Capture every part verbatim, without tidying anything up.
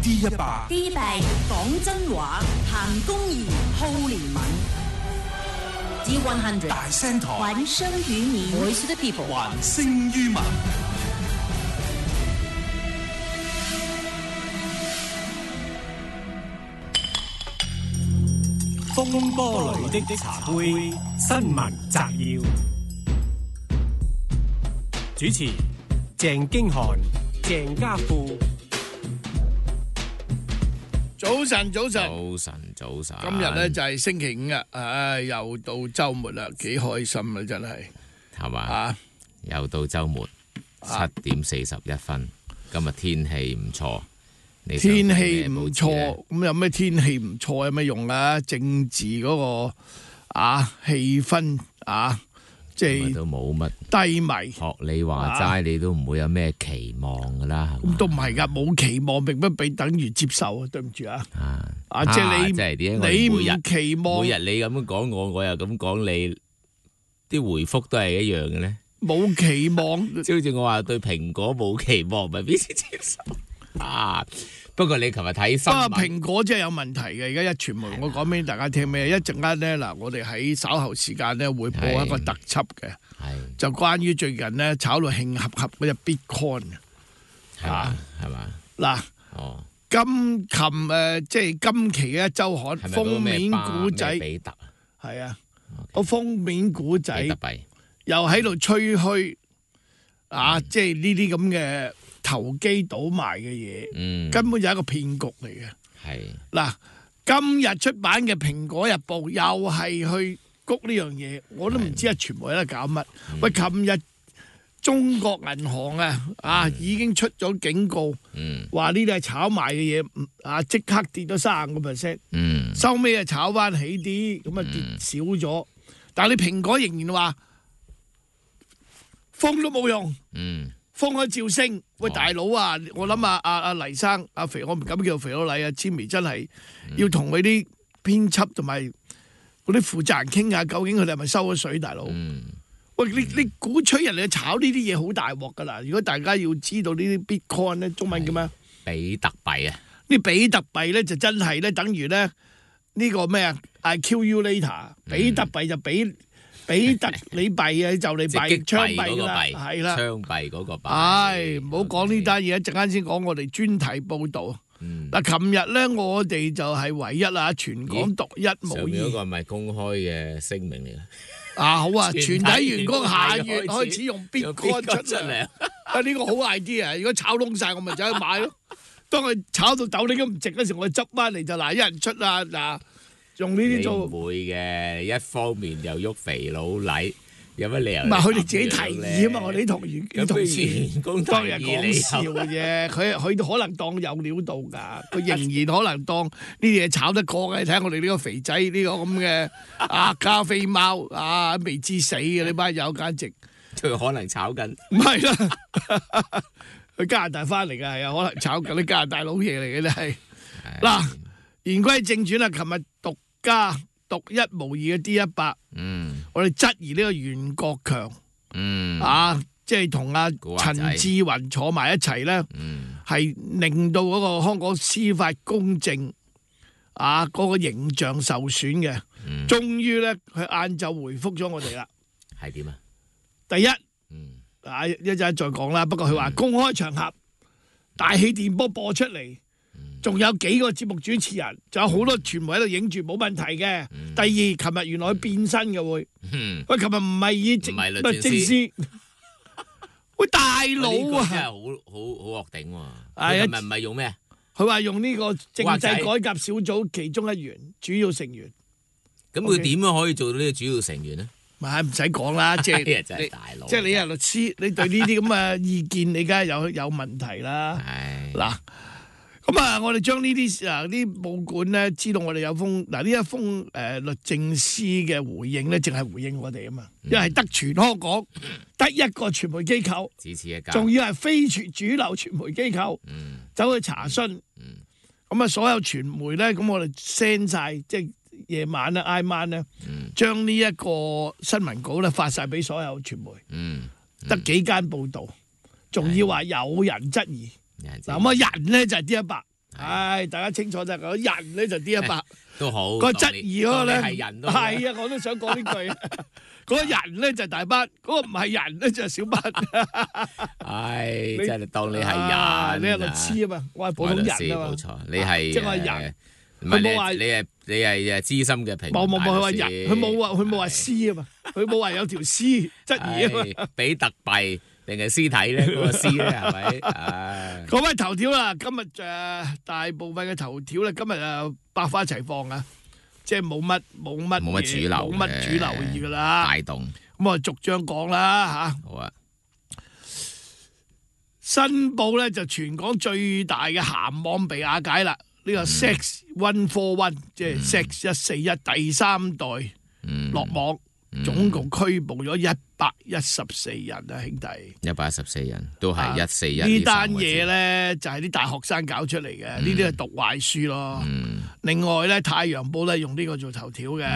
D 一百 D 一百講真話，行公義，好憐憫。D 一百大聲台， 還聲於民 ，Voice of the People， 還聲於民。 風波裏的茶杯，新聞摘要，主持鄭經翰、鄭家富。 早晨，早晨， 早晨，早晨。 今日咧就係星期五啊！唉，又到週末啦，幾開心啊！真係， 係嘛？ 啊， 又到週末，七點四十一分。今日天氣唔錯，你天氣唔錯，咁有咩天氣唔錯有咩用啊？政治嗰個啊氣氛啊，即係都冇乜低迷。 學你話齋，你都唔會有咩期望噶啦， 咁都唔係㗎，冇期望並不比等於接受啊！對唔住啊， 啊啊，即係你即係點解你唔每日期望， 每日你咁樣講我，我又咁講你，啲回覆都係一樣嘅咧。 冇期望， 即好似我話對蘋果冇期望，咪邊先接受啊？不過你琴日睇新聞， 不過蘋果真係有問題嘅。而家一傳媒，我講俾大家聽咩？一陣間咧嗱，我哋喺稍後時間咧會播一個特輯嘅，就關於最近咧炒到興合合嗰隻 Bitcoin 啊，係嘛？ 嗱， 哦， 今琴誒即係今期嘅一週刊封面古仔， 比特係啊，個封面古仔比特幣又喺度吹噓啊！即係呢啲咁嘅投機倒賣嘅嘢， 嗯， 根本就係一個騙局嚟嘅。 係嗱，今日出版嘅《蘋果日報》又係去谷呢樣嘢，我都唔知啊，傳媒喺度搞乜？喂，琴日中國銀行啊啊已經出咗警告，話呢啲係炒賣嘅嘢，啊即刻跌咗三十個 percent， 收尾啊炒翻起啲，咁啊跌少咗，但係你蘋果仍然話封都冇用。嗯。封開照升，喂大佬啊！我諗啊，阿阿黎生、阿肥，我唔敢叫肥佬黎啊，千眉真係要同佢啲編輯同埋嗰啲負責人傾下，究竟佢哋係咪收咗水，大佬？嗯、喂，你你鼓吹人哋炒呢啲嘢好大鑊噶啦！如果大家要知道呢啲 Bitcoin 咧，中文叫咩？ 比特幣啊！ 呢比特幣咧就真係咧，等於咧呢、呢個咩啊 ？I Q U later，比特幣就比。比特你幣啊，就你幣槍幣啦，係啦， 槍幣嗰個幣。 唉，唔好講呢單嘢，一陣間先講我哋專題報導。嗱，琴日咧我哋就係唯一啦，全港獨一無二。上面嗰個係咪公開嘅聲明嚟嘅？ 啊好啊，全體員工下月開始用 Bitcoin 出嚟。啊呢個好 idea，如果炒窿曬，我咪走去買咯。當佢炒到豆你都唔值嗰時，我執翻嚟就嗱一人出啊嗱。用呢啲做唔會嘅，一方面又喐肥佬黎，有乜理由？ 唔係佢哋自己提議啊嘛，我哋啲同員同事員工當日講笑嘅啫，佢佢可能當有料到㗎，佢仍然可能當呢啲嘢炒得過嘅。睇下我哋呢個肥仔呢、呢個咁嘅啊加菲貓啊未知死嘅呢班友簡直， 佢可能炒緊， 唔係啦，去加拿大翻嚟㗎係啊，可能炒緊啲加拿大佬嘢嚟嘅真係。嗱，言歸正傳啦，琴日獨家獨一無二嘅 D 一百，嗯，我哋質疑呢個袁國強，嗯，啊，即係同阿陳志雲坐埋一齊咧，嗯，係令到嗰個香港司法公正啊嗰個形象受損嘅，嗯，終於咧佢晏晝回覆咗我哋啦， 係點啊？ 第一，嗯，啊一陣再講啦，不過佢話公開場合大氣電波播出嚟。仲有幾個節目主持人，仲有好多傳媒喺度影住，冇問題嘅。嗯、第二，琴日原來佢變身嘅會，嗯、喂，琴日唔係以政律政司，喂大佬啊， 真係好好好惡頂喎！佢琴日唔係用咩？ 佢話用呢個政制改革小組其中一員，主要成員。 咁佢點樣可以做到呢個主要成員呢？ 咪唔使講啦，即係你，即係你係律師，你對呢啲咁嘅意見，你梗係有有問題啦。嗱。咁啊，我哋將呢啲啊啲報館咧，知道我哋有封嗱呢一封誒、呃、律政司嘅回應咧，淨係回應我哋啊嘛，因為係得全香港得一個傳媒機構，仲要係非傳主流傳媒機構，嗯、走去查詢。咁啊、嗯，所有傳媒咧，咁我哋 send 晒，即係夜晚咧、挨晚咧，將呢一個新聞稿咧發晒俾所有傳媒，嗯嗯、得幾間報導，仲要話有人質疑。嗱咁啊人咧就係 D 一百， 唉，大家清楚就係講人咧就 D 一百。 都好。 個質疑嗰個咧係人都係啊，我都想講呢句。嗰個人咧就係大班，嗰個唔係人咧就係小班。 唉，真係當你係人。 你係律師啊嘛，我係普通人啊嘛。 冇錯，你係即係我係人。 唔係你話你係你係誒資深嘅評。 冇冇冇，佢話人，佢冇話佢冇話屍啊嘛，佢冇話有條屍質疑啊嘛。 比特幣定係屍體咧？嗰個屍咧係咪？唉。 講翻頭條啦，今日誒大部分嘅頭條咧，今日誒百花齊放啊！即係冇乜冇乜冇乜主流冇乜主流嘢噶啦， 帶動。 咁我逐章講啦嚇。 好啊。 新報咧就全港最大嘅鹹網被瓦解啦。呢個 Sex One For One 即係 Sex 一四一第三代落網，總共拘捕咗一百一十四人啊，兄弟。一百一十四人都係一四一呢單嘢咧，就係啲大學生搞出嚟嘅，呢啲係讀壞書咯。另外咧，《太陽報》咧用呢個做頭條嘅。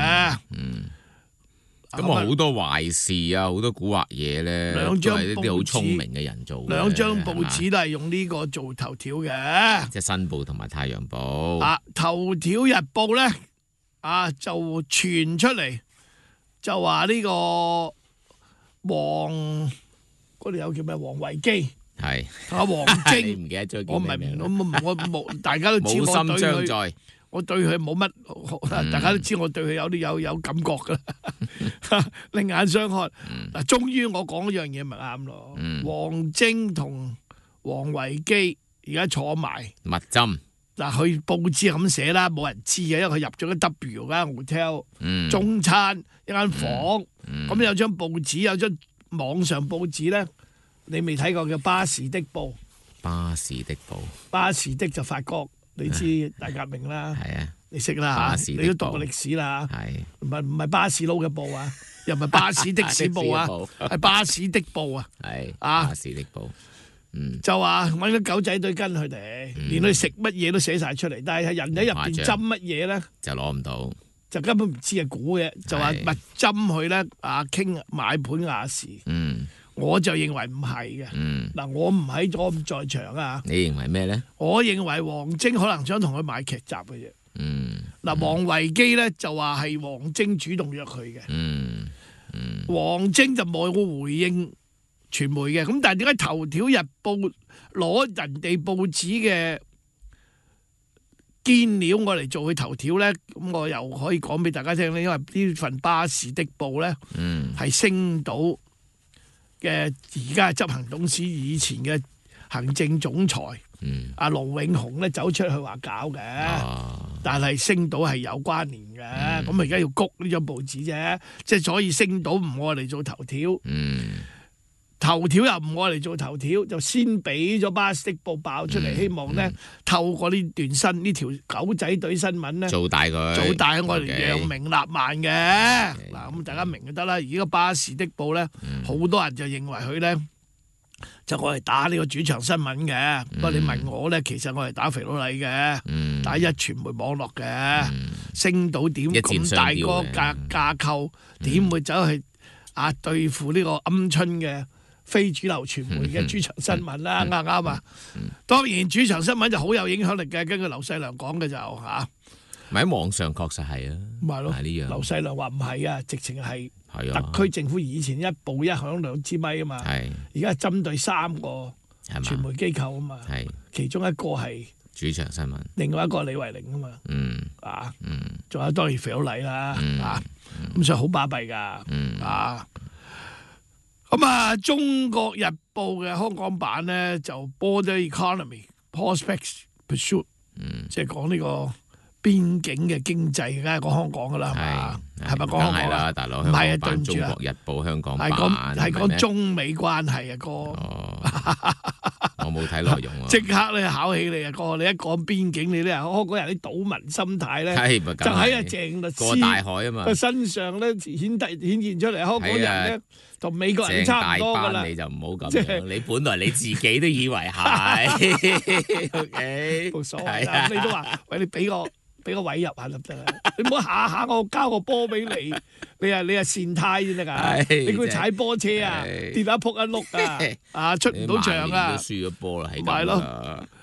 咁啊，好多壞事啊，好多蠱惑嘢咧， 兩張都係啲好聰明嘅人做。 兩張報紙都係用呢個做頭條嘅， 即係《新報》同埋《太陽報》。 啊，《頭條日報》咧啊就傳出嚟，就話呢個黃嗰條友叫咩？黃維基係啊，黃晶， 你唔記得咗我唔係我我冇，大家都知我對佢。我對佢冇乜，嗯、大家都知我對佢有啲有有感覺噶啦，另眼相看。嗱、嗯，終於我講一樣嘢咪啱咯。嗯、黃晶同黃維基而家坐埋密針。嗱， 佢報紙咁寫啦，冇人知嘅，因為佢入咗個 W 間 hotel、嗯、中餐一間房，咁、嗯嗯、有張報紙，有張網上報紙咧，你未睇過叫巴士的報。 巴士的報。巴士的就法國。你知大革命啦， 係啊， 你識啦嚇，你都讀過歷史啦，係唔係唔係巴士佬嘅報啊？又唔係巴士的士報啊？係巴士的報啊？係啊， 巴士的報，嗯， 就話揾個狗仔隊跟佢哋，連佢食乜嘢都寫晒出嚟，但係人喺入邊針乜嘢咧， 就攞唔到， 就根本唔知係估嘅，就話密針佢咧啊傾買盤亞視，嗯。我就認為唔係嘅，嗱、嗯、我唔喺我唔在場啊。 你認為咩咧？ 我認為黃晶可能想同佢買劇集嘅啫。嗯，嗱黃維基咧就話係黃晶主動約佢嘅。嗯嗯，黃晶就冇回應傳媒嘅。咁但係點解頭條日報攞人哋報紙嘅堅料我嚟做佢頭條咧？咁我又可以講俾大家聽咧，因為呢份巴士的報咧，嗯，係星島嘅而家執行董事，以前嘅行政總裁，阿盧永雄咧走出去話搞嘅，但係星島係有關聯嘅，咁而家要谷呢張報紙啫，即係所以星島唔愛嚟做頭條，頭條又唔愛嚟做頭條，就先俾咗巴士的報爆出嚟，希望咧透過呢段新呢條狗仔隊新聞咧做大佢， 做大我哋揚名立萬嘅。嗱咁大家明就得啦。而家巴士的報咧，好多人就認為佢咧就我係打呢個主場新聞嘅。不過你問我咧，其實我係打肥佬黎嘅，打一傳媒網絡嘅。星島點咁大個架架構，點會走去啊對付呢個鵪鶉嘅非主流傳媒嘅主場新聞啦？啱唔啱啊？當然主場新聞就好有影響力嘅，根據劉細良講嘅就嚇。 咪喺網上確實係啊， 咪係咯， 係呢樣。 劉細良話唔係啊，直情係特區政府以前一步一響兩支咪啊嘛，而家係針對三個傳媒機構啊嘛，其中一個係主場新聞， 另外一個李慧玲啊嘛，嗯啊，嗯，仲有當然肥佬黎啦，啊，咁所以好巴閉㗎，啊，咁啊，《中國日報》嘅香港版咧就 Border Economy Prospects Pursuit，即係講呢個邊境嘅經濟，梗係講香港噶啦，係嘛？係咪講香港啊？ 大佬， 唔係啊，對唔住啊， 《中國日報》香港版係講係講中美關係啊，哥。 我冇睇內容啊！ 即刻咧考起你啊，哥！你一講邊境，你咧香港人啲島民心態咧，就喺阿鄭律師過大海啊嘛， 佢身上咧顯突顯現出嚟，香港人咧同美國人差唔多噶啦。 你就唔好咁樣，你本來你自己都以為係，O K， 冇所謂啦。你都話喂，你俾個。俾個位入下得唔得啊？你唔好下下我交個波俾你，你啊你啊善態先得㗎。你估踩波車啊，跌下仆一碌啊，啊出唔到場啊， 都輸咗波啦，係咪咯？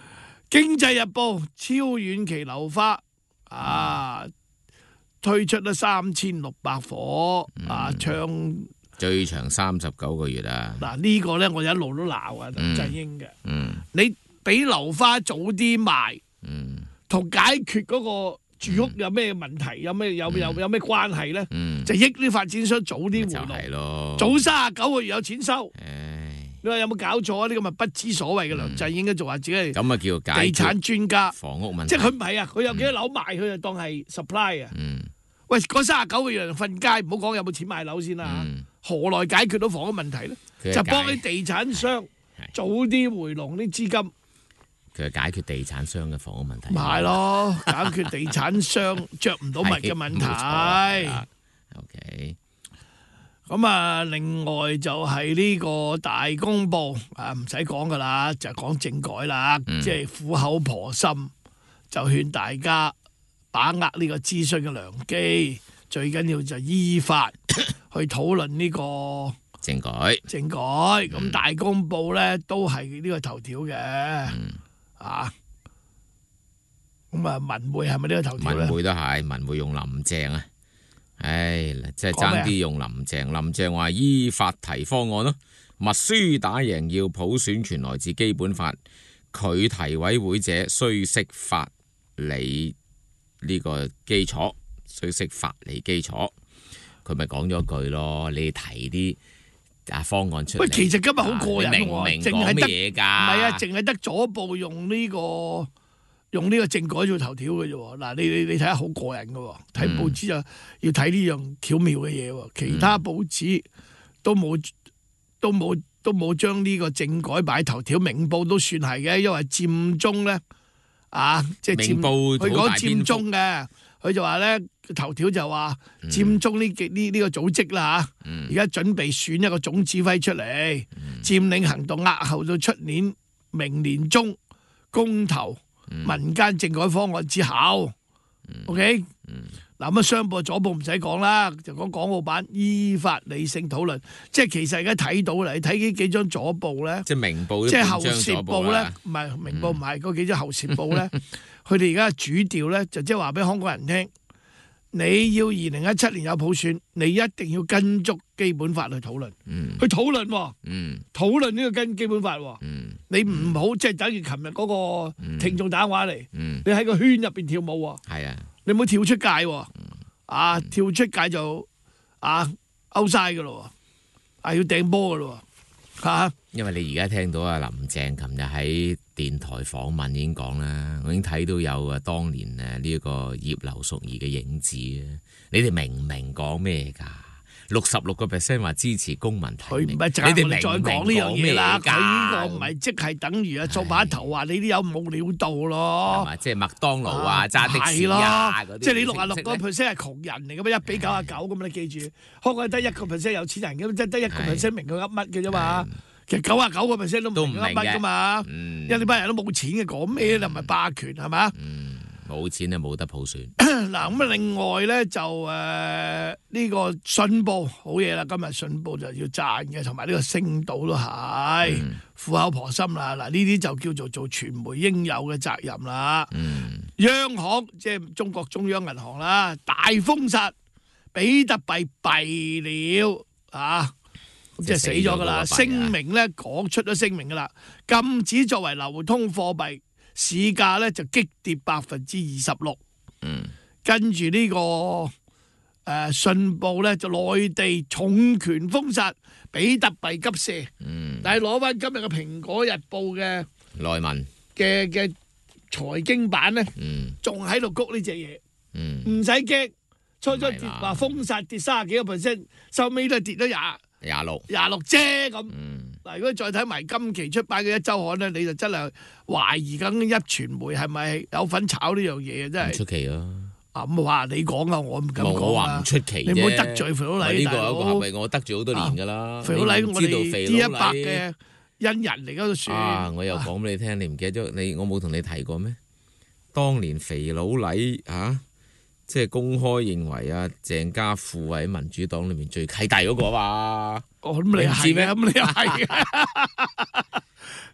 經濟日報超遠期樓花啊，推出咗三千六百伙啊，唱最長三十九個月啊！ 嗱呢個咧，我一路都鬧啊，梁振英嘅。 嗯， 你俾樓花早啲賣， 嗯， 同解決嗰個住屋有咩問題，有咩有有有咩關係咧？ 嗯， 就益啲發展商早啲回就係咯， 早三十九個月有錢收。 唉， 你話有冇搞錯啊？呢個咪不知所謂嘅梁振英嘅，仲話自己係咁啊叫解地產專家、 房屋問題， 即係佢唔係啊！佢有幾多樓賣，佢就當係 supply 啊！ 嗯， 喂，嗰三十九個月人瞓街，唔好講有冇錢買樓先啦。 嗯， 何來解決到房屋問題咧？就幫啲地產商早啲回籠啲資金。 佢係解決地產商嘅房屋問題。 咪係咯，解決地產商着唔到襪嘅問題。 O K。 咁啊，另外就係呢個大公報啊，唔使講噶啦，就係講政改啦， 嗯、 即係苦口婆心，就勸大家把握呢個諮詢嘅良機，最緊要就依法去討論呢個政改。 政改咁、嗯、大公報咧都係呢個頭條嘅， 嗯、 啊，咁啊文匯係咪呢個頭條咧？ 文匯都係，文匯用林鄭啊。唉，即係爭啲用林鄭，林鄭話依法提方案咯，默書打贏要普選權來自基本法，佢提委會者須識法理呢個基礎，須識法理基礎，佢咪講咗句咯，你提啲啊方案出嚟。喂， 其實今日好過癮喎， 明唔明講乜嘢㗎？ 唔係啊，淨係得左報用呢個。用呢個政改做頭條嘅啫喎，嗱你你你睇下好過癮嘅喎，睇報紙就要睇呢樣巧妙嘅嘢喎，其他報紙都冇都冇都冇將呢個政改擺頭條，明報都算係嘅，因為佔中咧啊，即係明報佢講佔中嘅，佢就話咧頭條就話佔中呢幾呢呢個組織啦嚇，而家、嗯、準備選一個總指揮出嚟，嗯、佔領行動押後到出年明年中公投。民間政改方案之後、嗯、，OK，嗱咁、嗯、啊，商報左報唔使講啦，就講港澳版依法理性討論，即係其實而家睇到啦，你睇呢幾張左報咧， 即係明報， 即係後舌報咧，唔係明報唔係嗰幾張後舌報咧，佢哋而家主調咧就即係話俾香港人聽，你要二零一七年有普選，你一定要跟足基本法去討論，嗯、去討論、哦，嗯、討論呢個跟基本法、哦。嗯、你唔好即係等於琴日嗰個聽眾打電話嚟，嗯、你喺個圈入邊跳舞、哦，係啊，你唔好跳出界、哦，嗯、啊，跳出界就啊 out 晒噶咯，啊要掟波噶咯，吓、啊。 因為你而家聽到啊林鄭琴日喺電台訪問已經講啦，我已經睇到有啊當年誒呢個葉劉淑儀嘅影子啊！你哋明唔明講咩㗎？六十六個 percent 話支持公民提名， 你哋明唔明再講呢樣嘢啦？佢呢個唔係即係等於啊，做把頭話你啲有冇料到咯？係咪？ 即係麥當勞啊、揸的士啊嗰啲， 即係你六啊六個 percent 係窮人嚟㗎嘛，一比九啊九咁你記住，香港得一個 percent 有錢人咁，即係得一個 percent 明佢噏乜嘅啫嘛。其實九啊九個 percent 都唔明噏乜㗎嘛，因為呢班人都冇錢嘅，講咩又唔係霸權係嘛？ 冇錢就冇得普選。 嗱咁啊，另外咧就誒呢、呃這個信報好嘢啦，今日信報就要讚嘅，同埋呢個星島都係、嗯、苦口婆心啦。嗱呢啲就叫做做傳媒應有嘅責任啦。嗯、央行即係中國中央銀行啦，大封殺比特幣弊了啊！咁即係死咗噶啦。聲明咧講出咗聲明噶啦，禁止作為流通貨幣。市價咧就急跌百分之二十六，跟住呢個誒、呃、信報咧就內地重拳封殺比特幣急瀉，嗯、但係攞翻今日嘅蘋果日報嘅內文嘅嘅財經版咧，仲喺度谷呢隻嘢，唔使驚，初初跌話封殺跌三十幾個 percent， 收尾都係跌咗廿廿六廿六啫咁。嗱，如果再睇埋今期出版嘅一週刊咧，你就真係懷疑緊一傳媒係咪有份炒呢樣嘢啊！真係唔出奇咯。啊咁話你講啊，我唔敢講啊。 我話唔出奇啫。 你唔好得罪肥佬黎大佬。 呢個係咪我得罪好多年㗎啦？ 肥佬黎我哋 T 一百嘅恩人嚟嗰度算。 啊！我又講俾你聽，你唔記得咗？你我冇同你提過咩？當年肥佬黎嚇，即係公開認為啊，鄭家富喺民主黨裏面最契弟嗰個嘛。 哦，咁你係咩？咁你係嘅。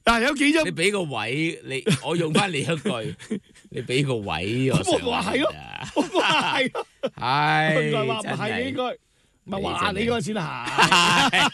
嗱，有幾張你俾個位，你我用翻你一句，你俾個位我上嚟。 我話係咯，我話係咯， 係原來話唔係應該，唔係話你嗰個先係。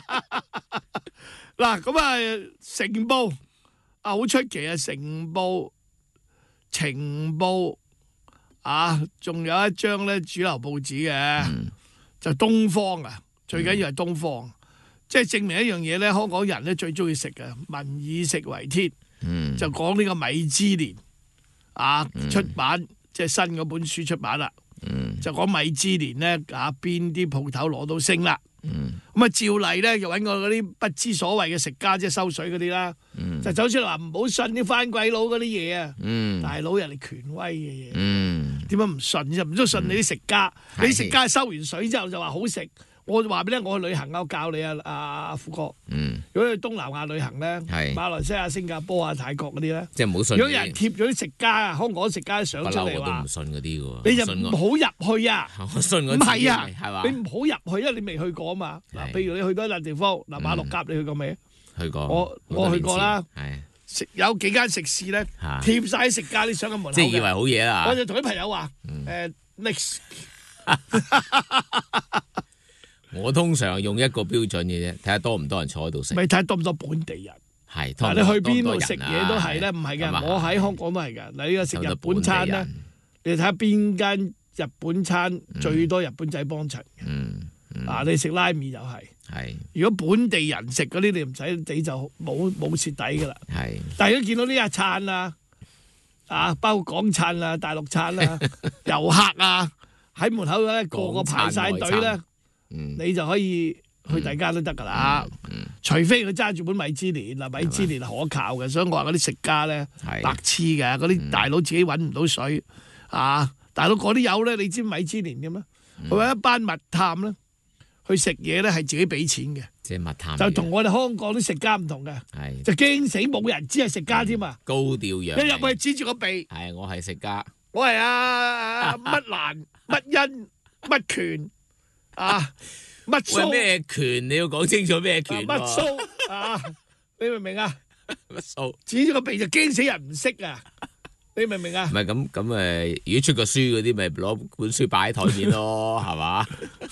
嗱，咁啊，成報啊，好出奇啊！成報、情報啊，仲有一張咧主流報紙嘅， 嗯、 就東方啊，最緊要係東方，嗯、即係證明一樣嘢咧，香港人咧最中意食嘅，民以食為天， 嗯、就講呢個米芝蓮啊出版，嗯、即係新嗰本書出版啦， 嗯、就講米芝蓮咧啊邊啲鋪頭攞到星啦。咁啊、嗯，照例咧，就揾個嗰啲不知所謂嘅食家，即係收水嗰啲啦，嗯、就走出嚟話唔好信啲番鬼佬嗰啲嘢啊！嗯、大佬人哋權威嘅嘢，點解唔信啫？唔通信你啲食家？嗯、你食家收完水之後就話好食。我話俾你聽，我去旅行我教你啊，阿、啊、富哥。嗯、如果去東南亞旅行咧，是馬來西亞、新加坡啊、泰國嗰啲咧， 即係唔好信。 如果有人貼咗啲食家啊，香港食家相出嚟話， 我都唔信嗰啲嘅喎。 你就唔好入去啊！ 我信嗰啲。唔係啊， 係嘛？ 你唔好入去，因為你未去過啊嘛。嗱，譬如你去到一笪地方，嗱馬六甲你去過未？ 去過。 我我去過啦。 係。 食有幾間食肆咧，貼晒食家啲相喺門口。 即係以為好嘢啦。 我就同啲朋友話：誒 next。 我通常用一個標準嘅啫，睇下多唔多人坐喺度食。 咪睇下多唔多本地人。 係， 嗱你去邊度食嘢都係咧，唔係嘅。我喺香港都係㗎。嗱呢個食日本餐咧，你睇下邊間日本餐最多日本仔幫襯嘅。嗯，嗱你食拉麵又係。係。如果本地人食嗰啲，你唔使你就冇冇蝕底㗎啦。係。但係如果見到呢一餐啊，啊包括港餐啊、大陸餐啊、遊客啊喺門口咧個個排晒隊咧。嗯、你就可以去第間都得噶啦，嗯嗯、除非佢揸住本米芝蓮嗱，米芝蓮係可靠嘅，所以我話嗰啲食家咧白痴嘅，嗰啲大佬自己揾唔到水、嗯、啊，大佬嗰啲有咧，你知米芝蓮嘅咩？佢話、嗯、一班密探咧去食嘢咧係自己俾錢嘅， 即係密探， 就同我哋香港啲食家唔同嘅，是就驚死冇人知係食家添啊、嗯！ 高調揚， 一入去指住個鼻， 係我係食家， 我係啊乜蘭乜恩乜權。啊！乜蘇咩權？你要講清楚咩權？ 乜蘇啊？你明唔明啊？ 乜蘇指住個鼻就驚死人唔識啊！你明唔明啊？ 唔係咁咁誒，如果出個書嗰啲，咪攞本書擺喺台面咯，係嘛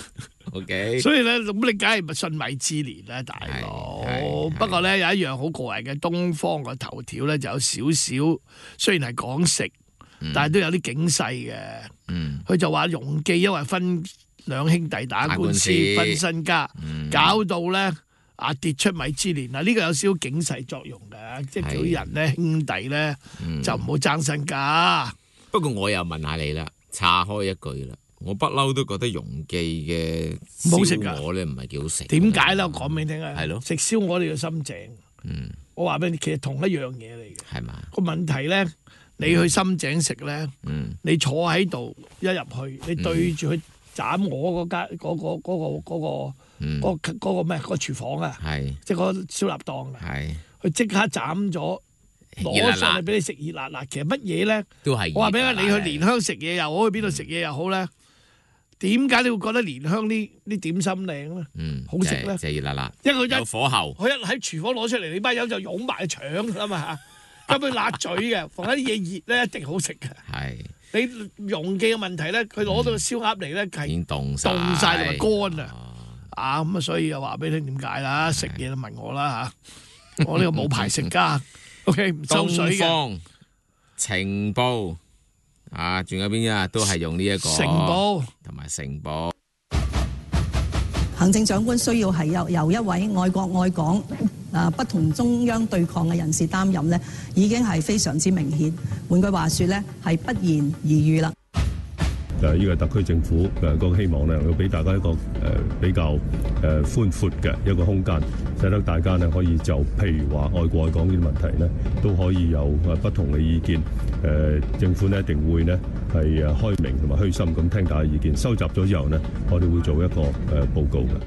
？OK。所以咧，咁你梗係信米芝蓮啦，大佬。不過咧，有一樣好過癮嘅，東方個頭條咧就有少少，雖然係講食，嗯、但係都有啲警世嘅。嗯。佢就話容記因為分。兩兄弟打官司分身家，嗯、搞到咧啊跌出米芝蓮嗱，呢、這個有少少警示作用嘅，的即係叫啲人咧兄弟咧、嗯、就唔好爭身家。不過我又問下你啦，岔開一句啦，我不嬲都覺得容記嘅燒鵝咧唔係幾好食。點解咧？我講俾你聽啊，係咯的，食燒鵝你要心正。嗯，我話俾你，其實同一樣嘢嚟嘅。係嘛？個問題咧，你去深井食咧，嗯、你坐喺度一入去，你對住佢。斬我嗰間嗰個嗰個嗰個嗰個嗰個咩個廚房啊，即係個燒臘檔啊，佢即刻斬咗攞上嚟俾你食熱辣辣。其實乜嘢咧？都係我話俾你，你去蓮香食嘢又好，去邊度食嘢又好咧？點解你會覺得蓮香呢啲點心靚咧？嗯，好食咧，就係熱辣辣，因為佢有火候，佢一喺廚房攞出嚟，你班友就擁埋去搶㗎嘛嚇，根本辣嘴嘅，逢一啲嘢熱咧一定好食嘅。係。你容記嘅問題咧，佢攞到個燒鴨嚟咧係凍曬凍曬同埋乾啊！啊咁啊，所以又話俾你聽點解啦？食嘢就問我啦嚇，我呢個冇牌食家，OK 唔收水嘅。東方情報啊，仲有邊啊？都係用呢一個成報同埋成報。行政長官需要係由由一位愛國愛港啊不同中央對抗嘅人士擔任呢，已經係非常之明顯。換句話說呢，係不言而喻啦。誒，呢個特區政府誒個希望呢，要俾大家一個誒比較誒寬闊嘅一個空間，使得大家呢可以就譬如話愛國愛港呢啲問題呢，都可以有誒不同嘅意見。誒，政府呢一定會呢係誒開明同埋虛心咁聽大家意見，收集咗之後呢，我哋會做一個誒報告嘅。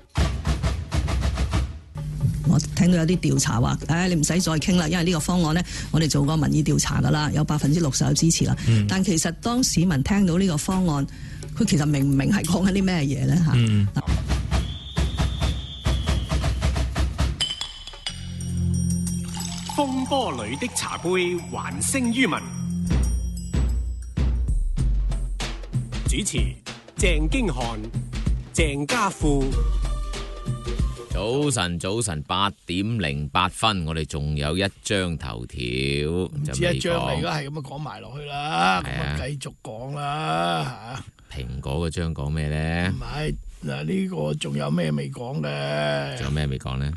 我聽到有啲調查話，唉、哎，你唔使再傾啦，因為呢個方案呢，我哋做過民意調查噶啦，有百分之六十有支持啦。嗯、但其實當市民聽到呢個方案，佢其實明唔明係講緊啲咩嘢咧？嚇、嗯！ 風波裏的茶杯還聲於民。主持鄭經翰、鄭家富。 早晨，早晨，八點零八分，我哋仲有一張頭條，唔止一張嚟，而家係咁樣講埋落去啦，咁啊繼續講啦嚇。蘋果嗰張講咩咧？ 唔係嗱，呢個仲有咩未講嘅？ 仲有咩未講咧？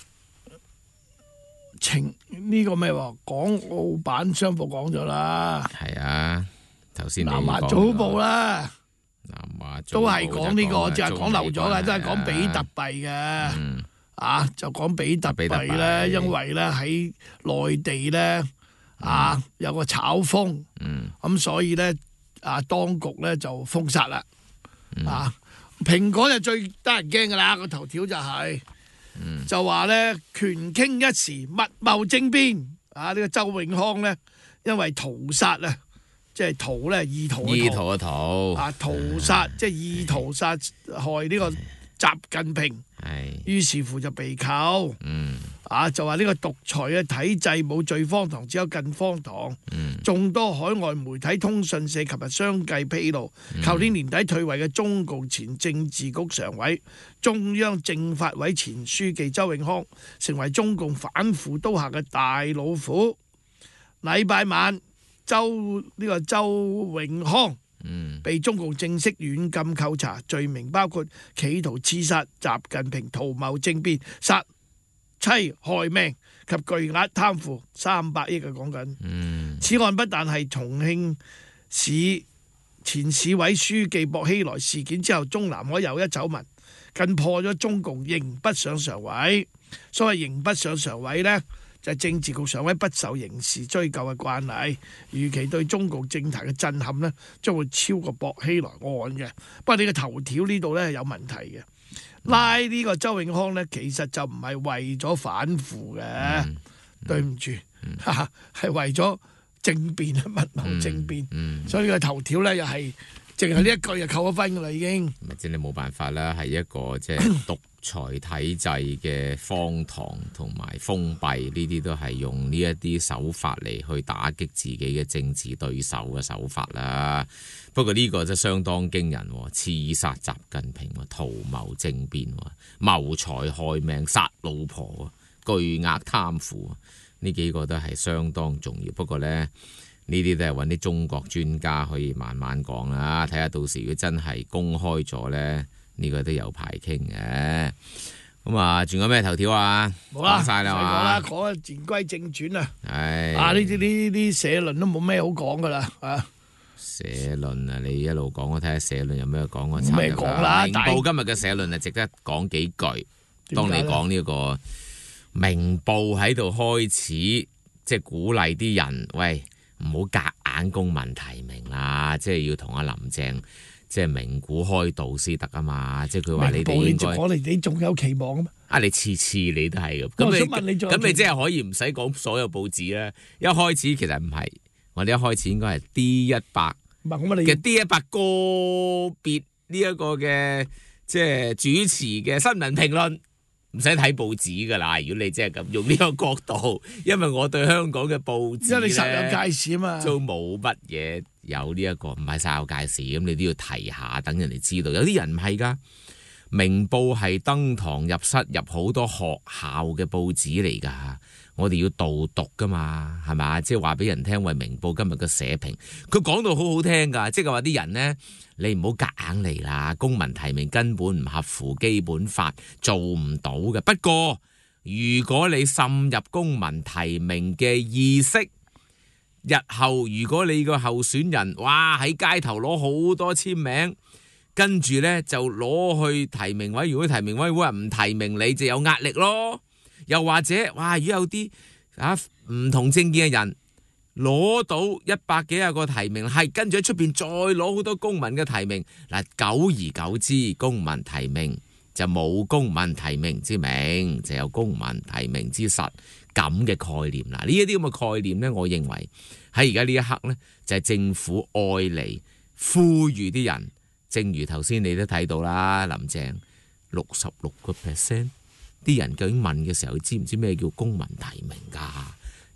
情呢個咩喎？港澳版商報講咗啦。 係啊，頭先南華早報啦。 南華都係講呢個，就係講漏咗嘅，都係講比特幣嘅， 嗯、 啊就講比特幣咧，因為咧喺內地咧，嗯、啊有個炒風，咁、嗯、所以咧啊當局咧就封殺啦，嗯、啊蘋果就最得人驚噶啦，個頭條就係、是，嗯、就話咧權傾一時密謀政變，啊呢、這個周永康咧因為屠殺啊。即係屠咧，意圖嘅意圖嘅屠啊，屠殺即係意圖殺害呢個習近平，於是乎就被扣。 嗯、 啊，就話呢個獨裁嘅體制冇最荒唐，只有更荒唐。 嗯、 眾多海外媒體通訊社琴日相繼披露，舊、嗯、年年底退位嘅中共前政治局常委、中央政法委前書記周永康，成為中共反腐刀下嘅大老虎。禮拜晚。周呢、這個周永康、嗯、被中共正式軟禁扣查，罪名包括企圖刺殺習近平、圖謀政變、殺妻害命及巨額貪腐三百億嘅講緊。 嗯、 此案不但係重慶市前市委書記薄熙來事件之後中南海又一醜聞，更破咗中共刑不上常委。所謂刑不上常委呢，就係政治局常委不受刑事追究嘅慣例，預期對中共政壇嘅震撼呢，將會超過薄熙來案嘅。不過你個頭條呢度呢，有問題嘅，拉呢個周永康呢，其實就唔係為咗反腐嘅，嗯、對唔住，係、嗯、為咗政變啊，密謀政變，嗯嗯、所以呢個頭條呢，又係淨係呢一句就扣咗分噶啦已經。 咪即係你冇辦法啦，係一個即係獨裁體制嘅荒唐同埋封閉，呢啲都係用呢一啲手法嚟去打擊自己嘅政治對手嘅手法啦。不過呢個真係相當驚人，刺殺習近平，圖謀政變，謀財害命，殺老婆，巨額貪腐，呢幾個都係相當重要。不過呢，呢啲都係揾啲中國專家可以慢慢講啦，睇下到時如果真係公開咗呢。呢個都有排傾嘅，咁啊，仲有咩頭條啊？ 冇啦， 講晒啦嘛。 講啦，講言歸正傳啊。 係啊，呢啲呢啲社論都冇咩好講噶啦，啊。 社論啊，你一路講，我睇下社論有咩講。我冇咩講啦。 明報今日嘅社論係值得講幾句。當你講呢個明報喺度開始，即係鼓勵啲人，喂，唔好夾硬公民提名啦，即係要同阿林鄭。即係鳴鼓開道先得啊嘛！即係佢話你哋應該我哋你仲有期望啊嘛！ 啊，你次次你都係咁，咁你咁你即係可以唔使講所有報紙啦。一開始其實唔係，我哋一開始應該係 D 一百嘅 D 一百個別呢一個嘅即係主持嘅新聞評論，唔使睇報紙噶啦。如果你即係咁用呢個角度，因為我對香港嘅報紙， 因為你實有界線啊嘛， 都冇乜嘢。有呢、這、一個唔係晒有介事，咁你都要提下，等人哋知道。有啲人唔係噶，明報係登堂入室入好多學校嘅報紙嚟噶，我哋要導讀噶嘛，係咪？即係話俾人聽，為明報今日嘅社評，佢講到好好聽噶，即係話啲人呢，你唔好夾硬嚟啦，公民提名根本唔合乎基本法，做唔到嘅。不過如果你滲入公民提名嘅意識，日後如果你個候選人哇喺街頭攞好多簽名，跟住呢就攞去提名委員會，提名委員會唔提名你就有壓力咯。又或者哇，如果有啲啊唔同政見嘅人攞到一百幾廿個提名，係跟住喺出邊再攞好多公民嘅提名，嗱，久而久之，公民提名就冇公民提名之名，就有公民提名之實。咁嘅概念啦，呢一啲咁嘅概念呢，我認為喺而家呢一刻呢，就係政府愛嚟呼籲啲人，正如頭先你都睇到啦，林鄭六十六個 percent 啲人究竟問嘅時候，知唔知咩叫公民提名㗎？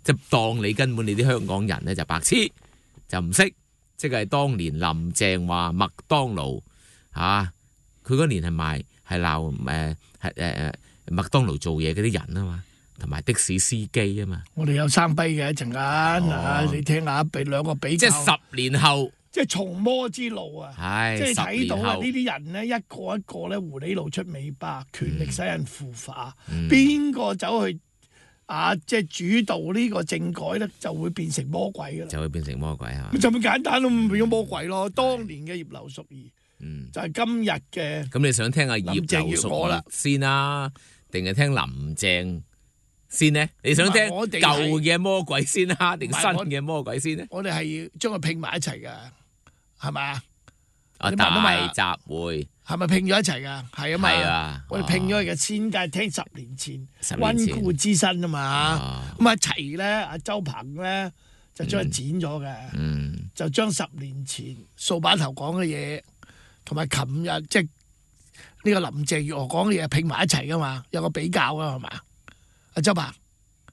即係當你根本你啲香港人咧就白痴，就唔識，即係當年林鄭話麥當勞嚇，佢嗰年係賣係鬧誒係誒誒麥當勞做嘢嗰啲人啊嘛，同埋的士司機啊嘛。 我哋有生悲嘅一陣間啊，你聽下比兩個比較， 即係十年後。即係從魔之路啊！即係睇到啊！呢啲人咧，一個一個咧，狐狸露出尾巴，權力使人腐化。邊個、嗯、走去啊？即係主導呢個政改咧，就會變成魔鬼噶啦！ 就會變成魔鬼係嘛？ 就咁簡單咯，變咗魔鬼咯。當年嘅葉劉淑儀，嗯，就係今日嘅。咁你想聽下葉劉淑儀先啦，定係聽林鄭先呢？你想聽舊嘅魔鬼先啦，定新嘅魔鬼先呢？ 我哋係要將佢拼埋一齊噶。係咪啊？ 啊大集會係咪拼咗一齊噶？係啊嘛。 係啊， 我哋拼咗佢嘅先，梗係聽十年前溫故知新啊嘛。咁啊齊咧，阿周鵬咧就將佢剪咗嘅，嗯、就將十年前掃把頭講嘅嘢，同埋琴日即係呢個林鄭月娥講嘅嘢拼埋一齊噶嘛，有個比較噶係嘛？阿周鵬。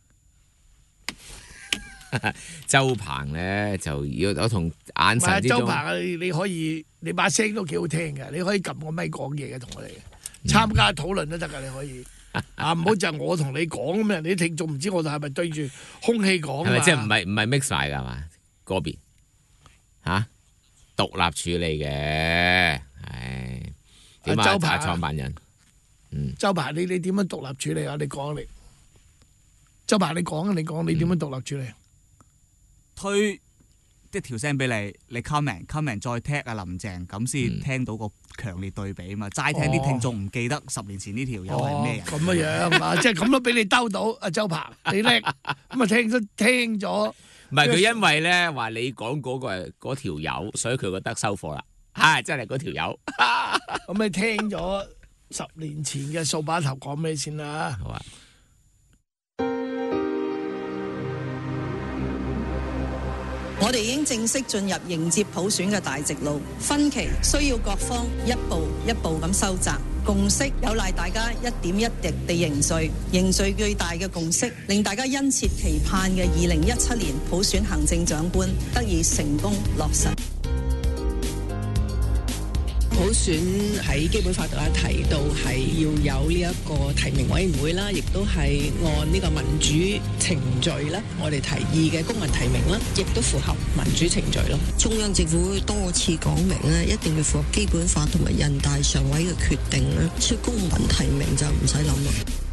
周鵬咧就要我同眼神之中， 周鵬你你可以你把聲都幾好聽嘅，你可以撳個咪講嘢嘅同我哋參加討論都得噶，你可以啊，唔好就係我同你講咁樣，你啲聽眾唔知我哋係咪對住空氣講啊？ 係咪即係唔係唔係 mix 埋噶嘛？嗰邊吓獨立處理嘅，唉點啊？周鵬創辦人，嗯， 周鵬你你點樣獨立處理啊？你講你，周鵬你講啊，你講你點樣獨立處理？ 推一條聲俾你，你 comment comment 再踢啊林鄭，咁先聽到個強烈對比啊嘛！齋聽啲聽眾唔記得十年前呢條友係咩人咁嘅樣啊！即係咁都俾你兜到，阿周鵬你叻，咁啊聽咗聽咗。 唔係佢因為咧話你講嗰個係嗰條友，所以佢覺得收貨啦。係真係嗰條友。 咁你聽咗十年前嘅掃把頭講咩先啦？ 好啊。 我哋已經正式進入迎接普選嘅大直路，分歧需要各方一步一步咁收窄，共識有賴大家一點一滴地凝聚，凝聚最大嘅共識，令大家殷切期盼嘅二零一七年普選行政長官得以成功落實。 普選喺基本法度咧提到係要有呢一個提名委員會啦，亦都係按呢個民主程序啦，我哋提議嘅公民提名啦，亦都符合民主程序咯。 中央政府多次講明咧，一定要符合基本法同埋人大常委嘅決定咧，所以公民提名就唔使諗啦。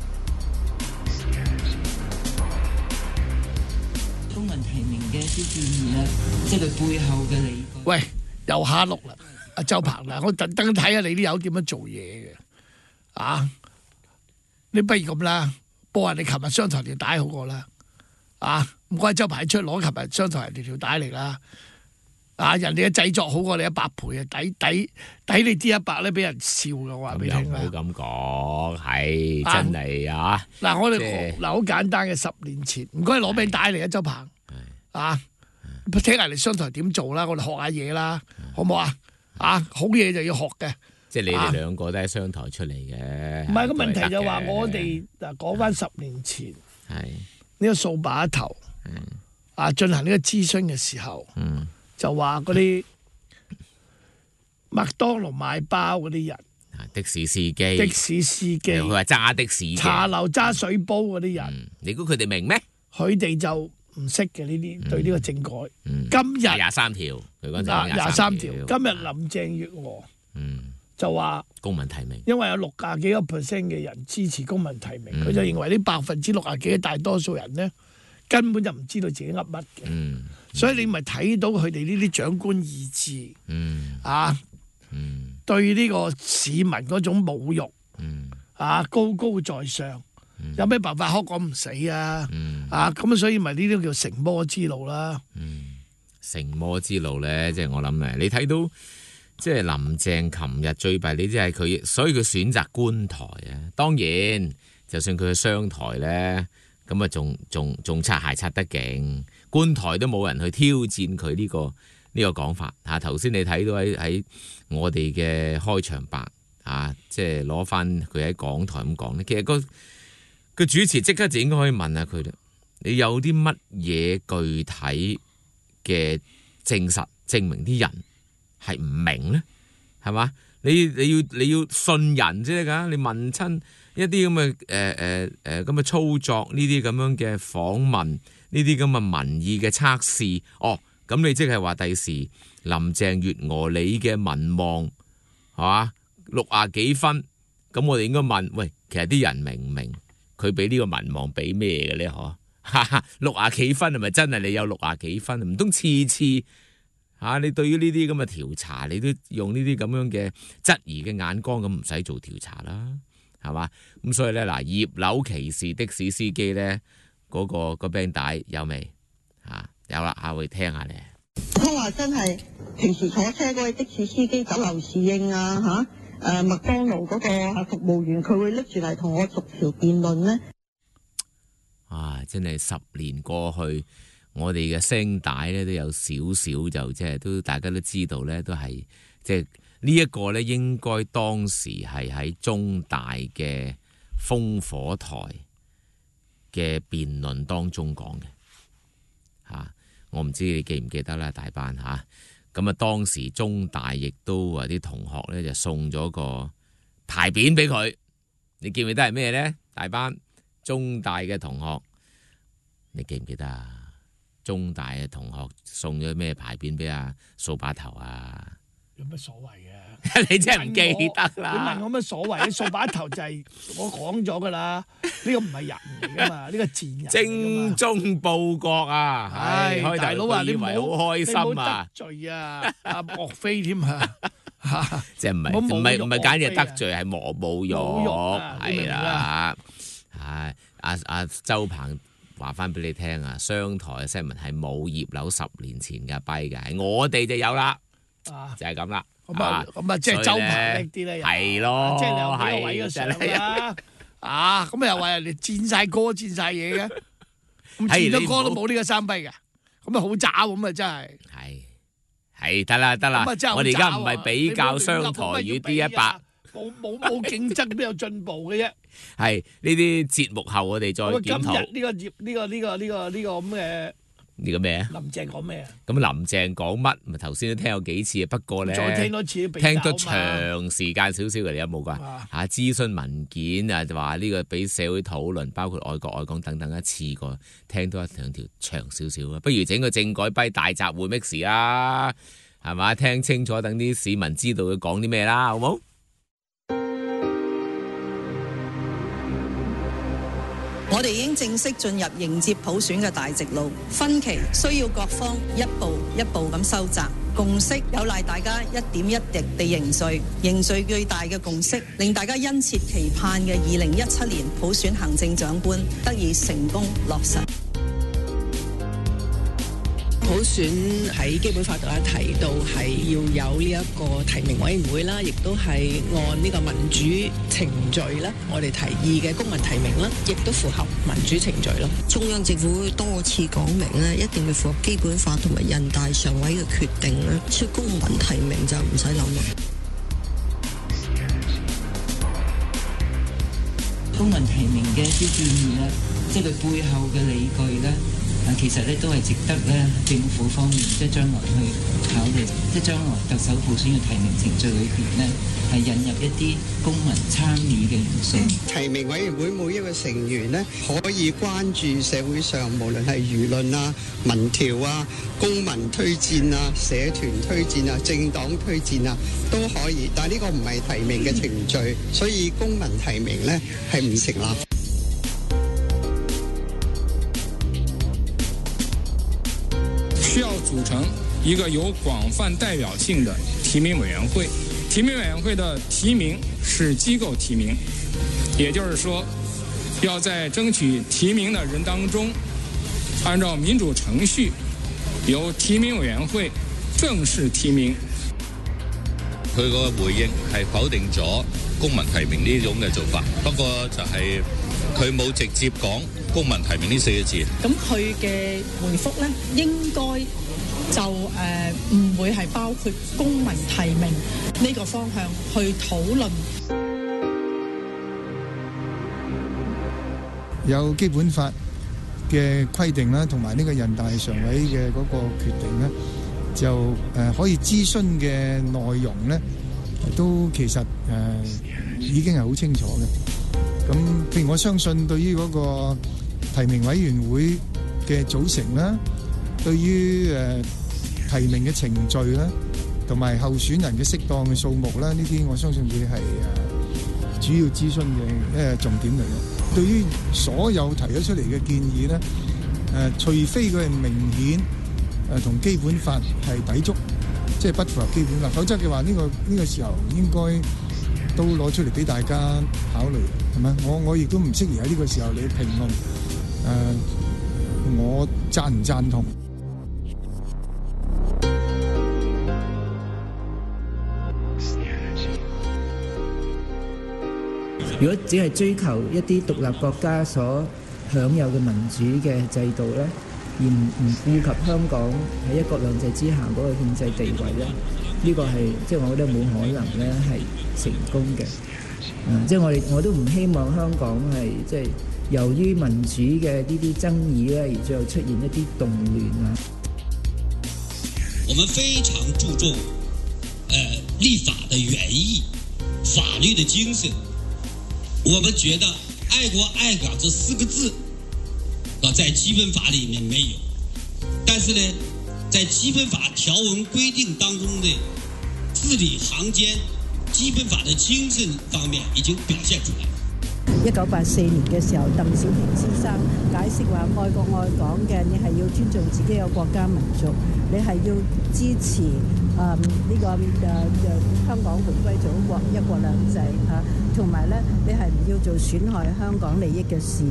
公民提名嘅一啲建議咧，即係佢背後嘅理據。 喂，又下碌啦！阿周鵬啦，我特登睇下你啲友點樣做嘢嘅，啊！你不如咁啦，播下你琴日商台條帶好過啦，啊！唔該周鵬出攞琴日商台條條帶嚟啦，啊！人哋嘅製作好過你一百倍啊，抵抵抵你啲一百咧俾人笑嘅，我話俾你聽啦。 唔好咁講，係真係啊！ 嗱、啊，我哋嗱好簡單嘅，十年前唔該攞俾帶嚟啊，周鵬啊，聽人哋商台點做啦，我哋學下嘢啦，好唔好啊？啊，好嘢就要學嘅， 即係你哋兩個都係商台出嚟嘅。 唔係個問題就話我哋嗱講翻十年前，係呢個掃把頭，啊進行呢個諮詢嘅時候，嗯、就話嗰啲麥當勞賣包嗰啲人， 的士司機， 的士司機， 佢話揸的士， 茶樓揸水煲嗰啲人， 嗯、你估佢哋明咩？ 佢哋就唔識嘅呢啲，對呢個政改。 嗯、 今日廿三條，佢講就廿三條。今日林鄭月娥嗯就話公民提名， 因為有六廿幾個 percent 嘅人支持公民提名，佢、 嗯、 就認為呢百分之六廿幾嘅大多數人咧根本就唔知道自己噏乜嘅。嗯嗯、所以你咪睇到佢哋呢啲長官意志，嗯、啊，嗯、對呢個市民嗰種侮辱，嗯、啊高高在上。有咩辦法可講唔死啊？嗯、啊咁所以咪呢啲叫成魔之路啦。 嗯，成魔之路咧，即係我諗咧，你睇到即係林鄭琴日最弊，你即係佢，所以佢選擇觀台啊。當然，就算佢去商台咧，咁啊仲仲仲擦鞋擦得勁，觀台都冇人去挑戰佢呢個呢個講法嚇。頭先你睇到喺喺我哋嘅開場白啊，即係攞翻佢喺港台咁講咧，其實個。個主持即刻就應該可以問下佢啦。 你有啲乜嘢具體嘅證實證明啲人係唔明咧？係嘛？你你要你要信人啫㗎，你問親一啲咁嘅誒誒誒咁嘅操作，呢啲咁樣嘅訪問，呢啲咁嘅民意嘅測試，哦，咁你即係話第時林鄭月娥你嘅民望係嘛六啊幾分，咁我哋應該問，喂，其實啲人明唔明佢俾呢個民望俾咩嘅咧？嗬，六啊幾分係咪真係你有六啊幾分？唔通次次？啊！你對於呢啲咁嘅調查，你都用呢啲咁樣嘅質疑嘅眼光，咁唔使做調查啦，係嘛？咁所以咧，嗱，葉劉歧視的士司機咧，嗰、嗰個、嗰個 band 帶有未？啊，有啦，下回聽下咧。 佢話真係平時坐車嗰位的士司機酒樓侍應啊，嚇誒麥當勞嗰個服務員，佢會拎住嚟同我逐條辯論咧。 啊！真係十年過去。我哋嘅聲帶咧都有少少就即係都大家都知道咧，都係即係呢一個咧應該當時係喺中大嘅烽火台嘅辯論當中講嘅嚇，我唔知你記唔記得啦，大班嚇咁啊！當時中大亦都話啲同學咧就送咗個牌匾俾佢，你記唔記得係咩咧？大班中大嘅同學，你記唔記得啊？中大嘅同學送咗咩牌匾俾阿掃把頭啊？ 有乜所謂嘅？ 你真係唔記得啦！ 你問我乜所謂？掃把頭就係我講咗噶啦，呢個唔係人嚟噶嘛，呢個賤人。 精忠報國啊！唉， 大佬啊，你以為好開心啊！ 得罪啊，阿莫非添啊！ 即係唔係唔係唔係簡直得罪，係磨侮辱，係啦。唉，阿阿周鵬。話翻俾你聽啊，商台嘅新聞係冇葉劉十年前嘅跛嘅，係我哋就有啦，啊、就係咁啦。 咁啊，咁啊，即係周鵬叻啲咧， 係咯， 即係你有幾個位嘅上啦。啊，咁又話人哋戰晒歌、戰晒嘢嘅，咁戰咗歌都冇呢個三跛嘅，咁啊好渣咁啊真係。係係得啦得啦，我哋而家唔係比較商台與 D 一百。 冇冇冇競爭，邊有進步嘅啫？ 係呢啲節目後，我哋再檢討。 今日呢個業呢個呢個呢個呢個咁嘅呢個咩啊？ 林鄭講咩啊？ 咁林鄭講乜？咪頭先都聽過幾次，不過咧再聽多次， 聽多長時間少少嘅，你有冇㗎？嚇諮詢文件啊，就話呢個俾社會討論，包括愛國愛港等等一次過，聽多一兩條長少少啊！不如整個政改跛大集會 mix 啦，係嘛？聽清楚，等啲市民知道佢講啲咩啦，好冇？ 我哋已經正式進入迎接普選嘅大直路，分歧需要各方一步一步咁收窄，共識有賴大家一點一滴地凝聚，凝聚最大嘅共識，令大家殷切期盼嘅二零一七年普選行政長官得以成功落實。 普選喺基本法度咧提到係要有呢一個提名委員會啦，亦都係按呢個民主程序啦，我哋提議嘅公民提名啦，亦都符合民主程序咯。 中央政府多次講明咧，一定要符合基本法同埋人大常委嘅決定咧，所以公民提名就唔使諗啦。 公民提名嘅一啲建議咧，即係佢背後嘅理據咧。啊，其實咧都係值得咧政府方面即係將來去考慮，即係將來特首普選嘅提名程序裏邊咧，係引入一啲公民參與嘅元素。 提名委員會每一個成員咧，可以關注社會上無論係輿論啊、民調啊、公民推薦啊、社團推薦啊、政黨推薦啊，都可以。但係呢個唔係提名嘅程序，所以公民提名咧係唔成立。 需要組成一個有廣泛代表性的提名委員會，提名委員會的提名是機構提名，也就是說，要在爭取提名的人當中，按照民主程序，由提名委員會正式提名。 佢個回應係否定咗公民提名呢種嘅做法，不過就係佢冇直接講公民提名呢四個字。 咁佢嘅回覆咧，應該就誒唔、呃、會係包括公民提名呢個方向去討論。 有基本法嘅規定啦，同埋呢個人大常委嘅嗰個決定咧，就誒、呃、可以諮詢嘅內容咧，都其實誒、呃、已經係好清楚嘅。咁譬如我相信對於嗰個提名委員會嘅組成啦，對於誒、呃、提名嘅程序啦，同埋候選人嘅適當嘅數目啦，呢啲我相信會係誒主要諮詢嘅一個重點嚟嘅。對於所有提咗出嚟嘅建議咧，誒、呃、除非佢係明顯誒同、呃、基本法係抵觸，即係不符合基本法，否則嘅話呢、呢個呢、呢個時候應該都攞出嚟俾大家考慮，係咪？我我亦都唔適宜喺呢個時候你評論誒、呃、我贊唔贊同。 如果只係追求一啲獨立國家所享有嘅民主嘅制度咧，而唔唔顧及香港喺一國兩制之下嗰個憲制地位咧，呢個係即係我覺得冇可能咧係成功嘅。嗯，即係我哋我都唔希望香港係即係由於民主嘅呢啲爭議咧，而最後出現一啲動亂啊。 我們非常注重呃立法的原意、法律的精神。我們覺得愛國愛港這四個字啊，在基本法裏面沒有，但是呢，在基本法條文規定當中的字裏行間，基本法的精神方面已經表現出來。 一九八四年嘅時候，鄧小平先生解釋話，愛國愛港嘅，你係要尊重自己嘅國家民族，你係要支持誒呢、這個誒誒、呃、香港回歸祖國一國兩制嚇，同埋咧你係唔要做損害香港利益嘅事。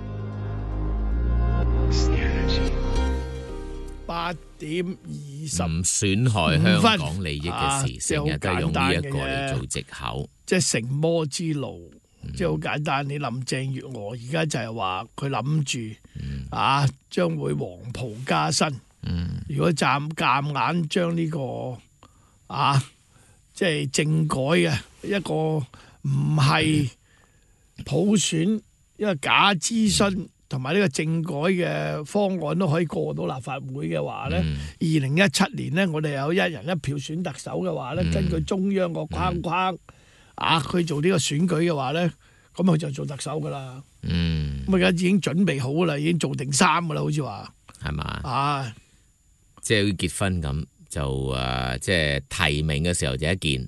八點二十， 唔損害香港利益嘅事，成日、啊、都用呢一個嚟做藉口， 即係成魔之路。即係好簡單，你林鄭月娥而家就係話佢諗住啊，將會黃袍加身。嗯、如果暫夾硬將呢、這個啊，即係政改嘅一個唔係普選，一個假諮詢同埋呢個政改嘅方案都可以過到立法會嘅話咧，二零一七年咧，我哋有一人一票選特首嘅話咧，嗯、根據中央個框框。嗯啊！佢做呢個選舉嘅話咧，咁佢就做特首噶啦。嗯，咁而家已經準備好啦，已經做定衫噶啦，好似話係嘛？ 啊， 即係結婚咁就誒、呃，即係提名嘅時候就一件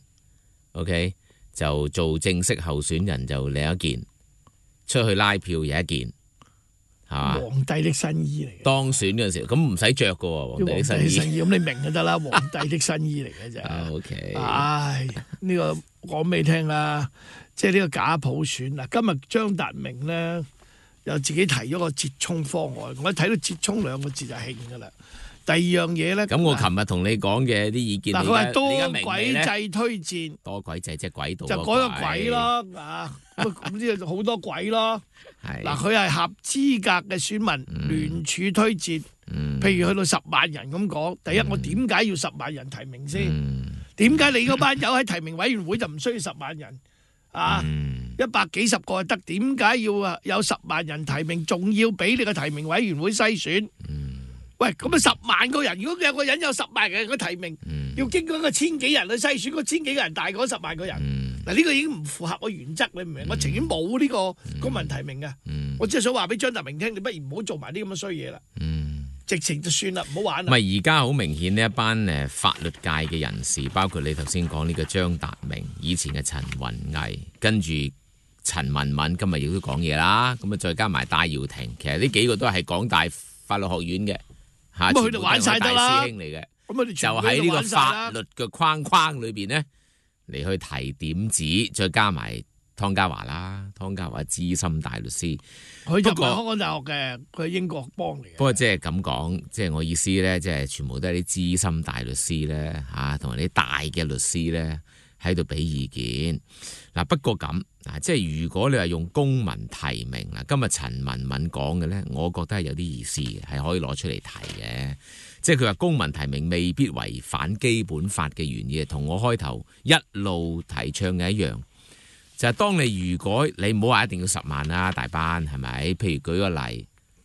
，OK， 就做正式候選人就另一件，出去拉票又一件，係嘛？ 皇帝的新衣嚟嘅。當選嗰陣時，咁唔使着噶喎，皇帝的新衣。 咁你明就得啦，皇帝的新衣嚟嘅啫。 O K， 唉，呢、這個。講俾你聽啦，即係呢個假普選嗱。今日張達明咧又自己提咗個折衷方案，我睇到折衷兩個字就興噶啦。第二樣嘢咧， 咁我琴日同你講嘅啲意見， 嗱，佢話多軌制推薦， 多軌制即係軌道， 就改個軌咯啊！咁呢度好多軌咯。嗱，佢係合資格嘅選民、嗯、聯署推薦，嗯、譬如去到十萬人咁講。第一，嗯、我點解要十萬人提名先？點解、嗯、你嗰班友喺提名委員會就唔需要十萬人啊？一百幾十個就得，點解要啊有十萬人提名，仲要俾你個提名委員會篩選？嗯、喂，咁啊十萬個人，如果有個人有十萬人嘅提名，嗯、要經過一個千幾人去篩選，嗰千幾個人大過十萬個人。嗱呢、嗯、個已經唔符合我原則，你唔明？嗯、我情願冇呢個公民提名嘅，嗯、我只係想話俾張達明聽，你不如唔好做埋啲咁嘅衰嘢啦。嗯、直情就算啦，唔好玩啦。唔係而家好明顯呢一班誒法律界嘅人士，包括你頭先講呢個張達明，以前嘅陳雲毅，跟住陳文敏，今日亦都講嘢啦。咁啊再加埋戴耀廷，其實呢幾個都係港大法律學院嘅，嚇， 咁佢哋玩晒得啦。 大師兄嚟嘅，就喺呢個法律嘅框框裏邊呢。嚟去提點子，再加埋湯家驊啦，湯家驊資深大律師， 佢就唔係香港大學嘅，佢係英國幫嚟嘅。 不過即係咁講，即係我意思咧，即係全部都係啲資深大律師咧，吓同埋啲大嘅律師咧喺度俾意見。嗱，不過咁嗱，即係如果你話用公民提名嗱，今日陳文敏講嘅咧，我覺得係有啲意思嘅，係可以攞出嚟提嘅。即係佢話公民提名未必違反基本法嘅原意，同我開頭一路提倡嘅一樣。就係、是、當你如果你唔好話一定要十萬啦，大班係咪？譬如舉個例，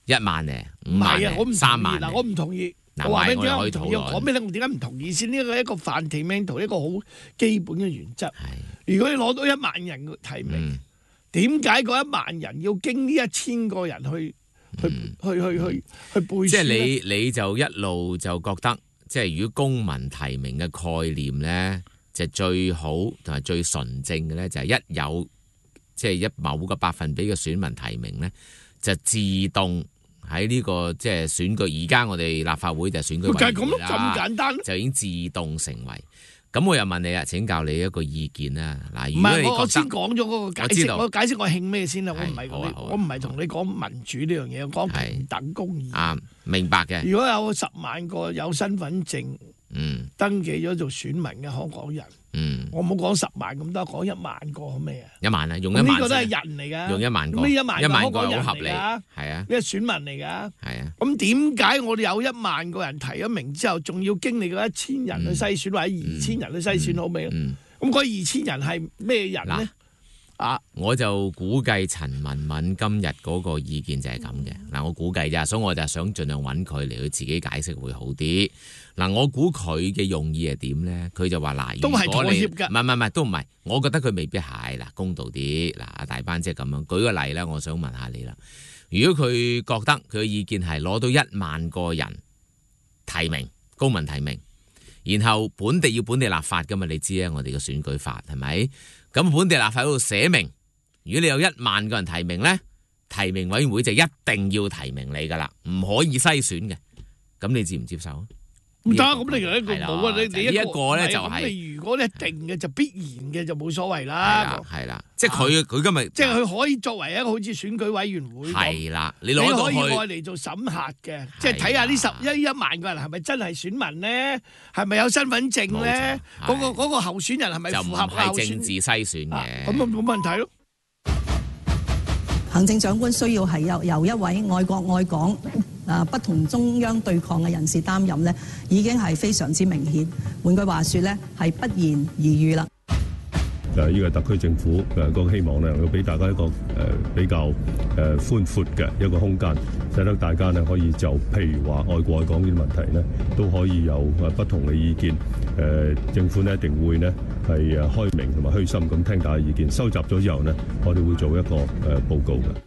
一萬咧， 唔五萬係啊，我唔同意三萬嗱，我唔同意。 嗱我話俾你聽， 我哋可以我唔同意。 討論我講俾你聽，我點解唔同意先？呢個一個 fundamental 一個好基本嘅原則。如果你攞到一萬人嘅提名，點解嗰一萬人要經呢一千個人去去去去去去背書呢？ 即係你你就一路就覺得，即係如果公民提名嘅概念咧，就最好同埋最純正嘅咧，就係一有即係一某個百分比嘅選民提名咧，就自動喺呢、這個即係選舉。而家我哋立法會就係選舉委員會啦， 咁簡單就已經自動成為。咁我又問你啊，請教你一個意見啦。嗱， 唔如果你覺得係我我先講咗嗰個解釋， 我知道我解釋我興咩先啦。我唔係好啊好啊我唔係同你講民主呢樣嘢，我講平等公義。 啱，明白嘅。 如果有十萬個有身份證， 嗯， 登記咗做選民嘅香港人， 嗯， 我冇講十萬咁多，講一萬個好咩啊？ 一萬啊，用一萬先。 咁呢個都係人嚟㗎， 用一萬個， 呢一萬一萬個個香港人好合理， 嚟㗎， 係啊， 呢係選民嚟㗎。 係啊。 咁點解我哋有一萬個人提咗名之後，仲要經歷嗰一千人去篩選，或者二千人去篩選好未咧？咁嗰二千人係咩人咧？啊！ 我就估計陳文敏今日嗰個意見就係咁嘅。嗱，我估計咋，所以我就想盡量揾佢嚟去自己解釋會好啲。嗱，我估佢嘅用意係點咧？佢就話嗱， 都係妥協㗎。 唔係唔係唔係，都唔係。我覺得佢未必係嗱，公道啲嗱，阿大班即係咁樣舉個例啦。我想問下你啦，如果佢覺得佢嘅意見係攞到一萬個人提名，公民提名，然後本地要本地立法㗎嘛？你知啊，我哋嘅選舉法係咪？咁本地立法嗰度寫明，如果你有一萬個人提名呢，提名委員會就一定要提名你噶啦，唔可以篩選嘅。咁你接唔接受啊？ 唔得，咁你一個冇啊！你你一個咧就係， 你如果你定嘅就必然嘅就冇所謂啦。 係啦，即係佢佢今日即係佢可以作為一個好似選舉委員會係啦，你攞到可以愛嚟做審核嘅，即係睇下呢十一一萬個人係咪真係選民咧？係咪有身份證咧？嗰個嗰個候選人係咪符合就唔係政治篩選嘅？ 咁咪冇問題咯。 行政長官需要係由由一位愛國愛港啊不同中央對抗嘅人士擔任呢，已經係非常之明顯。換句話說呢，係不言而喻啦。 誒，呢個特區政府誒個希望呢，能夠俾大家一個誒比較誒寬闊嘅一個空間，使得大家呢可以就譬如話愛國愛港呢啲問題呢，都可以有誒不同嘅意見。誒，政府呢一定會呢係誒開明同埋虛心咁聽大家意見，收集咗之後呢，我哋會做一個誒報告嘅。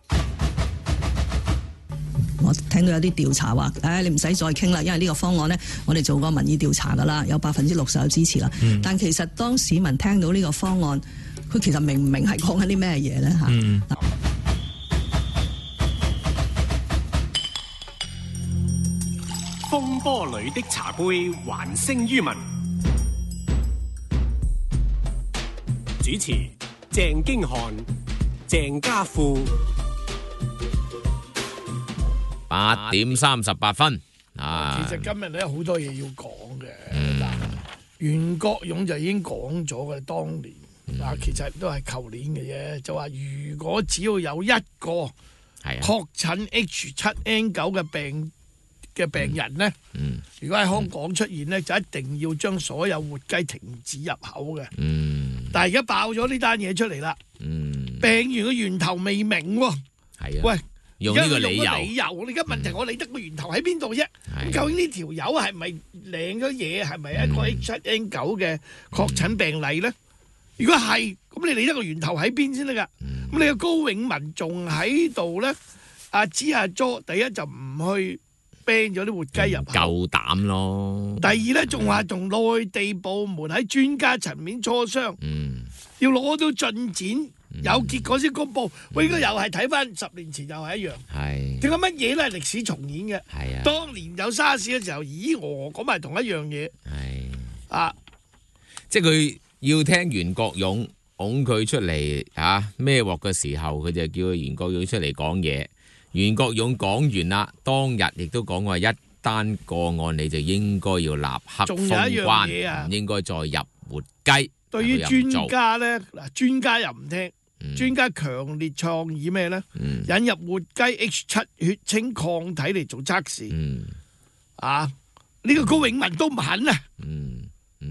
我聽到有啲調查話，唉、哎，你唔使再傾啦，因為呢個方案呢，我哋做過民意調查噶啦，有百分之六十有支持啦。嗯、但其實當市民聽到呢個方案，佢其實明唔明係講緊啲咩嘢咧？嚇、嗯！ 風波裏的茶杯，還聲於民。主持：鄭經翰、鄭家富。 八點三十八分啊！ 其實今日咧好多嘢要講嘅。嗱、嗯，袁國勇就已經講咗嘅，當年嗱、嗯，其實都係舊年嘅啫，就話如果只要有一個確診 H 七 N 九嘅病嘅病人咧、嗯嗯，如果喺香港出現咧、嗯，就一定要將所有活雞停止入口嘅。嗯，但係而家爆咗呢單嘢出嚟啦。嗯，病源嘅源頭未明喎。係啊。喂。用呢個理由，理由你而家問題，我理得個源頭喺邊度啫？咁究竟呢條友係咪領咗嘢？係咪一個 H 七 N 九嘅確診病例咧？如果係，咁你理得個源頭喺邊先得㗎？咁你個高永文仲喺度咧？阿芝阿 Jo 第一就唔去 ban 咗啲活雞入口， 夠膽咯。 第二咧仲話同內地部門喺專家層面磋商，要攞到進展。有結果先公佈，喂、嗯，呢個又係睇翻十年前又係一樣。係點解乜嘢都係歷史重演嘅？係啊，當年有沙士嘅時候，咦我講埋同一樣嘢。係啊， 即係佢要聽袁國勇拱佢出嚟啊孭鑊嘅時候，佢就叫袁國勇出嚟講嘢。袁國勇講完啦，當日亦都講話一單個案你就應該要立刻封關，唔、啊、應該再入活雞。 對於專家咧，嗱專家又唔聽。專、嗯、家強烈倡議咩咧、嗯？引入活雞 H 七血清抗體嚟做測試、嗯。啊，呢、這個高永文都唔肯啊。嗯嗯，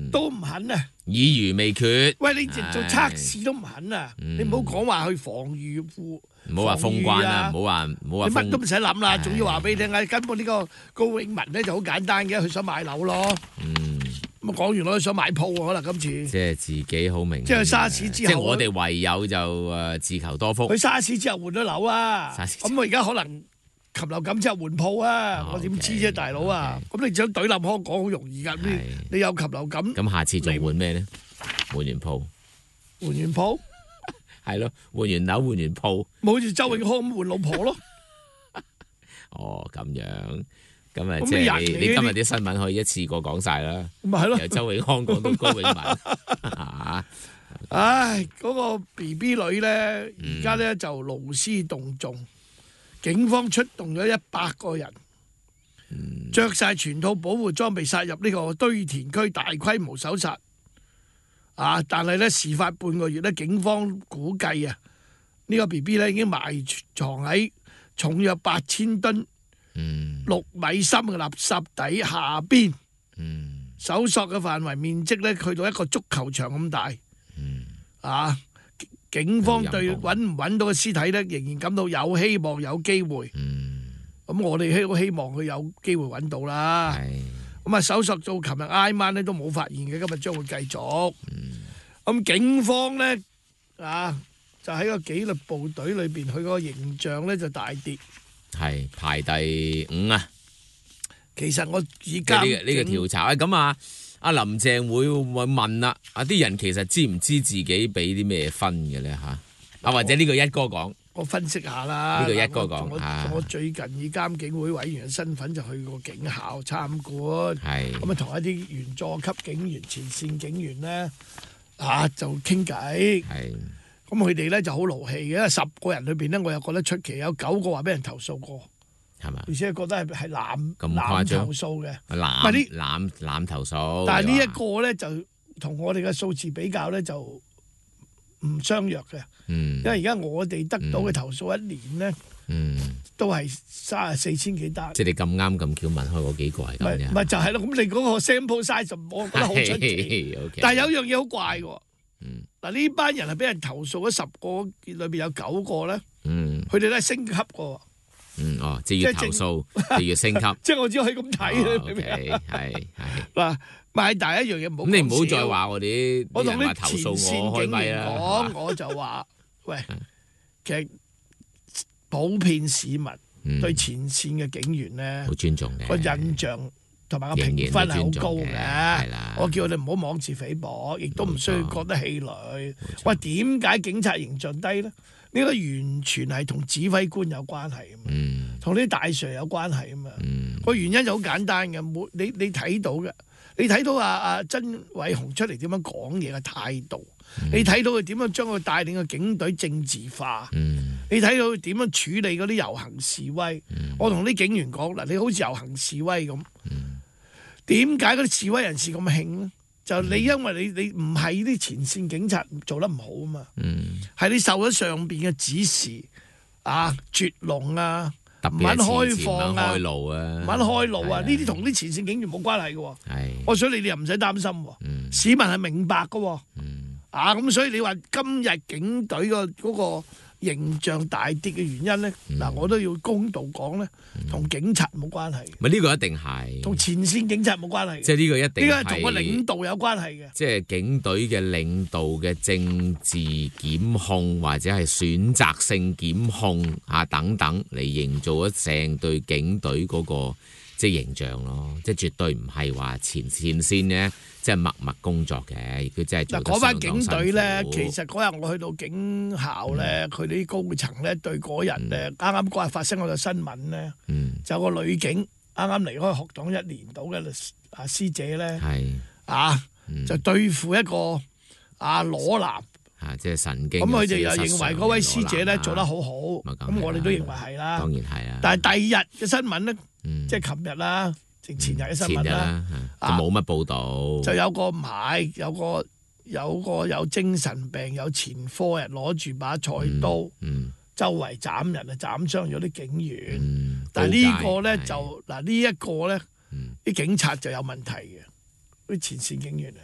都唔肯啊！ 議餘未決。 喂，你直做測試都唔肯啊！你唔好講話去防禦護， 唔好話封關啊，唔好話唔好話。 你乜都唔使諗啦，仲要話俾你聽啊！根本呢個高永文咧就好簡單嘅，佢想買樓咯。 嗯。 咁講完我都想買鋪可能今次。 即係自己好明。 即係沙士之後。 即係我哋唯有就誒自求多福。 佢沙士之後換咗樓啊！咁我而家可能。禽流感之後換鋪啊！我點知啫，大佬啊！咁你想懟冧香港好容易㗎，你你有禽流感。 咁下次仲換咩咧？換完鋪， 換完鋪， 係咯，換完樓換完鋪， 冇好似周永康咁換老婆咯。 哦，咁樣，咁啊，即係你你今日啲新聞可以一次過講晒啦。 咪係咯， 由周永康講到高永文。 唉，嗰個 B B 女咧，而家咧就勞師動眾。警方出動咗一百個人，着晒全套保護裝備殺入呢個堆填區大規模搜查。啊！但係咧事發半個月咧，警方估計啊，呢、這個 B B 咧已經埋藏喺重約八千噸、六米深嘅垃圾底下邊。嗯、搜索嘅範圍面積咧去到一個足球場咁大。嗯、啊！警方對揾唔揾到嘅屍體咧，仍然感到有希望、有機會。咁、嗯、我哋希希望佢有機會揾到啦。咁啊，搜索到琴日挨晚咧都冇發現嘅，今日將會繼續。咁、嗯、警方咧啊，就喺個紀律部隊裏邊，佢個形象咧就大跌。 係排第五啊！ 其實我而家呢個呢個調查咁啊。阿林鄭會會問啦，啊啲人其實知唔知自己俾啲咩分嘅咧嚇？啊或者呢個一哥講， 我分析下啦。 呢個一哥講， 我, 我, 我最近以監警會委員嘅身份就去過警校參觀，咁啊同一啲員佐級警員、前線警員咧啊就傾偈。咁佢哋咧就好勞氣嘅，因為十個人裏邊咧，我又覺得出奇，有九個話俾人投訴過。係嘛？而且覺得係係濫濫投訴嘅， 濫濫濫投訴。 但係呢一個咧就同我哋嘅數字比較咧就唔相若嘅。嗯，因為而家我哋得到嘅投訴一年咧，嗯，都係三十四千幾單。 即係你咁啱咁巧問開嗰幾個係咁樣。 唔係就係咯，咁你嗰個 sample size 我覺得好出奇。但係有樣嘢好怪嘅。嗯，嗱呢班人係俾人投訴咗十個，裏邊有九個咧。嗯，佢哋都係升級過。 嗯哦，即係要投訴，就要升級。 即係我只可以咁睇啦，明唔明啊？係係嗱，買大一樣嘢唔好。 咁你唔好再話我哋， 我同啲投訴前線警員講，我就話：喂，其實普遍市民對前線嘅警員咧， 好尊重嘅個印象同埋個評分係好高嘅。我叫我哋唔好妄自菲薄，亦都唔需要覺得氣餒。喂，點解警察形象低咧？呢個完全係同指揮官有關係啊嘛，同啲、嗯、大 Sir 有關係啊嘛。個、嗯、原因就好簡單嘅，冇你你睇到嘅，你睇到阿阿曾偉雄出嚟點樣講嘢嘅態度，嗯、你睇到佢點樣將佢帶領嘅警隊政治化，嗯、你睇到佢點樣處理嗰啲遊行示威。嗯、我同啲警員講嗱，你好似遊行示威咁，點解嗰啲示威人士咁興咧？就你因為你你唔係啲前線警察做得唔好啊嘛，係、嗯、你受咗上邊嘅指示啊，絕龍啊，唔肯開放啊，唔肯開路啊，唔肯開路啊，呢啲同啲前線警員冇關係嘅、啊。係，我想你哋又唔使擔心、啊，嗯、市民係明白嘅、啊。嗯、啊，咁所以你話今日警隊個嗰個形象大跌嘅原因咧，嗱、嗯、我都要公道講咧，同警察冇關係。 咪呢個一定係同前線警察冇關係。 即係呢個一定係呢個係同個領導有關係嘅。 即係警隊嘅領導嘅政治檢控或者係選擇性檢控啊等等，嚟營造咗成隊警隊嗰個即係形象咯。即係絕對唔係話前前線呢，即係默默工作嘅，佢真係做得相當辛苦。嗱，嗰班警隊咧， 其實嗰日我去到警校咧，佢哋啲高層咧對嗰日咧，啱啱嗰日發生嗰個新聞咧，嗯、就有個女警啱啱離開學黨一年到嘅啊師姐咧，係啊，嗯、就對付一個啊裸男啊，即係神經。 咁佢哋又認為嗰位師姐咧做得好好，咁我哋都認為係啦。 當然係啊。 但係第二日嘅新聞咧，嗯、即係琴日啦。前日嘅新聞啦， 就冇乜報導。 就有個唔係，有個有個有精神病、有前科人攞住把菜刀，嗯嗯、周圍斬人啊，斬傷咗啲警員。嗯、但係呢個咧就嗱呢一個咧，啲、嗯、警察就有問題嘅，啲前線警員啊，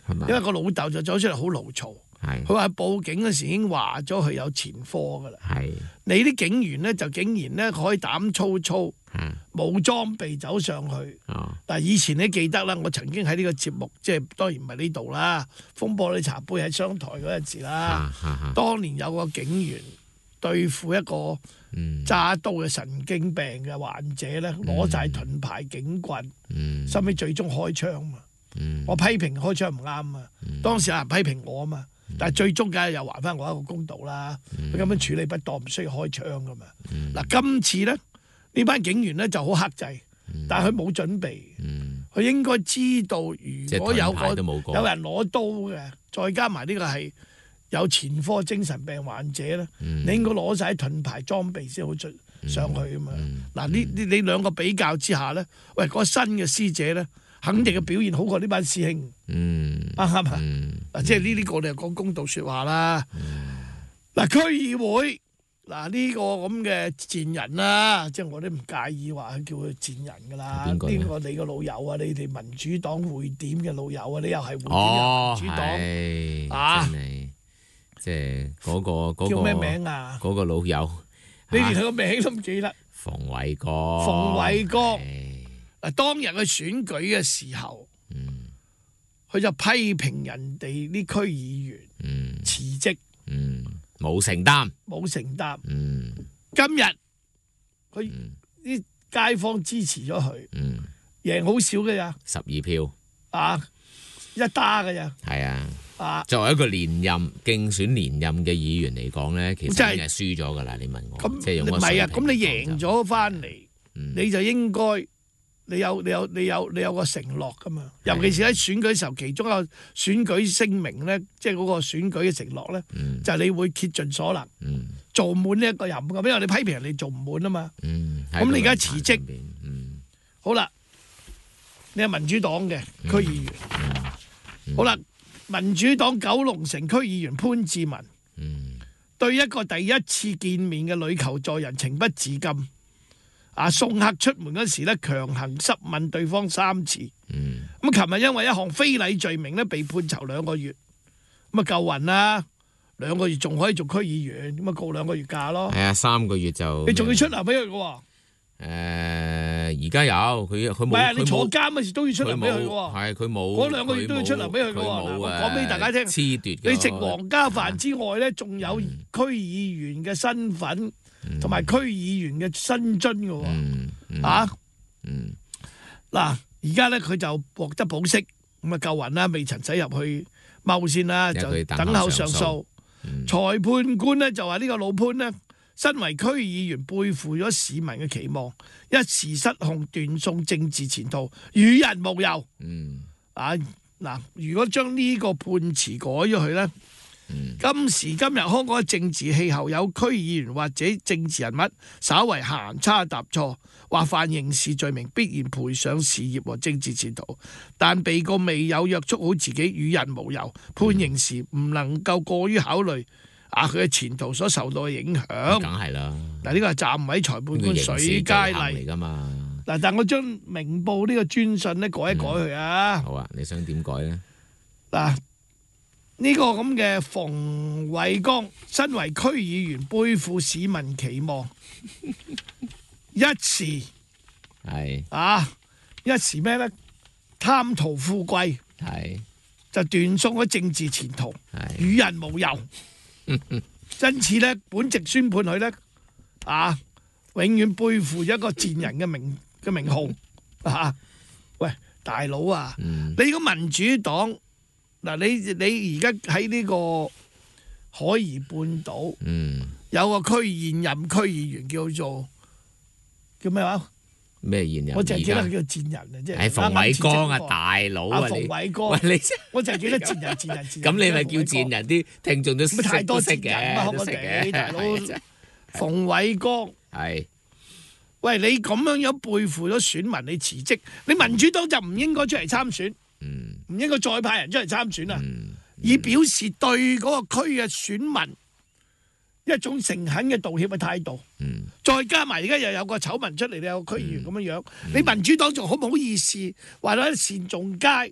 因為個老豆就走出嚟好牢嘈。佢話報警嗰時已經話咗佢有前科噶啦。你啲警員咧就竟然咧可以膽粗粗，冇裝備走上去。但係以前你記得啦，我曾經喺呢個節目，即係當然唔係呢度啦，風波你茶杯喺商台嗰陣時啦。當年有個警員對付一個揸刀嘅神經病嘅患者咧，攞晒盾牌警棍，收尾最終開槍嘛。我批評開槍唔啱啊，當時有人批評我啊嘛。但係最終梗係又還翻我一個公道啦，佢根本處理不當，唔需要開槍噶嘛。嗱、嗯，今次咧呢班警員咧就好克制，嗯、但係佢冇準備，佢、嗯、應該知道如果有個有人攞刀嘅，再加埋呢個係有前科精神病患者咧，嗯、你應該攞晒盾牌裝備先好出上去啊嘛。嗱、嗯，呢呢你兩個比較之下咧，喂，嗰、那個新嘅師姐咧，肯定嘅表現好過呢班師兄。嗯，啱嘛？嗱，即係呢啲我哋講公道説話啦。嗱、嗯，區議會嗱呢、這個咁嘅賤人啦，即係我都唔介意話叫佢賤人噶啦。邊個？邊個你個老友啊？你哋民主黨會點嘅老友啊？你又係會點嘅民主黨啊？ 真係即係嗰個嗰、那個叫咩名啊？ 嗰個老友， 你連佢個名都唔記得。 馮偉哥。 馮偉哥嗱，當日去選舉嘅時候。佢就批評人哋啲區議員辭職， 冇承擔， 冇承擔。今日佢啲街坊支持咗佢，贏好少嘅咋， 十二票啊，一打嘅咋。 係啊， 啊， 作為一個連任競選連任嘅議員嚟講咧，其實已經係輸咗噶啦。你問我， 咁即係用唔係啊？咁你贏咗翻嚟，你就應該。你有你有你有你有個承諾噶嘛？尤其是喺選舉時候，其中一個選舉聲明咧，即係嗰個選舉嘅承諾咧，嗯、就係你會竭盡所能，嗯、做滿呢一個任務。因為你批評人哋做唔滿啊嘛。咁、嗯、你而家辭職，嗯、好啦，你係民主黨嘅區議員，嗯嗯、好啦，民主黨九龍城區議員潘志文，嗯、對一個第一次見面嘅女求助人情不自禁。啊！送客出門嗰時咧，強行濕吻對方三次。咁琴日因為一項非禮罪名咧，被判囚兩個月。咁啊夠運啦，兩個月仲可以做區議員，咁啊告兩個月假咯。 係啊，三個月就你仲要出糧俾佢嘅喎。 誒，而家有佢佢冇。唔係啊， 你坐監嗰時都要出糧俾佢嘅喎。 係佢冇。 嗰兩個月都要出糧俾佢嘅喎。我講俾大家聽。 褫奪。 你食皇家飯之外咧，仲有區議員嘅身份。同埋區議員嘅薪津嘅喎，嗯嗯、啊，嗱、嗯，而家咧佢就獲得保釋，咁啊夠運啦，未曾使入去踎先啦，就等候上訴。嗯、裁判官咧就話呢個老潘呢，身為區議員，背負咗市民嘅期望，一時失控，斷送政治前途，與人無尤。嗯、啊，嗱，如果將呢個判詞改咗佢咧。嗯、今時今日香港嘅政治氣候，有區議員或者政治人物稍為行差踏錯，或犯刑事罪名，必然賠上事業和政治前途。但被告未有約束好自己，與人無尤，判刑時唔能夠過於考慮啊佢嘅前途所受到嘅影響。 梗係啦， 嗱呢個係站喺裁判官水佳麗嚟噶嘛。 嗱，但我將明報呢個專訊咧改一改佢啊、 嗯。好啊，你想點改咧？ 嗱。呢個咁嘅馮偉剛，身為區議員，背負市民期望，一時係啊，一時咩咧？貪圖富貴，係就斷送咗政治前途，與人無尤。因此咧，本席宣判佢咧啊，永遠背負一個賤人嘅名嘅名號啊！喂，大佬啊，嗯、你個民主黨。嗱，你你而家喺呢個海怡半島，嗯、有個區現任區議員叫做叫咩話？ 咩現任？ 我淨係記得佢叫賤人啊，即係馮偉剛啊，大佬啊， 馮偉剛。 喂，你我淨係記得賤人、賤人、賤人。 咁你咪叫賤人啲聽眾都識太多識嘅，都識嘅。 大佬，馮偉剛係。喂，你咁樣樣背負咗選民，你辭職，你民主黨就唔應該出嚟參選。嗯，唔應該再派人出嚟參選啊！嗯嗯、以表示對嗰個區嘅選民一種誠懇嘅道歉嘅態度。嗯，再加埋而家又有個醜聞出嚟，你有個區議員咁樣樣，嗯嗯、你民主黨仲好唔好意思話咧？單仲偕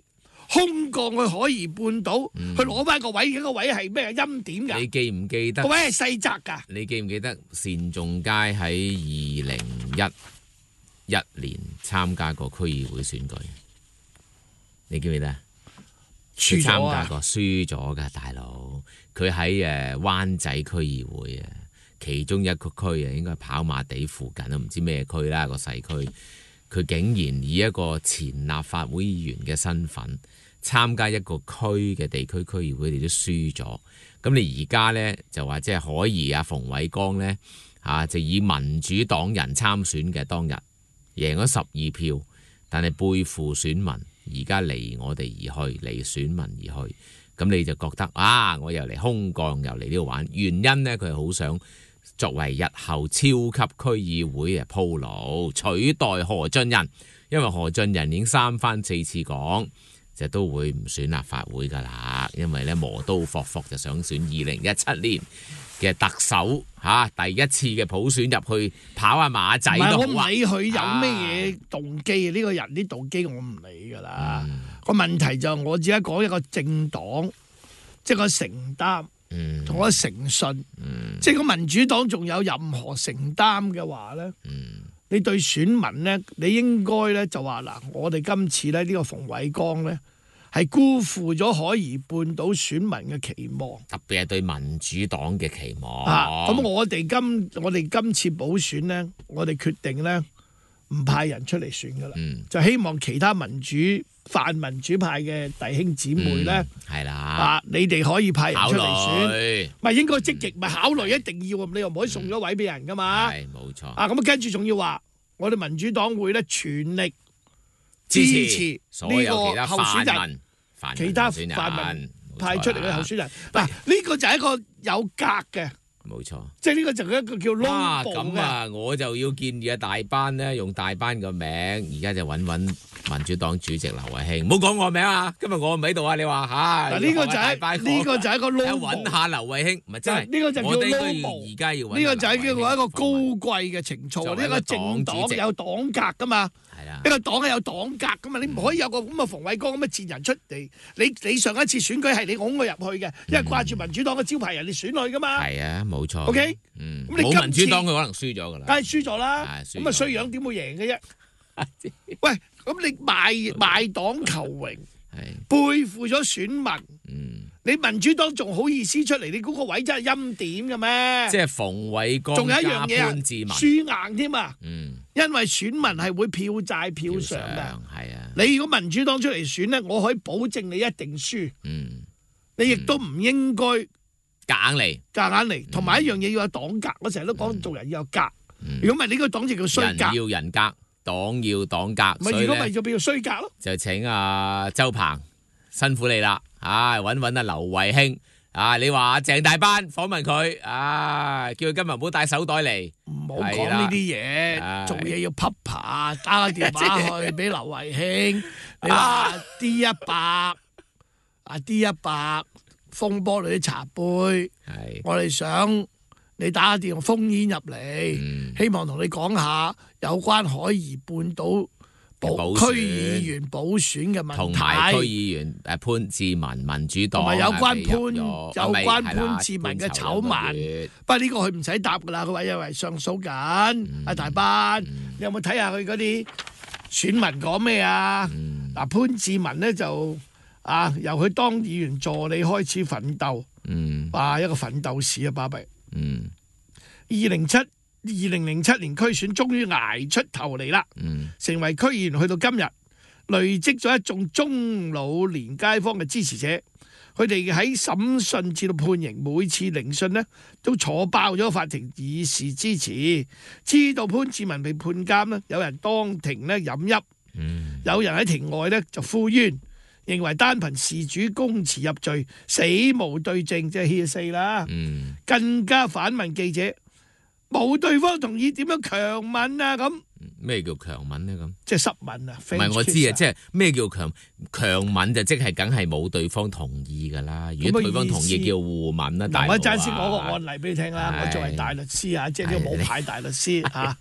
空降去海怡半島， 嗯去攞翻個位，嗰個位係咩欽點㗎？ 你記唔記得？ 個位係細窄㗎。 你記唔記得單仲偕喺二零一一年參加過區議會選舉？你記唔記得？ 輸咗啊！ 參加過，輸咗㗎，大佬。佢喺誒灣仔區議會啊，其中一個區啊，應該係跑馬地附近都唔知咩區啦，個細區。佢竟然以一個前立法會議員嘅身份參加一個區嘅地區區議會，你都輸咗。咁你而家呢，就話即係海怡啊、馮偉光呢，啊，就以民主黨人參選嘅當日贏咗十二票，但係背負選民，而家離我哋而去，離選民而去。咁你就覺得啊，我又嚟空降，又嚟呢度玩。原因呢，佢係好想作為日後超級區議會嘅鋪路，取代何俊仁。因為何俊仁已經三番四次講，就都會唔選立法會噶啦。因為咧磨刀霍霍就想選二零一七年嘅特首嚇、啊、第一次嘅普選入去跑下馬仔都好啊。 我唔理佢有咩嘢動機，呢、啊、個人啲動機我唔理噶啦。個、嗯、問題就係我只係講一個政黨，即係個承擔。同我誠信，嗯、即係個民主黨仲有任何承擔嘅話咧，嗯、你對選民咧，你應該咧就話嗱，我哋今次咧呢個馮偉光咧係辜負咗海怡半島選民嘅期望， 特別係對民主黨嘅期望。 啊，咁我哋今我哋今次補選咧，我哋決定咧唔派人出嚟選噶啦，嗯、就希望其他民主。泛民主派嘅弟兄姊妹咧， 係啦、 嗯，啊，你哋可以派人出嚟選，咪應該積極，咪、嗯、考慮一定要，你又唔可以送咗位俾人噶嘛， 係冇錯。 啊，咁跟住仲要話，我哋民主黨會咧全力支持呢個候選人，其他泛民派出嚟嘅候選人。嗱、啊，呢、這個就係一個有格嘅。 冇錯， 即係呢個就係一個叫窿部咁啊，我就要建議啊大班咧，用大班個名，而家就揾揾民主黨主席劉慧卿，唔好講我名啊！今日我唔喺度啊，你話嚇？嗱，呢個就係呢個就係一個窿部，揾下劉慧卿，唔係真係呢個就叫窿部。而家要揾呢個就係叫做一個高貴嘅情操。呢個政黨有黨格噶嘛？係啊，呢個黨係有黨格噶嘛？你唔可以有個咁嘅馮偉光咁嘅賤人出嚟。你你上一次選舉係你拱佢入去嘅，因為掛住民主黨嘅招牌人哋選佢噶嘛。係啊。冇錯 ，OK， 嗯，咁你冇民主黨佢可能輸咗噶啦，梗係輸咗啦，咁啊衰樣點會贏嘅啫？喂，咁你賣賣黨求榮，背負咗選民，嗯，你民主黨仲好意思出嚟？你嗰個位真係欽點嘅咩？即係馮偉光，仲有一樣嘢啊，輸硬添啊，嗯，因為選民係會票債票償嘅，係啊，你如果民主黨出嚟選咧，我可以保證你一定輸，嗯，你亦都唔應該。夾硬嚟，夾硬嚟，同埋一樣嘢要有黨格。我成日都講做人要有格，如果唔係呢個黨就叫衰格。人要人格，黨要黨格。咪如果咪就變做衰格咯。就請阿周鵬辛苦你啦，啊揾揾阿劉慧卿，啊你話鄭大班訪問佢，啊叫佢今日唔好帶手袋嚟，唔好講呢啲嘢，做嘢要啪啪打個電話去俾劉慧卿，你話 D 一百，啊 D 一百。風波裏啲茶杯，我哋想你打電話烽煙入嚟，嗯、希望同你講下有關海怡半島區議員補選嘅問題，同埋區議員誒潘志文民主黨，同埋有關潘有關潘志文嘅醜聞。不過呢個佢唔使答噶啦，佢話因為上訴緊。阿、嗯、大班，嗯、你有冇睇下佢嗰啲選民講咩啊？嗱、嗯，潘志文咧就。啊！由佢當議員助理開始奮鬥，嗯，哇！一個奮鬥史啊，巴閉，嗯。二零七二零零七年區選終於捱出頭嚟啦，嗯，成為區議員去到今日，累積咗一眾中老年街坊嘅支持者，佢哋喺審訊至到判刑，每次聆訊呢都坐爆咗法庭，以示支持。知道潘志文被判監呢，有人當庭呢飲泣，嗯，有人喺庭外呢就呼冤。認為單憑事主供詞入罪，死無對證，即係 hearsay 啦。嗯，更加反問記者，冇對方同意點樣強吻啊？咁咩叫強吻咧？咁即係濕吻啊？唔係我知啊，即係咩叫強強吻就即係梗係冇對方同意噶啦。如果對方同意叫互吻啦。嗱，我陣先攞個案例俾你聽啦。我作為大律師啊，即係呢個冇牌大律師啊。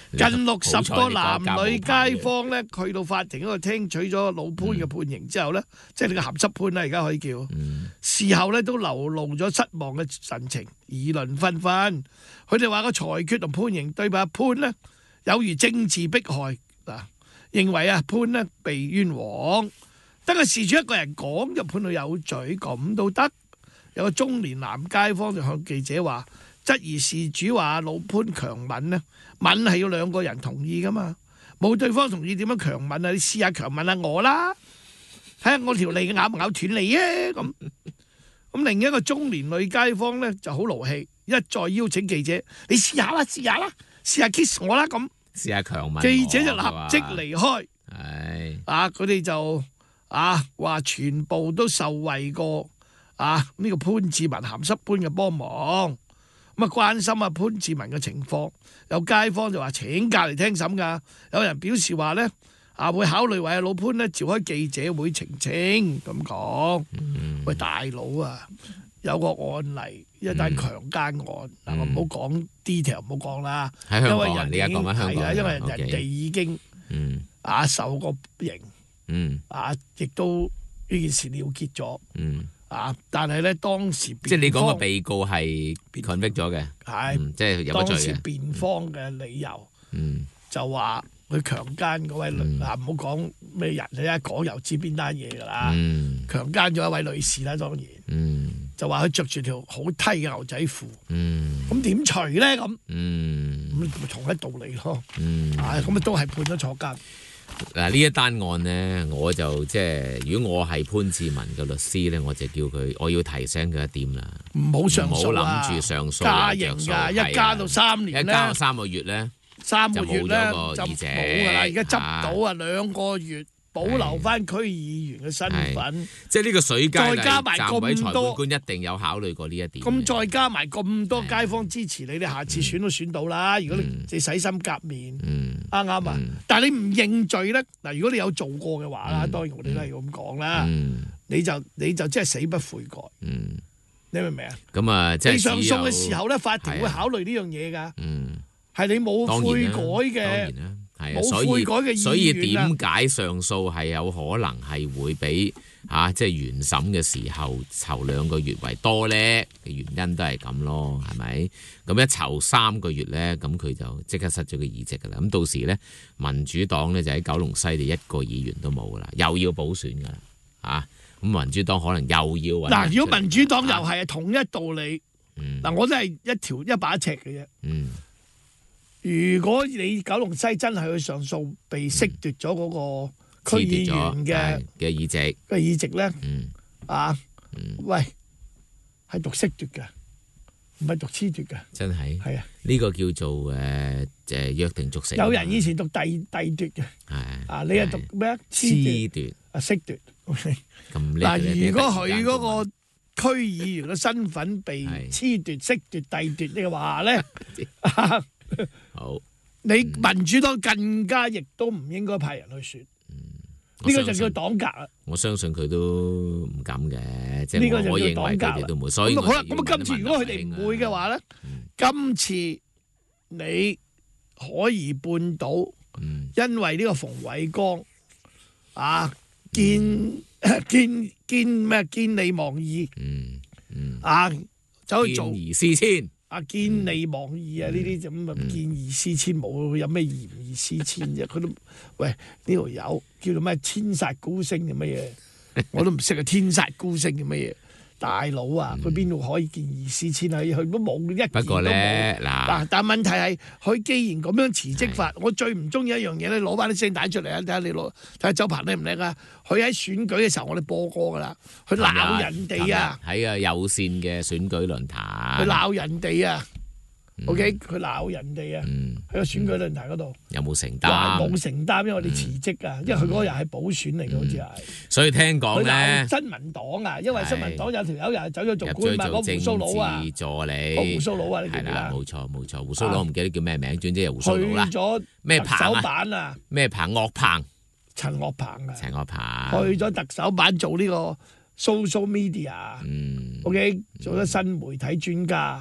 近六十個男女街坊咧，去到法庭嗰度聽取咗老潘嘅判刑之後咧，嗯、即係你個鹹濕潘啦，而家可以叫。嗯、事後咧都流露咗失望嘅神情，議論紛紛。佢哋話個裁決同判刑對阿潘咧有如政治迫害嗱，認為啊潘咧被冤枉，得個事主一個人講就判到有罪，咁都得。有個中年男街坊就向記者話，質疑事主話老潘強吻咧，吻係要兩個人同意噶嘛，冇對方同意點樣強吻啊？你試下強吻下我啦，睇下我條脷咬唔咬斷你啊！咁咁另一個中年女街坊咧就好勞氣，一再邀請記者，你試下啦，試下啦，試下 kiss 我啦咁， 試下強吻。 記者就立即離開。 係啊，佢哋就啊話全部都受惠過。啊！呢、這個潘志文鹹濕潘嘅幫忙，咁啊關心啊潘志文嘅情況，有街坊就話請假嚟聽審㗎，有人表示話咧啊會考慮為阿老潘咧召開記者會澄清咁講。嗯、喂大佬啊，有個案例一單強姦案，嗱、嗯、我唔好講 detail 唔好講啦， 喺香港因為人你而家講緊香港， 係啊，因為人 okay. 哋已經、嗯、啊受過刑，嗯、啊亦都呢件事了結咗。嗯啊！但係咧，當時即係你講個被告係 convict 咗嘅，係、嗯、即係有個罪嘅。 當時辯方嘅理由，嗯、就話佢強姦嗰位女，啊唔好講咩人，你一講又知邊單嘢㗎啦。嗯、強姦咗一位女士啦，當然，嗯、就話佢着住條好梯嘅牛仔褲，咁點除咧？咁咁咪同一道理咯。嗯、啊，咁啊都係判咗坐監。 嗱呢一單案呢，我就即係如果我係潘志文嘅律師咧，我就叫佢，我要提醒佢一點啦， 唔好上訴啊， 唔好諗住上訴加刑㗎，一加到三年咧， 一加到三個月咧， 三個月咧就冇㗎啦，而家執到啊兩個月。保留翻區議員嘅身份， 即係呢個水街， 再加埋咁多， 官一定有考慮過呢一點。 咁再加埋咁多街坊支持你，你下次選都選到啦。如果你你洗心革面，啱啱啊？但係你唔認罪咧，嗱，如果你有做過嘅話啦，當然我哋都係咁講啦。你就你就真係死不悔改。你明唔明啊？ 咁啊，即係你上訴嘅時候咧，法庭會考慮呢樣嘢㗎。係你冇悔改嘅。 係啊，所以所以點解上訴係有可能係會比啊即係原審嘅時候囚兩個月為多咧？嘅原因都係咁咯，係咪？咁一囚三個月咧，咁佢就即刻失咗個議席噶啦。咁到時咧，民主黨咧就喺九龍西地一個議員都冇噶啦，又要補選噶啦，啊！咁民主黨可能又要揾嗱，如果民主黨又係同一道理，嗱、嗯，我都係一條一把尺嘅啫。嗯。如果你九龍西真係去上訴，被褫奪咗嗰個區議員嘅嘅議席嘅議席咧，嗯、啊，嗯、喂，係讀褫奪嘅，唔係讀褫奪嘅， 真係係啊，呢個叫做誒誒約定俗成。 有人以前讀遞遞奪嘅，係啊，你係讀咩啊？ 褫奪啊， 褫奪。 咁嗱，如果佢嗰個區議員嘅身份被褫奪、褫奪、遞奪嘅話咧， 好， 你民主黨更加亦都唔應該派人去選，呢個就叫黨格啦。 我相信佢都唔敢嘅，即係我認為佢哋都冇。所以好啦，咁啊，今次如果佢哋唔會嘅話咧，今次你可以判到，因為呢個馮偉光啊見見見咩見利忘義，啊走去做見異思遷。 啊見利忘義啊！呢啲咁啊見異思遷冇有咩嫌異思遷啫？佢都喂呢條友叫做咩天煞孤星嘅乜嘢？我都唔識啊！天煞孤星嘅乜嘢？大佬啊，佢邊度可以見異思遷啊？佢都冇一件都冇。不過咧嗱，但問題係佢既然咁樣辭職法，我最唔中意一樣嘢咧，攞翻啲聲帶出嚟啊！睇下你攞睇下周鵬叻唔叻啊？佢喺選舉嘅時候，我哋播過噶啦，佢鬧人哋啊！ 喺個有線嘅選舉論壇， 佢鬧人哋啊！OK，佢鬧人哋啊！喺個選舉論壇嗰度有冇承擔？ 冇承擔，因為我哋辭職啊，因為佢嗰日係補選嚟嘅，好似係。 所以聽講咧， 新民黨啊，因為新民黨有條友又係走咗做官嘛，嗰鬍鬚佬啊， 政治助理， 嗰鬍鬚佬啊，你記唔記得？ 係啦，冇錯冇錯，鬍鬚佬唔記得叫咩名，總之係鬍鬚佬啦。 去咗咩特首版啊？ 咩彭岳鵬？ 陳岳鵬啊？ 陳岳鵬去咗特首版做呢個 social media，OK，做咗新媒體專家。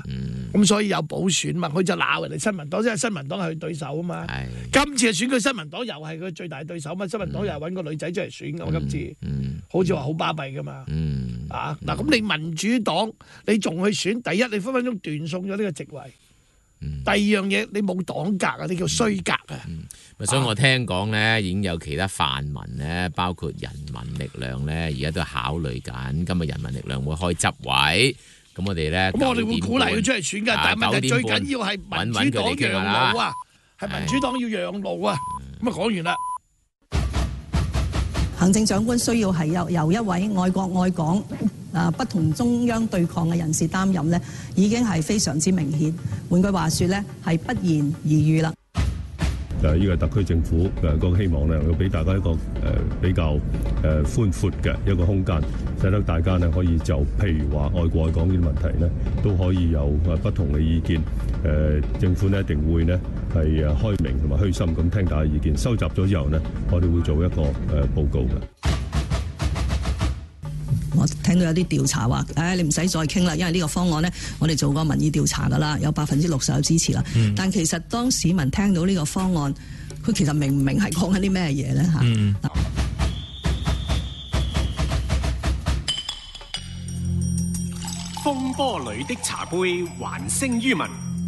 咁所以有補選嘛，佢就鬧人哋新民黨，因為新民黨係佢對手啊嘛。今次嘅選舉新民黨又係佢最大對手嘛，新民黨又係揾個女仔出嚟選㗎嘛，今次好似話好巴閉㗎嘛。啊嗱，咁你民主黨你仲去選，第一你分分鐘斷送咗呢個席位。第二樣嘢，你冇黨格啊，你叫衰格啊！ 所以我聽講咧，已經有其他泛民咧，包括人民力量咧，而家都考慮緊。今日人民力量會開執位，咁我哋咧， 咁我哋會鼓勵佢出嚟選㗎。但係問題最緊要係民主黨讓路啊，係民主黨要讓路啊。咁啊講完啦。 行政長官需要係由由一位愛國愛港、啊不同中央對抗嘅人士擔任呢，已經係非常之明顯。換句話說呢，係不言而喻啦。 誒，呢個特區政府誒個希望咧，要俾大家一個誒比較誒寬闊嘅一個空間，使得大家咧可以就譬如話愛國愛港呢啲問題咧，都可以有誒不同嘅意見。誒，政府咧一定會咧係誒開明同埋虛心咁聽大家意見，收集咗之後咧，我哋會做一個誒報告嘅。 我聽到有啲調查話，誒、哎、你唔使再傾啦，因為呢個方案呢，我哋做過民意調查㗎啦，有百分之六十有支持啦。嗯、但其實當市民聽到呢個方案，佢其實明唔明係講緊啲咩嘢呢？嚇、嗯？ 風波裏的茶杯，還聲於民。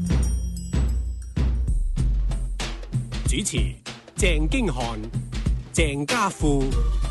主持鄭經翰、鄭家富。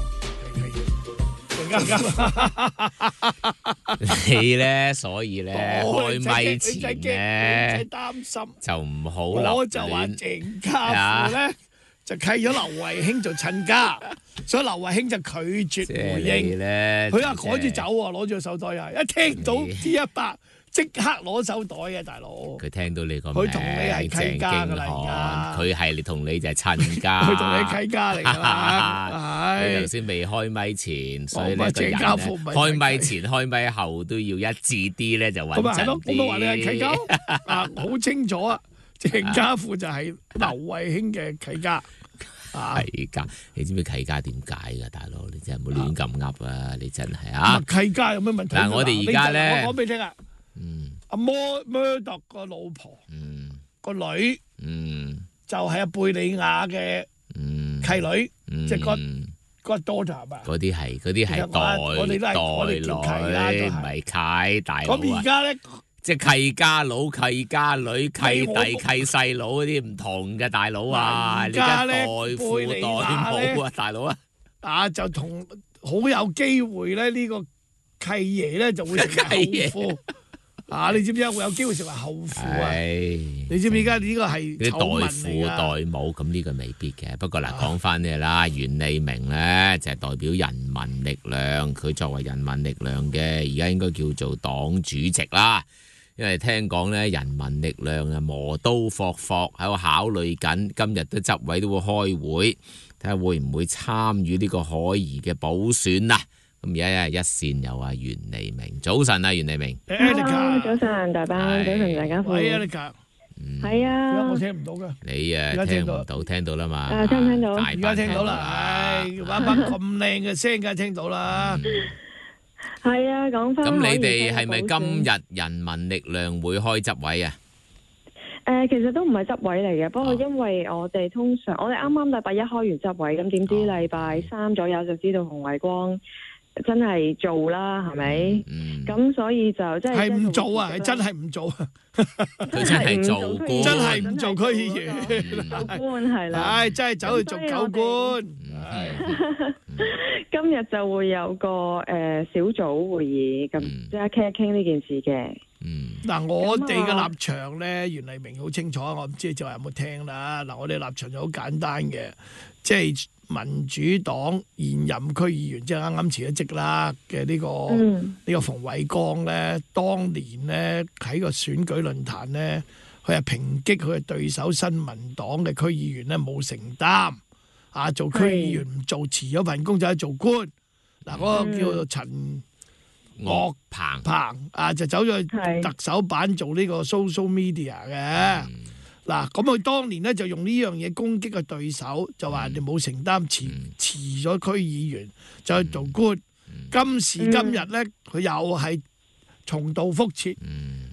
你咧，所以咧開咪前咧擔心就唔好立亂。 我就話鄭家富咧就契咗劉慧卿做親家，所以劉慧卿就拒絕回應。佢話趕住走喎，攞住個手袋啊！一聽到 T 一百即刻攞手袋嘅大佬。佢聽到你個名， 佢同你係契家㗎啦， 佢係你同你就係親家。 佢同你契家嚟㗎啦， 係。你頭先未開咪前，所以呢個人咧開咪前、開咪後都要一致啲咧，就穩陣啲。咁咪係咯， 我咪話你係契家啊，好清楚啊！鄭家富就係劉慧卿嘅契家。 契家，你知唔知契家點解㗎，大佬？你真係唔好亂咁噏啊！你真係啊！ 契家有咩問題？ 嗱，我哋而家咧， 我講俾你聽啊。 嗯。 阿摩摩特個老婆， 嗯， 個女， 嗯， 就係阿貝利亞嘅契女，即係個個 daughter 係嘛？ 嗰啲係嗰啲係代代女，唔係契大佬啊！ 咁而家咧， 即係契家佬、契家女、契弟、契細佬嗰啲唔同嘅大佬啊！ 而家咧， 代父代母啊，大佬啊！ 啊，就同好有機會咧，呢個契爺咧就會成為後父。啊！你知唔知會有機會成為後父啊？你知唔知而家呢個係啲代父代母咁呢個未必嘅。不過嗱，講翻呢啦，袁利明咧就係代表人民力量，佢作為人民力量嘅而家應該叫做黨主席啦。因為聽講咧，人民力量啊磨刀霍霍喺度考慮緊，今日都執委都會開會，睇下會唔會參與呢個可疑嘅補選啊！咁而家一線有啊袁利明，早晨啊袁利明。 Hello，早晨大班，早晨大家好。 係啊，你講。 係啊。 我聽唔到㗎。 你啊聽唔到，聽到啦嘛。 啊，聽唔聽到？ 而家聽到啦，唉，把把咁靚嘅聲，梗係聽到啦。 係啊，講翻。 咁你哋係咪今日人民力量會開執委啊？ 誒，其實都唔係執委嚟嘅，不過因為我哋通常我哋啱啱禮拜一開完執委，咁點知禮拜三左右就知道洪偉光真係做啦，係咪？咁、嗯、所以就真係係唔做啊！係真係唔做啊！ 佢真係做官， 真係唔做區議員， 做官係啦。 唉，真係走去做狗官。 今日就會有個誒、呃、小組會議，咁即係傾一傾呢件事嘅。 嗯， 嗱，我哋嘅立場咧，袁利明好清楚，我唔知就係有冇聽啦。嗱，我哋立場就好簡單嘅，即係民主黨現任區議員，即係啱啱辭咗職啦嘅呢個呢、嗯、個馮偉光咧，當年咧喺個選舉論壇咧，佢係抨擊佢嘅對手新民黨嘅區議員咧冇承擔，啊做區議員唔做，辭咗份工就去做官。嗱，嗰個叫做陳岳鵬鵬啊，就走咗去特首辦做呢個 social media 嘅。嗱，咁佢當年咧就用呢樣嘢攻擊個對手，就話人哋冇承擔，辭辭咗區議員就去做官。嗯、今時今日咧，佢又係重蹈覆轍，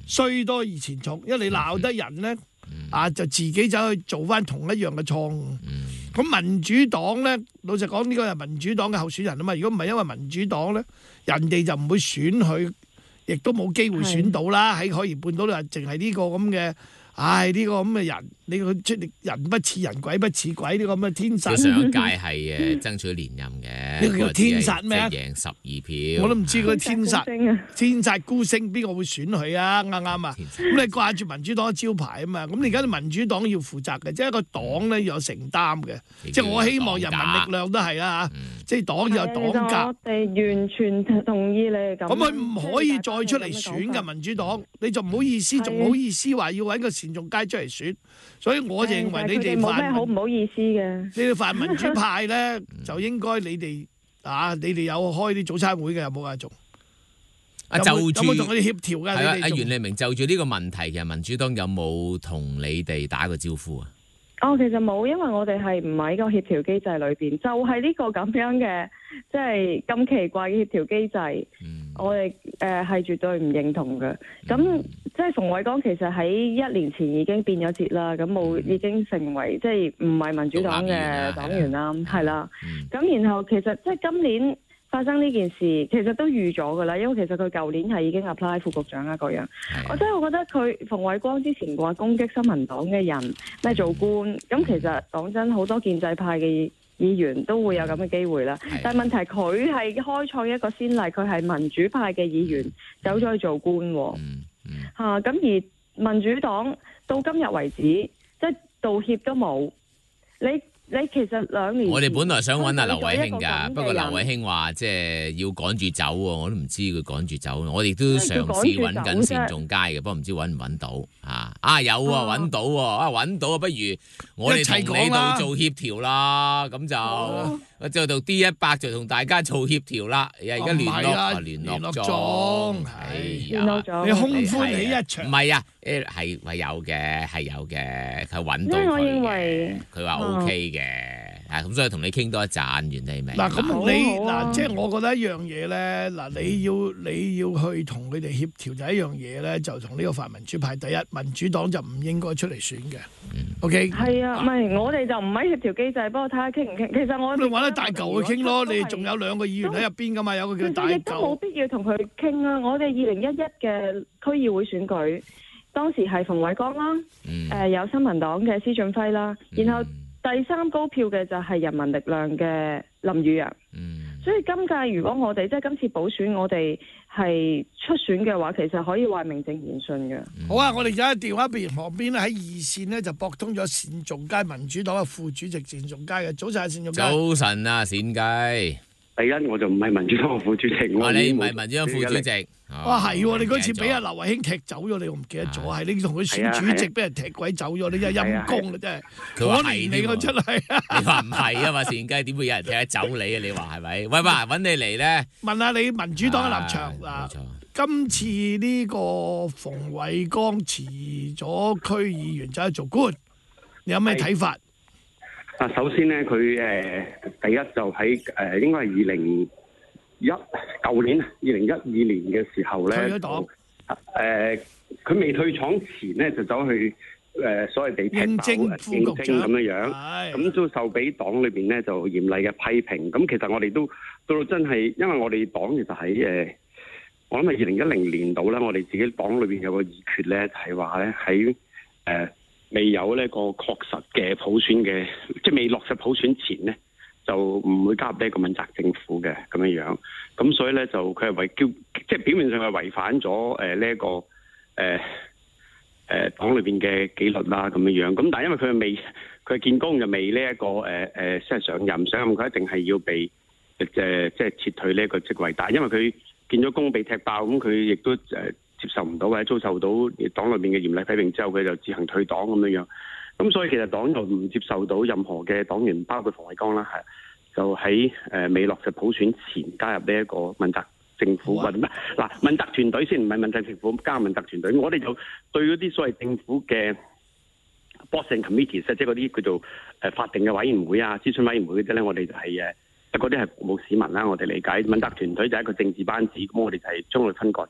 衰多以前重，因為你鬧得人咧，啊就自己走去做翻同一樣嘅錯誤。咁民主黨咧，老實講呢個係民主黨嘅候選人啊嘛。如果唔係因為民主黨咧，人哋就唔會選佢，亦都冇機會選到啦。喺海怡半島咧，淨係呢個咁嘅。唉，呢、這個咁嘅人，你個出人不似人，鬼不似鬼，呢、這個咁嘅天殺。 佢上一屆係誒爭取連任嘅， 呢個叫天殺咩啊？ 贏十二票， 我都唔知佢天殺天殺孤星，邊個會選佢啊？啱啱啊？咁你掛住民主黨嘅招牌啊嘛？咁你而家民主黨要負責嘅，即係一個黨咧要有承擔嘅。即係我希望人民力量都係啦嚇，即係黨要有黨格。 我哋完全同意你咁。 咁佢唔可以再出嚟選嘅民主黨，你就唔好意思，仲唔好意思話要揾個單仲偕出嚟選，所以我認為你哋冇咩好唔好意思嘅。 你哋泛民主派咧，就應該你哋啊，你哋有開啲早餐會嘅有冇啊？仲啊，就住有冇同佢哋協調㗎？ 係啊，阿你哋袁利明就住呢個問題，其實民主黨有冇同你哋打過招呼啊？ 哦，其實冇，因為我哋係唔喺個協調機制裏邊，就係、是、呢個咁樣嘅，即係咁奇怪嘅協調機制，嗯、我哋誒係絕對唔認同嘅。咁、嗯、即係馮煒光其實喺一年前已經變咗節啦，咁冇、嗯、已經成為即係唔係民主黨嘅黨員啦，係啦。咁、嗯、然後其實即係今年發生呢件事，其實都預咗㗎啦，因為其實佢舊年係已經 apply 副局長啊，各樣。我真係覺得佢馮煒光之前話攻擊新民黨嘅人咩做官，咁其實講真，好多建制派嘅議員都會有咁嘅機會啦。但係問題佢係開創一個先例，佢係民主派嘅議員走咗去做官喎。嚇咁而民主黨到今日為止，即係道歉都冇。你你其實兩年， 我哋本來想揾阿劉慧卿㗎，不過劉慧卿話即係要趕住走喎，我都唔知佢趕住走。我哋都嘗試揾緊單仲偕嘅，不過唔知揾唔揾到啊？啊有啊，揾到喎，啊揾到啊，不如我哋同你度做協調啦，咁就就到 D 一百就同大家做協調啦。而家聯絡啊，聯絡中，係啊， 你空歡喜一場。 唔係啊，誒係係有嘅，係有嘅，佢揾到佢嘅，佢話 O K 嘅。嘅，啊咁所以同你傾多一陣，袁利明。 嗱咁你嗱，即係我覺得一樣嘢咧，嗱你要你要去同佢哋協調就一樣嘢咧，就同呢個泛民主派第一，民主黨就唔應該出嚟選嘅。O K。係啊，唔係我哋就唔喺協調機制，不過睇下傾唔傾。其實我你揾啲大嚿去傾咯，你仲有兩個議員喺入邊噶嘛，有個叫大嚿。亦都冇必要同佢傾啊！我哋二零一一嘅區議會選舉，當時係馮煒光啦，誒有新民黨嘅施俊輝啦，然後。第三高票嘅就係人民力量嘅林宇陽，嗯、所以今屆如果我哋即係今次補選，我哋係出選嘅話，其實可以話名正言順嘅。嗯、好啊，我哋而家喺電話邊旁邊咧，喺二線呢就撥通咗單仲偕民主黨嘅副主席單仲偕嘅，早晨啊，單仲偕。早晨啊，單偕。第一，我就唔係民主黨副主席，我你唔係民主黨副主席。哇，係喎！你嗰次俾阿劉慧卿踢走咗，你我唔記得咗，係你同佢選主席，俾人踢鬼走咗，你真係陰公啊！真係，可憐你我真係。你話唔係啊嘛？單繼點會有人踢得走你啊？你話係咪？喂喂，揾你嚟咧，問下你民主黨嘅立場嗱。今次呢個馮煒光辭咗區議員走去做官，你有咩睇法？ 啊，首先咧，佢誒、呃、第一就喺誒、呃、應該係二零一舊年啊，二零一二年嘅時候咧，退咗黨。誒，佢未退廠前咧，就走去誒、呃、所謂被踢爆應徵咁樣樣，咁都受俾黨裏邊咧就嚴厲嘅批評。咁其實我哋都到到真係，因為我哋黨其實喺誒、呃，我諗係二零一零年度啦，我哋自己黨裏邊有個議決咧，係話咧喺誒。呃未有呢個確實嘅普選嘅，即係未落實普選前咧，就唔會加入呢一個問責政府嘅咁樣樣。咁所以咧就佢係違叫，即係表面上係違反咗誒呢一個誒誒、呃、黨裏邊嘅紀律啦咁樣樣。咁但係因為佢係未，佢建功就未呢、這、一個誒誒即係上任，上任佢一定係要被誒、呃、即係撤退呢一個職位。但係因為佢建咗功被踢爆，咁佢亦都誒。呃接受唔到或者遭受到黨裏面嘅嚴厲批評之後，佢就自行退黨咁樣樣。咁所以其實黨就唔接受到任何嘅黨員，包括馮煒光啦，係就喺誒未落實普選前加入呢一個問責政府或者咩嗱問責團隊先，唔係問責政府加入問責團隊。我哋就對嗰啲所謂政府嘅 board and committees，即係嗰啲叫做誒法定嘅委員會啊、諮詢委員會嗰啲咧，我哋就係誒嗰啲係服務市民啦。我哋理解問責團隊就係一個政治班子，咁我哋就係將佢分割嘅。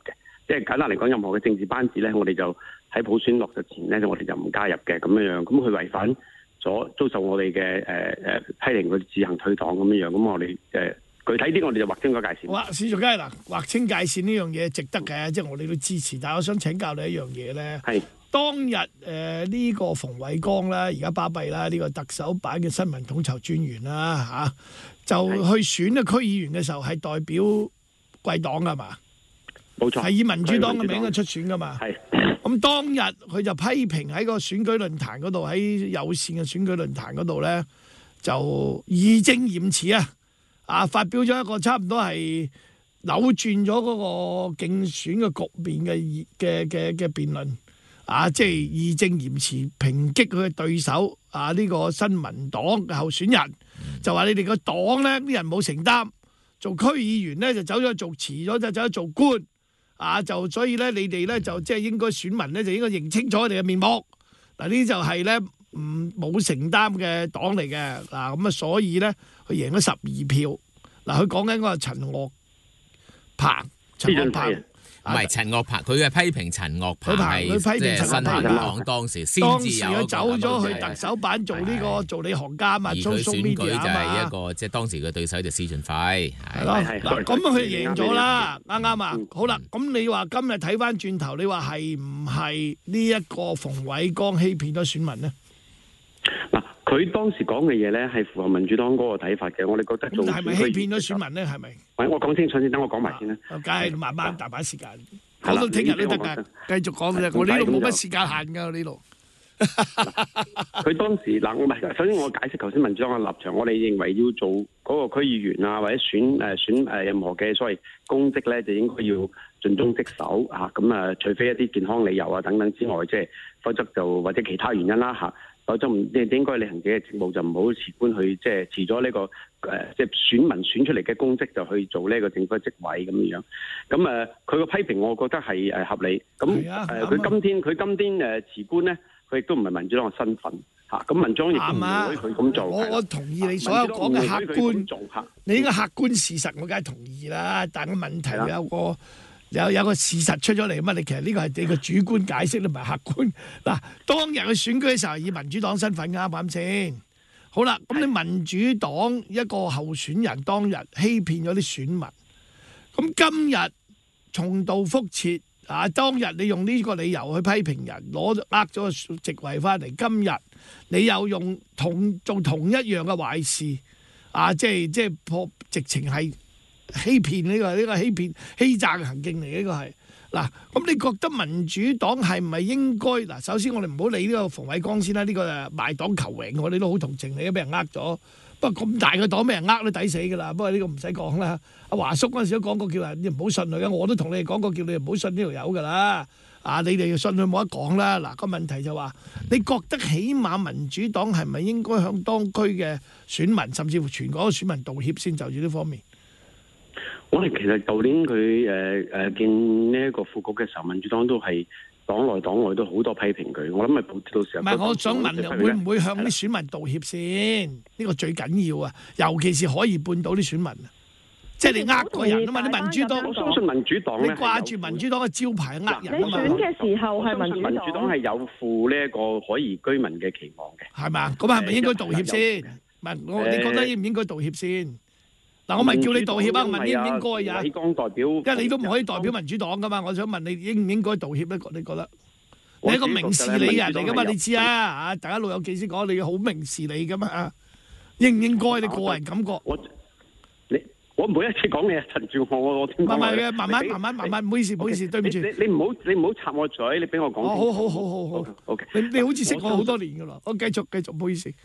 即係簡單嚟講，任何嘅政治班子咧，我哋就喺普選落實前咧，我哋就唔加入嘅咁樣樣。咁佢違反咗遭受我哋嘅誒誒批評，佢自行退黨咁樣樣。咁我哋誒、呃、具體啲，我哋就劃清個界線。 好啊，史卓佳嗱，劃清界線呢樣嘢值得嘅，即係我哋都支持。但係我想請教你一樣嘢咧， 係當日誒呢、呃這個馮偉光啦，而家巴閉啦，呢、這個特首版嘅新聞統籌專員啦嚇、啊，就去選嘅區議員嘅時候係代表貴黨㗎嘛？ 冇錯， 係以民主黨嘅名去出選噶嘛。 係咁當日佢就批評喺個選舉論壇嗰度，喺有線嘅選舉論壇嗰度咧，就義正嚴詞啊！啊，發表咗一個差唔多係扭轉咗嗰個競選嘅局面嘅嘅嘅嘅辯論啊！即係義正嚴詞抨擊佢嘅對手啊！呢、呢個新民黨嘅候選人就話你哋個黨咧啲人冇承擔，做區議員咧就走咗做辭咗就走咗做官。啊，就所以咧，你哋咧就即係應該選民咧就應該認清楚佢哋嘅面目。嗱，呢啲就係咧唔冇承擔嘅黨嚟嘅。嗱，咁啊，所以咧佢贏咗十二票。嗱，佢講緊嗰個陳岳鵬，陳岳鵬唔係陳岳鵬，佢係批評陳岳鵬係即係新民黨當時先至有佢走咗去特首版做呢個做你行家嘛， 而佢選舉就係一個即係當時嘅對手就施俊輝。 係咯，嗱咁啊佢贏咗啦，啱啱啊？好啦，咁你話今日睇翻轉頭，你話係唔係呢一個馮偉光欺騙咗選民呢？ 嗱，佢當時講嘅嘢咧係符合民主黨嗰個睇法嘅，我哋覺得做係咪欺騙咗選民咧？係咪？ 喂，我講清楚先，等我講埋先啦。 梗係慢慢大把時間，講到聽日都得㗎，繼續講啫。我呢度冇乜時間限㗎，呢度。 佢當時嗱，唔係首先我解釋頭先民主黨嘅立場，我哋認為要做嗰個區議員啊，或者選誒選誒任何嘅所謂公職咧，就應該要盡忠職守嚇。咁啊，除非一啲健康理由啊等等之外，即係否則就或者其他原因啦嚇。否則唔即係應該履行自己嘅職務，就唔好辭官去即係辭咗呢個誒即係選民選出嚟嘅公職，就去做呢個政府嘅職位咁樣樣。咁誒，佢個批評我覺得係誒合理。咁誒，佢今天佢今天誒辭官咧，佢亦都唔係民主黨嘅身份嚇。咁民主黨亦都唔會佢咁做。 我我同意你所有講嘅客觀，你應該客觀事實，我梗係同意啦。但係個問題有個。有有個事實出咗嚟啊嘛！你其實呢個係你個主觀解釋，你唔係客觀。嗱，當日去選舉嘅時候，以民主黨身份啱唔啱先？好啦，咁你民主黨一個候選人當日欺騙咗啲選民，咁今日重蹈覆轍啊！當日你用呢個理由去批評人，攞呃咗個席位翻嚟，今日你又用同做同一樣嘅壞事啊！即係即係破，直情係。欺騙呢、呢個呢、呢個欺騙欺詐嘅行徑嚟嘅，呢個係嗱，咁你覺得民主黨係唔係應該嗱？首先我哋唔好理呢個馮偉光先啦，呢、呢個誒賣黨求榮，我哋都好同情你，都俾人呃咗。不過咁大個黨俾人呃都抵死㗎啦。不過呢個唔使講啦。阿華叔嗰陣時都講過叫人你唔好信佢嘅，我都同你哋講過叫你唔好信呢條友㗎啦。啊，你哋要信佢冇得講啦。嗱、個問題就話，你覺得起碼民主黨係咪應該向當區嘅選民，甚至乎全國嘅選民道歉先就住呢方面？ 我哋其實舊年佢誒誒見呢一個副局嘅時候，民主黨都係黨內黨外都好多批評佢。我諗咪到時候唔係，我想問會唔會向啲選民道歉先？呢、呢個最緊要啊！尤其是可以半島啲選民啊，即係你呃個人啊嘛！你民主黨，我相信民主黨你掛住民主黨嘅招牌呃人啊嘛！ 你選嘅時候係民主黨， 民主黨係有負呢一個可疑居民嘅期望嘅， 係嘛？咁係咪應該道歉先？唔係我，你覺得應唔應該道歉先？嗱，我咪叫你道歉啊！問應唔應該呀？ 李剛代表， 因為你都唔可以代表民主黨噶嘛。我想問你應唔應該道歉咧？你覺得？你係一個明事理嘅人嚟噶嘛？你知啊？啊，大家老友記先講，你好明事理噶嘛？應唔應該？你個人感覺？ 我你我每一次講你啊，陳志康，我我聽講。唔係嘅， 慢慢慢慢慢慢，唔好意思，唔好意思，對唔住。 你你唔好你唔好插我嘴，你俾我講。 好好好好好。O K。你你好似識我好多年噶啦，我繼續繼續，唔好意思。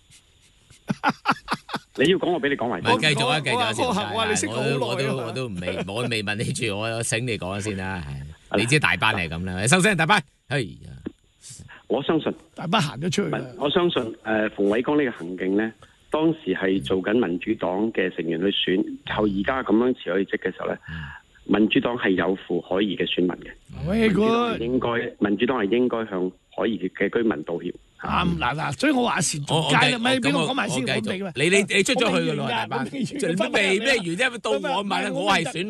你要講我俾你講埋。 繼續啊，繼續先。 我我都我都唔未，我未問你住，我醒你講先啦。你知大班係咁啦，收聲大班。哎呀， 我相信大班行咗出去。 我相信誒，馮偉光呢個行徑咧，當時係做緊民主黨嘅成員去選，後而家咁樣辭去職嘅時候咧，民主黨係有負可疑嘅選民嘅。 喂， 佢應該民主黨係應該向可疑嘅居民道歉。 啱嗱嗱，所以我話事做街啦，咪俾我講埋先，我明啦。 你你你出咗去噶啦，大班，未咩完啫？到我問啦，我係選民，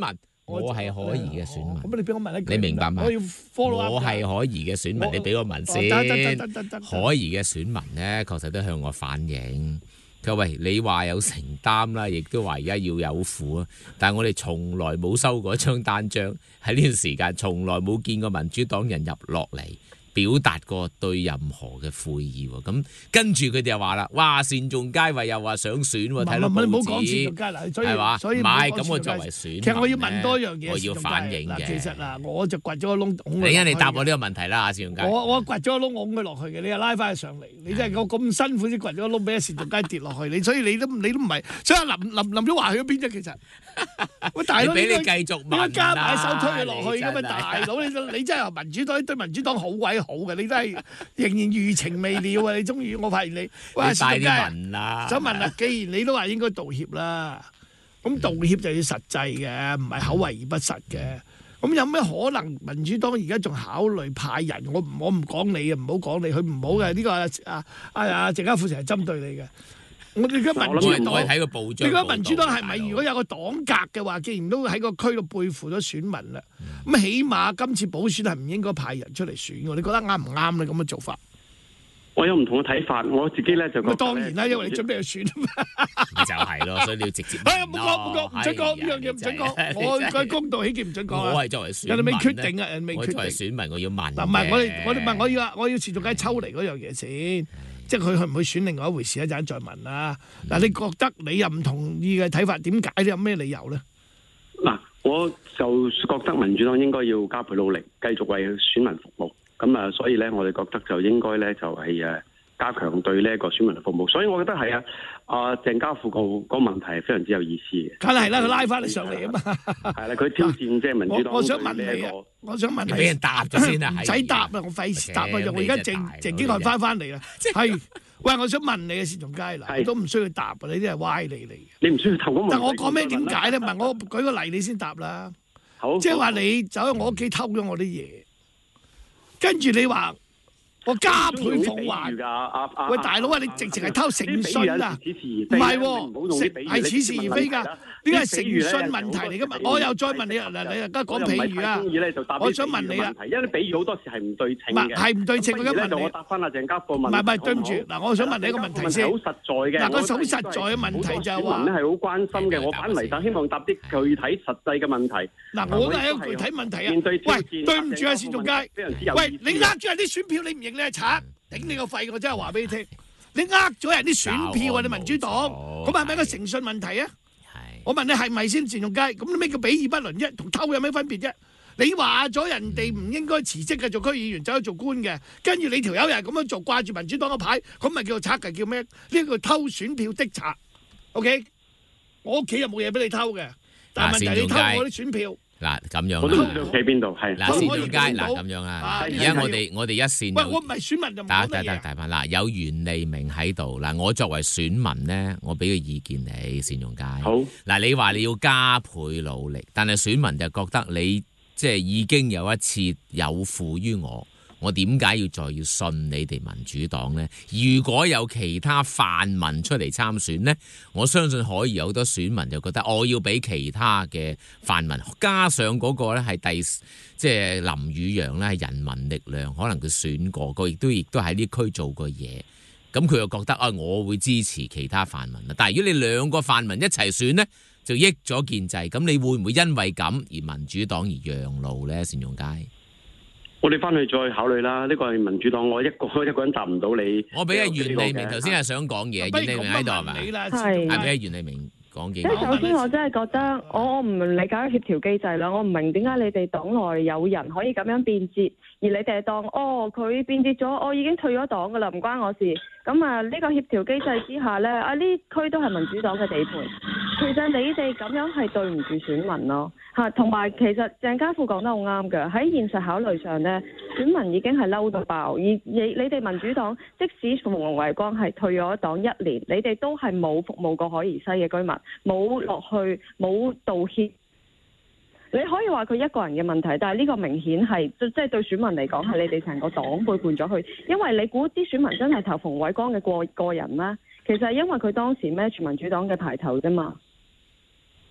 我係可疑嘅選民。 咁你俾我問一句， 你明白嗎？ 我要 follow up 我係可疑嘅選民，你俾我問先。可疑嘅選民咧，確實都向我反映。佢話：喂，你話有承擔啦，亦都話而家要有付啊。但係我哋從來冇收過一張單張，喺呢段時間從來冇見過民主黨人入落嚟表達過對任何嘅悔意喎。咁跟住佢哋又話啦：哇，單仲偕為又話想選喎，睇到報紙。唔好講單仲偕啦，所以係嘛？唔係咁，我作為選民， 其實我要問多一樣嘢， 我要反映嘅。 其實嗱，我就掘咗個窿， 你而家你答我呢個問題啦，單仲偕。 我我掘咗個窿，拱佢落去嘅，你又拉翻佢上嚟。你真係我咁辛苦先掘咗個窿，俾單仲偕跌落去。你所以你都你都唔係，所以林林林曉華去咗邊啫？其實，喂大佬， 你俾你繼續問啦， 加埋手推佢落去噶嘛，大佬你你真係民主黨對民主黨好鬼好嘅，你真係仍然餘情未了啊！你終於我發現你，喂，單仲偕想問啦，既然你都話應該道歉啦，咁道歉就要實際嘅，唔係口惠而不實嘅。咁有咩可能民主黨而家仲考慮派人？我唔我唔講你啊，唔好講你，佢唔好嘅呢個啊啊啊鄭家富成係針對你嘅。我哋而家民主黨， 睇個報章， 你覺得民主黨係咪如果有個黨格嘅話，既然都喺個區度背負咗選民啦，咁、嗯、起碼今次補選係唔應該派人出嚟選嘅？你覺得啱唔啱咧？咁嘅做法？ 我有唔同嘅睇法，我自己咧就覺得當然啦，因為你準備去選咪就係咯，所以你要直接。 哎呀，唔講唔講，唔准講呢樣嘢，唔准講。我佢公道起見唔准講。 我係作為選民， 人哋未決定啊，人未決定。 我作為選民，我要問。 嗱，唔係我哋，我哋唔係我要我要單仲偕抽離嗰樣嘢先，即係佢去唔去選另外一回事，一陣再問啦。嗱，你覺得你又唔同意嘅睇法，點解咧？有咩理由咧？ 嗱，我就覺得民主黨應該要加倍努力，繼續為選民服務。咁啊，所以咧，我哋覺得就應該咧，就係誒加強對呢一個選民嘅服務。所以我覺得係啊，阿鄭家富個個問題係非常之有意思嘅。 梗係啦，佢拉翻你上嚟啊嘛。係啦，佢挑戰即係民主黨。 我想問你啊，我想問你， 俾人答咗先啊， 唔使答啊，我費事答啊，我而家鄭鄭經翰翻翻嚟啦。係，喂，我想問你啊，單仲偕嗱，都唔需要答啊，你啲係歪理嚟嘅。 你唔需要投嗰問題。 但我講咩點解咧？唔係我舉個例你先答啦。 好。 即係話你走喺我屋企偷咗我啲嘢。跟住你話我加倍奉還，喂大佬啊！你直情係偷誠信啊！唔係喎，係似是而非㗎，呢個係誠信問題嚟㗎嘛！我又再問你啊，嗱你而家講譬如啊，我想問你啊， 因為比喻好多時係唔對稱嘅， 係唔對稱。我而家問你， 我答翻阿鄭家富問， 唔係唔係對唔住嗱，我想問你一個問題先， 好實在嘅。 嗱，個好實在嘅問題就係話， 咧係好關心嘅，我反嚟就希望答啲具體實際嘅問題。 嗱，我都係一個具體問題啊！喂，對唔住啊，單仲偕，喂，你呃咗人啲選票，你唔認你係賊？頂你個肺！我真係話俾你聽，你呃咗人啲選票啊！你民主黨，咁係咪一個誠信問題啊？我問你係咪先單仲偕？咁你咩叫比義不倫啫？同偷有咩分別啫？你話咗人哋唔應該辭職嘅做區議員，走去做官嘅，跟住你條友又係咁樣做，掛住民主黨嘅牌，咁咪叫做賊？叫咩？呢個偷選票的賊。OK， 我屋企又冇嘢俾你偷嘅，但係問題你偷我啲選票。 嗱咁樣啦， 我都唔知喺邊度，係嗱，單仲偕嗱咁樣啊，而家我哋我哋一線， 喂，我唔係選民就唔講乜嘢。 大大嗱，有袁利明喺度嗱，我作為選民咧，我俾個意見你，單仲偕。 好嗱，你話你要加倍努力，但係選民就覺得你即係已經有一次有負於我。我點解要再要信你哋民主黨呢？如果有其他泛民出嚟參選呢，我相信可以有好多選民就覺得我要俾其他嘅泛民，加上嗰個呢係第即係林宇陽呢係人民力量，可能佢選過，佢亦都亦都喺呢區做過嘢，咁佢又覺得啊，我會支持其他泛民啦。但係如果你兩個泛民一齊選呢，就益咗建制，咁你會唔會因為咁而民主黨而讓路呢？單仲偕？ 我哋翻去再考慮啦。呢個係民主黨，我一個一個人答唔到你。 我俾阿袁利明頭先係想講嘢，袁利明喺度係咪？ 係。 係俾阿袁利明講幾句。 即係首先，我真係覺得我我唔理解協調機制啦。我唔明點解你哋黨內有人可以咁樣變節，而你哋當哦佢變節咗，我已經退咗黨噶啦，唔關我事。咁啊呢個協調機制之下咧，啊呢區都係民主黨嘅地盤。其實你哋咁樣係對唔住選民咯。嚇，同埋其實鄭家富講得好啱嘅，喺現實考慮上呢，選民已經係嬲到爆，而你你哋民主黨即使馮維光係退咗黨一年，你哋都係冇服務過海怡西嘅居民，冇落去冇道歉。你可以話佢一個人嘅問題，但係呢個明顯係即係對選民嚟講係你哋成個黨背叛咗佢，因為你估啲選民真係投馮維光嘅個個人咩？其實係因為佢當時孭住民主黨嘅牌頭啫嘛。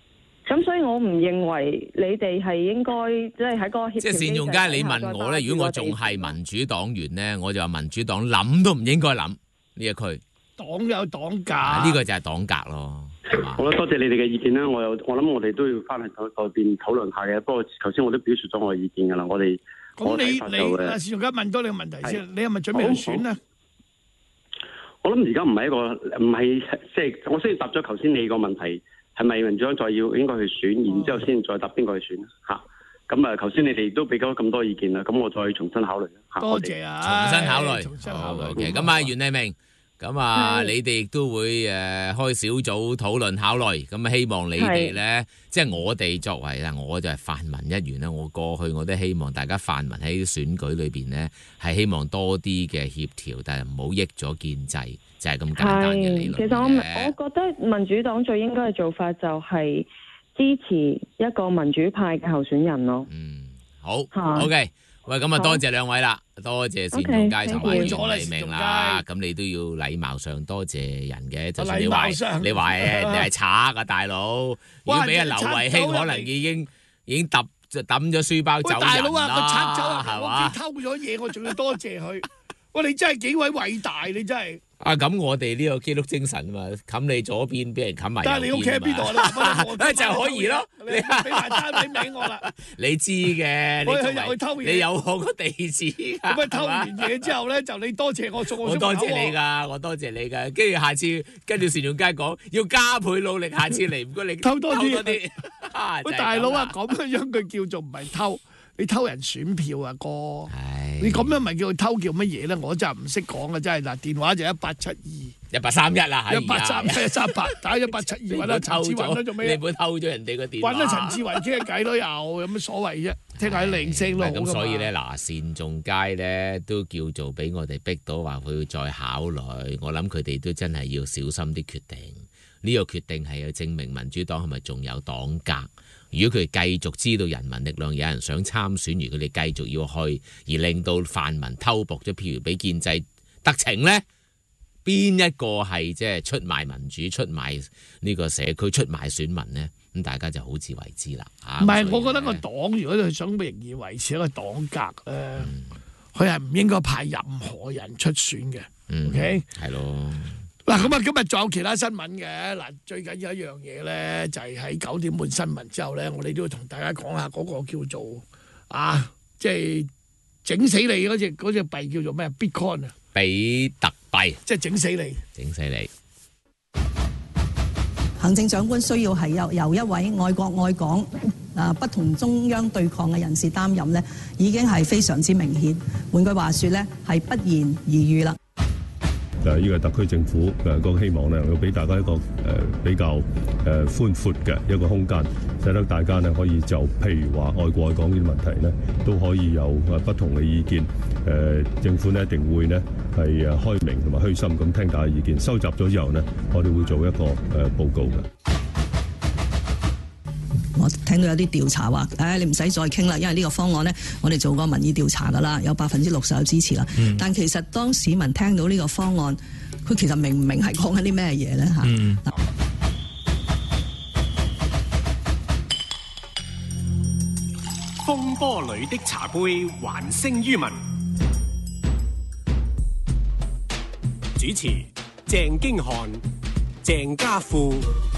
咁所以我唔認為你哋係應該即係喺個協調機制即係善用街，你問我咧，如果我仲係民主黨員咧，我就話民主黨諗都唔應該諗呢一區。 黨有黨格， 呢個就係黨格咯。 好啦，多謝你哋嘅意見啦。我有我諗我哋都要翻去嗰嗰邊討論下嘅。不過頭先我都表述咗我嘅意見㗎啦。我哋咁你你啊，善用家問多你個問題先，你係咪準備去選咧？ 我諗而家唔係一個唔係即係我雖然答咗頭先你個問題，係咪民主黨再要應該去選，然之後先再答邊個去選嚇？咁啊，頭先你哋都俾咗咁多意見啦，咁我再重新考慮啦。 多謝啊！ 重新考慮， 重新考慮。 OK，咁啊，袁利明。咁啊，你哋亦都會誒、呃、開小組討論考慮，咁希望你哋咧，即係我哋作為啦，我就係泛民一員啦。我過去我都希望大家泛民喺選舉裏邊咧，係希望多啲嘅協調，但係唔好益咗建制，就係、是、咁簡單嘅理論。 其實我我覺得民主黨最應該嘅做法就係支持一個民主派嘅候選人咯。 嗯，好 ，OK。喂，咁啊，多謝兩位啦，多謝善用街同埋袁利明啦，咁你都要禮貌上多謝人嘅，就算你話你話誒，你係賊啊，大佬，如果俾阿劉慧卿可能已經已經揼就抌咗書包走人啦， 大佬啊，個賊走啊， 係嘛？ 我偷咗嘢，我仲要多謝佢。喂，你真係幾位偉大，你真係。 啊，咁我哋呢個基督精神啊嘛，冚你左邊，俾人冚埋右邊。 但係你屋企喺邊度啊？ 就可以咯， 你俾埋單位名我啦。 你知嘅， 我去入去偷嘢， 你有我個地址。 咁啊，偷完嘢之後咧，就你多謝我送我。 我多謝你㗎，我多謝你㗎。跟住下次跟住善用街講，要加倍努力，下次嚟唔該你偷多啲。 喂， 大佬啊，咁樣樣佢叫做唔係偷。你偷人選票啊，哥！你咁樣咪叫佢偷叫乜嘢咧？我真係唔識講啊！真係嗱，電話就一八七二一八三一啦， 一八三一一三八打一八七二揾阿陳志雲啦，做咩？ 你唔好偷咗人哋個電話。 揾阿陳志雲傾下偈咯，又有乜所謂啫？聽下啲靚聲咯。 咁所以咧，嗱，善眾街咧都叫做俾我哋逼到話佢要再考慮。我諗佢哋都真係要小心啲決定。呢個決定係要證明民主黨係咪仲有黨格？如果佢哋繼續知道人民力量有人想參選，而佢哋繼續要去，而令到泛民偷薄咗票俾建制得逞呢？邊一個係即係出賣民主、出賣呢個社區、出賣選民呢？咁大家就好自為之啦。 唔係，我覺得個黨如果佢想仍然維持一個黨格咧，佢係唔應該派任何人出選嘅。 嗯、 OK， 係咯。 嗱，咁啊，今日仲有其他新聞嘅。嗱，最緊要一樣嘢咧，就係喺九點半新聞之後咧，我哋都要同大家講下嗰個叫做啊，即係整死你嗰隻嗰隻幣叫做咩 Bitcoin 啊， 比特幣， 即係整死你， 整死你。 行政長官需要係由由一位愛國愛港啊不同中央對抗嘅人士擔任咧，已經係非常之明顯。換句話說咧，係不言而喻啦。 誒，呢個特區政府誒個希望咧，要俾大家一個誒比較誒寬闊嘅一個空間，使得大家咧可以就譬如話愛國愛港呢啲問題咧，都可以有誒不同嘅意見。誒，政府咧一定會咧係誒開明同埋虛心咁聽大家意見，收集咗之後咧，我哋會做一個誒報告嘅。 我聽到有啲調查話，誒、哎、你唔使再傾啦，因為呢個方案呢，我哋做過民意調查噶啦，有百分之六十有支持啦。嗯、但其實當市民聽到呢個方案，佢其實明唔明係講緊啲咩嘢咧嚇？嗯、 風波裏的茶杯還聲於民。主持鄭經翰、鄭家富。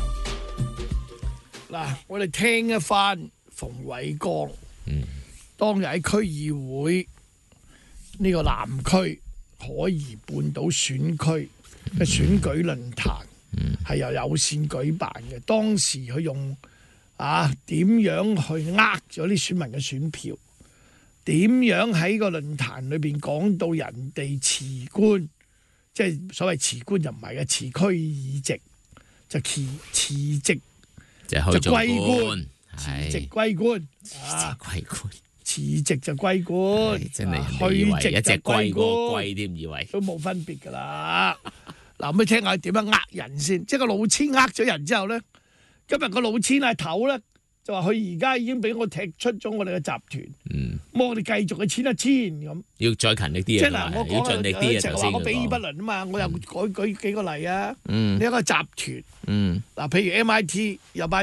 嗱，我哋聽一番馮煒光，嗯、當日喺區議會呢、這個南區海怡半島選區嘅選舉論壇，係、嗯、由有線舉辦嘅。當時佢用啊點樣去呃咗啲選民嘅選票，點樣喺個論壇裏邊講到人哋辭官，即係所謂辭官就唔係嘅辭區議席，就辭辭職。就歸官，辭職歸官， 啊，歸官， 辭職就歸官， 真係虛職一隻龜個龜添，以為都冇分別噶啦。嗱，咁你聽下點樣呃人先？即係個老千呃咗人之後咧，今日個老千阿頭咧就話佢而家已經俾我踢出咗我哋嘅集團，嗯，咁我哋繼續去簽一簽咁， 要再勤力啲啊， 即係嗱，我要盡力啲啊， 成日話我比爾不倫啊嘛，我又舉舉幾個例啊， 嗯， 你一個集團， 嗯， 嗱，譬如 M I T 有班人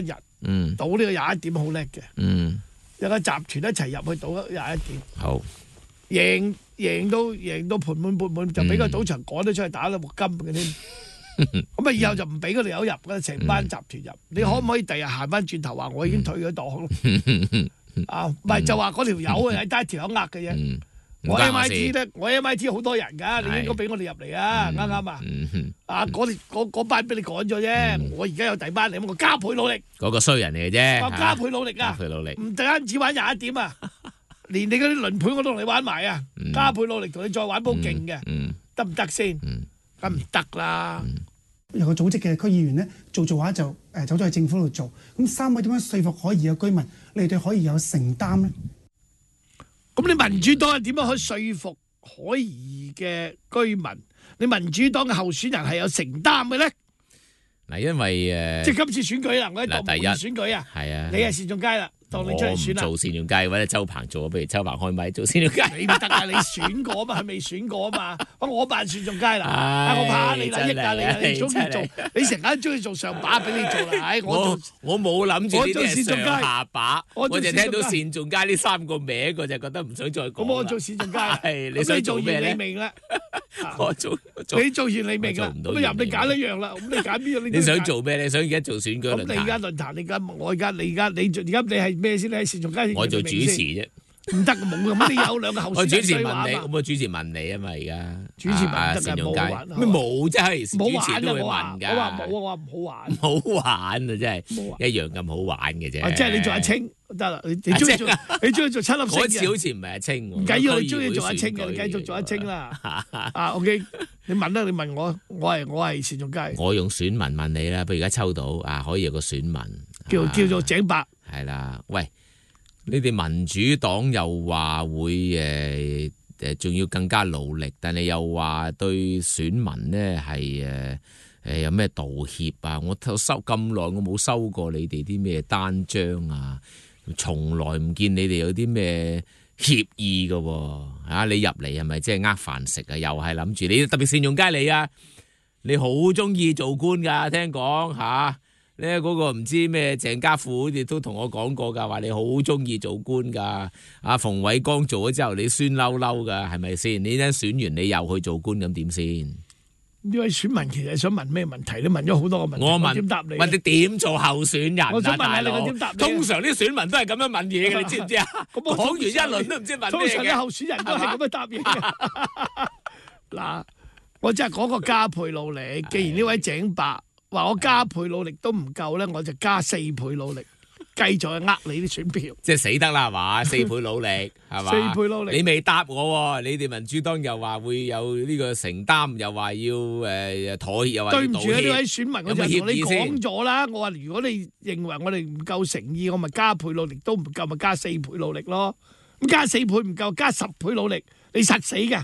嗯， 賭呢個廿一點好叻嘅。 嗯， 有個集團一齊入去賭廿一點。 好。 贏贏到贏到盤滿缽滿，就俾個賭場趕咗出去打到木金嘅添。咁啊，以後就唔俾佢哋有入啦，成班集團入。你可唔可以第日行翻轉頭話我已經退咗檔咯？啊，唔係就話嗰條友係得一條友呃嘅啫。我 M I T 咧，我 M I T 好多人㗎，你應該俾我哋入嚟啊，啱唔啱啊？啊，嗰嗰嗰班俾你趕咗啫，我而家有第班嚟，我加倍努力。 嗰個衰人嚟嘅啫。 我加倍努力啊！ 加倍努力。 唔單止玩廿一點啊！連你嗰啲輪盤我都同你玩埋啊！嗯、加倍努力同你再玩鋪勁嘅，得唔得先？梗唔得啦！ 有個組織嘅區議員咧做做下就誒走咗去政府度做，咁三位點樣說服海怡嘅居民，你哋可以有承擔咧？ 咁你民主黨係點樣可以說服海怡嘅居民？你民主黨嘅候選人係有承擔嘅咧？ 嗱，因為誒，呃、 即係今次選舉啦，我喺度第一選舉啊， 係啊， 你係單仲偕啦。當你出嚟選啦， 我唔做單仲偕，或者周鵬做，不如周鵬開咪做單仲偕。 你唔得啊！你選過啊嘛，佢未選過啊嘛。我扮單仲偕啦，啊我怕你啦，益下你啦，你中意做，你成日中意做上把俾你做啦。唉，我我冇諗住呢啲係上下把， 我就聽到單仲偕呢三個名，我就覺得唔想再講。 咁我做單仲偕， 係你想做咩咧？ 你明啦， 我做你做完你明啦，咁入你揀一樣啦，咁你揀邊樣？ 你想做咩？你想而家做選舉論壇？ 咁你而家論壇，你而家我而家你而家你而家你係咩先？你係單仲偕。 我做主持啫， 唔得冇咁，你有兩個候選人。 我主持問你，咁我主持問你啊嘛，而家主持問得單仲偕咩冇啫？係主持都會問㗎。 我話冇，我話唔好玩。 唔好玩啊！真係一樣咁好玩嘅啫。 即係你做阿清得啦，你你中意做你中意做七粒星嘅。 嗰次好似唔係阿清喎。 唔緊要，你中意做阿清嘅，你繼續做阿清啦。啊 OK，你問啦，你問我，我係我係單仲偕。 我用選民問你啦，不如而家抽到啊，可以有個選民叫叫做井伯。 係啦，喂。你哋民主黨又話會誒誒，仲、呃、要更加努力，但係又話對選民呢係誒誒有咩道歉啊？我收咁耐，我冇收過你哋啲咩單張啊，從來唔見你哋有啲咩協議噶喎啊！你入嚟係咪即係呃飯食啊？又係諗住你特別單仲偕你啊！你好中意做官噶，聽講吓。啊咧嗰個唔知咩鄭家富好似都同我講過㗎，話你好中意做官㗎。阿馮偉光做咗之後，你酸溜溜㗎，係咪先？你一選完你又去做官，咁點先？ 呢位選民其實想問咩問題？你問咗好多個問題， 我問點答你？ 問你點做候選人啊？ 我想問下你，我點答你？ 通常啲選民都係咁樣問嘢嘅，你知唔知啊？講完一輪都唔知問咩嘅。 通常啲候選人都係咁樣答嘢嘅。嗱，我真係講個加倍努力。既然呢位井伯話我加倍努力都唔夠咧，我就加四倍努力，繼續去呃你啲選票。 即係死得啦，係嘛？四倍努力係嘛？ 四倍努力， 你未答我喎？你哋民主黨又話會有呢個承擔，又話要誒妥協，又話要道歉。對唔住啊，呢位選民，我就同你講咗啦。我話如果你認為我哋唔夠誠意，我咪加倍努力都唔夠，咪加四倍努力咯。咁加四倍唔夠，加十倍努力，你實死㗎。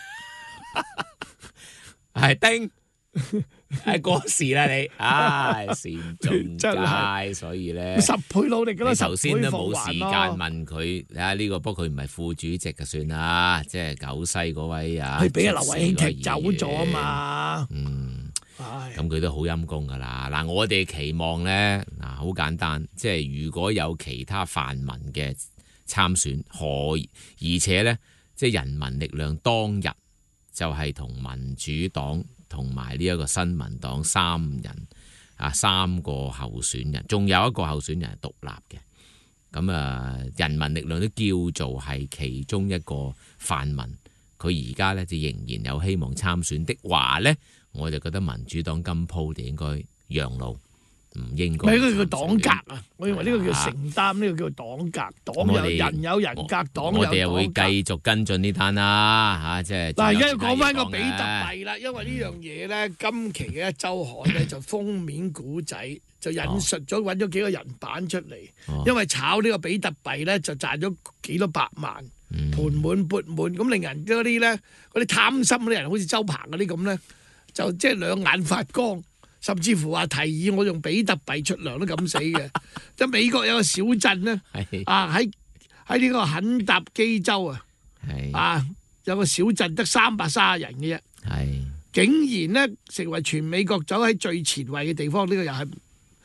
係丁。係過時啦你，唉，單仲偕，所以咧十倍努力噶啦， 你頭先都冇時間問佢，睇下呢個，不過佢唔係副主席嘅算啦，即係九西嗰位啊， 佢俾阿劉慧卿踢走咗啊嘛， 嗯，咁佢都好陰功噶啦。嗱，我哋期望咧，嗱，好簡單，即係如果有其他泛民嘅參選，可以，而且咧，即係人民力量當日就係同民主黨。同埋呢一個新民黨三人啊，三個候選人，仲有一個候選人係獨立嘅。咁啊，人民力量都叫做係其中一個泛民，佢而家咧就仍然有希望參選的話咧，我就覺得民主黨今鋪就應該讓路，唔應該。 咪呢個叫黨格啊！我認為呢個叫承擔，呢、啊、個叫黨格。黨有人有人格，黨有黨格。 我哋又會繼續跟進呢單啦，嚇、啊，即係。 嗱，而家要講翻個比特幣啦，因為呢樣嘢咧，今期嘅一週刊咧就封面古仔就引述咗揾咗幾個人版出嚟，哦、因為炒呢個比特幣咧就賺咗幾多百萬，盤、嗯、滿缽滿，咁令人嗰啲咧嗰啲貪心嗰啲人，好似周鵬嗰啲咁咧，就即係兩眼發光。甚至乎話提議我用比特幣出糧都敢死嘅，即係美國有個小鎮咧，啊喺喺呢個肯塔基州啊，啊有個小鎮得三百三十人嘅啫，竟然咧成為全美國走喺最前位嘅地方，呢、這個又係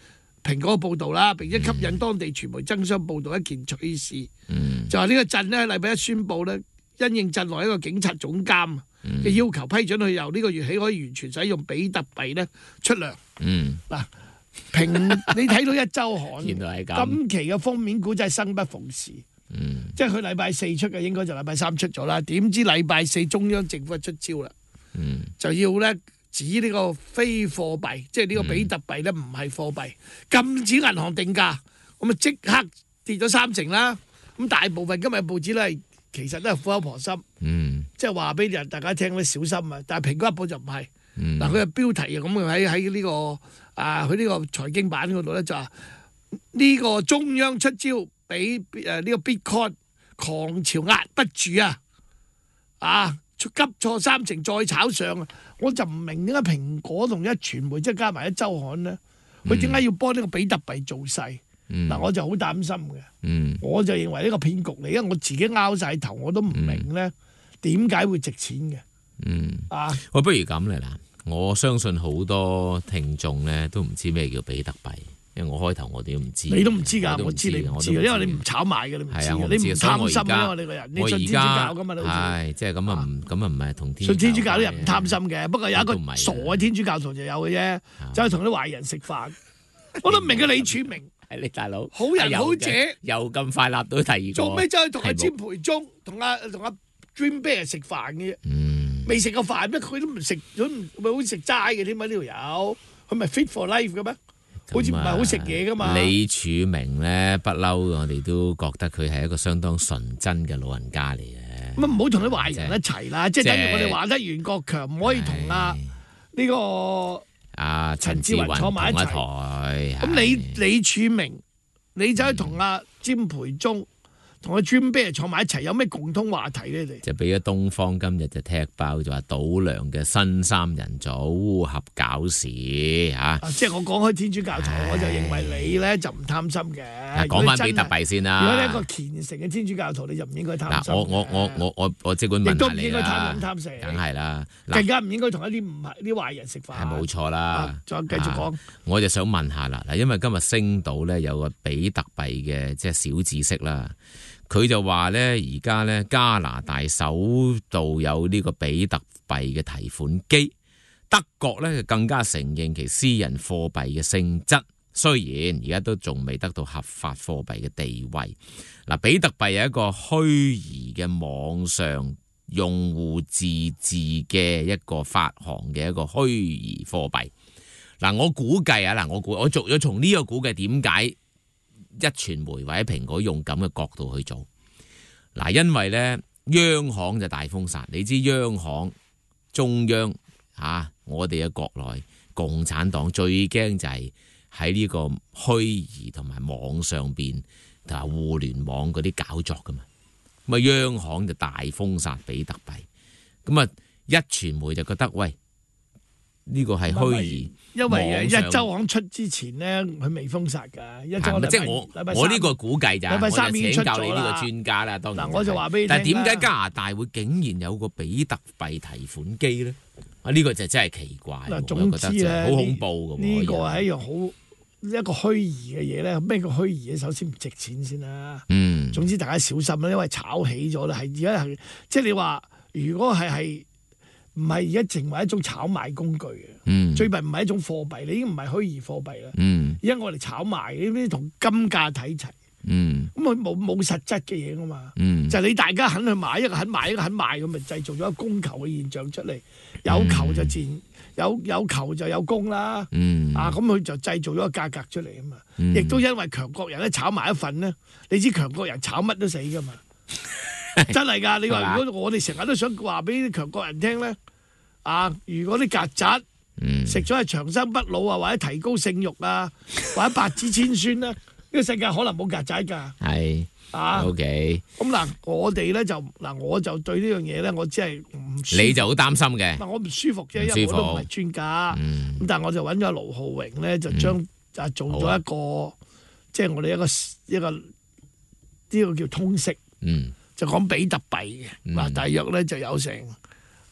蘋果報導啦，並且吸引當地傳媒爭相報導一件趣事， 嗯、 就話呢個鎮咧禮拜一宣佈咧，因應鎮內一個警察總監嘅要求，批准佢由呢個月起可以完全使用比特幣咧出糧。 嗯， 嗱，平你睇到一週刊， 原來係咁。 今期嘅封面估真係生不逢時。 嗯， 即係佢禮拜四出嘅，應該就禮拜三出咗啦。點知禮拜四中央政府就出招啦， 嗯， 就要咧指呢個非貨幣，即係呢個比特幣咧唔係貨幣，禁止銀行定價，咁啊即刻跌咗三成啦。咁大部分今日報紙咧，其實都係苦口婆心， 嗯， 即係話俾人大家聽咧小心啊。但係蘋果日報就唔係，嗱、 嗯， 佢嘅標題啊咁喺喺呢個啊佢呢個財經版嗰度咧就話呢個中央出招。俾誒呢個 Bitcoin 狂潮壓不住啊！啊，急挫三成再炒上啊！我就唔明點解蘋果同一傳媒即係加埋一週刊咧，佢點解要幫呢個比特幣做勢？嗱、 嗯， 我就好擔心嘅。 嗯， 我就認為呢個騙局嚟，因為我自己拗晒頭，我都唔明咧點解會值錢嘅。 嗯， 啊， 喂，不如咁嚟啦，我相信好多聽眾咧都唔知咩叫比特幣。因為我開頭我哋都唔知， 你都唔知㗎，我知你唔知，因為你唔炒賣嘅，你唔知，你唔貪心啊！你個人，你信天主教㗎嘛？ 係即係咁啊，唔咁啊，唔係同天信天主教啲人唔貪心嘅，不過有一個傻嘅天主教徒就有嘅啫，就係同啲壞人食飯。我都唔明嘅李柱銘， 係你大佬， 好人好姐， 又咁快立到第二個， 做咩走去同阿詹培忠、同阿同阿 Dream Bear 食飯嘅啫？未食過飯咩？佢都唔食，佢唔咪好似食齋嘅添嘛？呢條友，佢咪 fit for life 嘅咩？好似唔係好食嘢噶嘛？李柱銘咧，不嬲，我哋都覺得佢係一個相當純真嘅老人家嚟嘅。 咁唔好同啲壞人一齊啦，即係等於我哋話得袁國強唔可以同阿呢個阿陳志雲坐埋一齊。咁李李柱銘，你走去同阿詹培忠、同阿 Dream Bear 坐埋一齊，有咩共通話題咧？你就俾咗東方今日就踢爆，就話賭糧嘅新三人組烏合搞事嚇。 啊、即係我講開天主教徒，我就認為你咧就唔貪心嘅。 講翻比特幣先啦。 如果你一個虔誠嘅天主教徒，你就唔應該貪心。 我我我我我我即管問下你啦。亦都唔應該貪飲貪食。 梗係啦， 更加唔應該同一啲唔係啲壞人食飯。 係冇錯啦。 再、啊、繼續講、啊， 我就想問下啦，嗱，因為今日星島咧有個比特幣嘅即係小知識啦。佢就話咧，而家咧加拿大首度有呢個比特幣嘅提款機，德國咧就更加承認其私人貨幣嘅性質，雖然而家都仲未得到合法貨幣嘅地位。嗱，比特幣係一個虛擬嘅網上用戶自治嘅一個發行嘅一個虛擬貨幣。嗱，我估計啊，嗱，我估我做咗從呢個估計點解？一傳媒或者蘋果用咁嘅角度去做，嗱，因為咧央行就大封殺，你知央行中央嚇、啊，我哋嘅國內共產黨最驚就係喺呢個虛擬同埋網上邊同埋互聯網嗰啲搞作噶嘛，咁啊央行就大封殺比特幣，咁啊一傳媒就覺得喂。呢個係虛擬， 因為一週刊出之前咧，佢未封殺㗎。一週刊即係我我呢個估計咋， 禮拜三已經出咗啦。 我就請教你呢個專家啦。當然嗱，我就話俾你聽。 但係點解加拿大會竟然有個比特幣提款機咧？啊，呢個就真係奇怪。 嗱，總之咧， 好恐怖㗎。 呢個係一樣好一個虛擬嘅嘢咧。咩叫虛擬嘅？首先唔值錢先啦。 嗯。 總之大家小心啦，因為炒起咗啦。係而家係即係你話，如果係係。唔係而家成為一種炒賣工具嘅， 嗯、 最弊唔係一種貨幣，你已經唔係虛擬貨幣啦。而家我哋炒賣呢啲同金價睇齊，咁佢冇冇實質嘅嘢噶嘛， 嗯、 就係你大家肯去買，一個肯買，一個肯賣，咁咪製造咗一個供求嘅現象出嚟。有求就自然、嗯、有有求就有供啦， 嗯、 啊咁佢就製造咗個價格出嚟啊嘛。亦、嗯、都因為強國人咧炒埋一份咧，你知強國人炒乜都死噶嘛。真係㗎！你話如果我哋成日都想話俾啲強國人聽咧，啊，如果啲曱甴食咗係長生不老啊，或者提高性慾啊，或者百子千孫咧，呢個世界可能冇曱甴㗎。 係啊 ，OK。 咁嗱，我哋咧就嗱，我就對呢樣嘢咧，我真係唔舒服。 你就好擔心嘅。 嗱，我唔舒服啫，因為我都唔係專家。咁、嗯、但係我就揾咗盧浩榮咧，就將啊做咗一個，即係、啊、我哋一個一個呢、呢個叫通識。 嗯。 就講比特幣嘅，嗱、嗯，大約咧就有成誒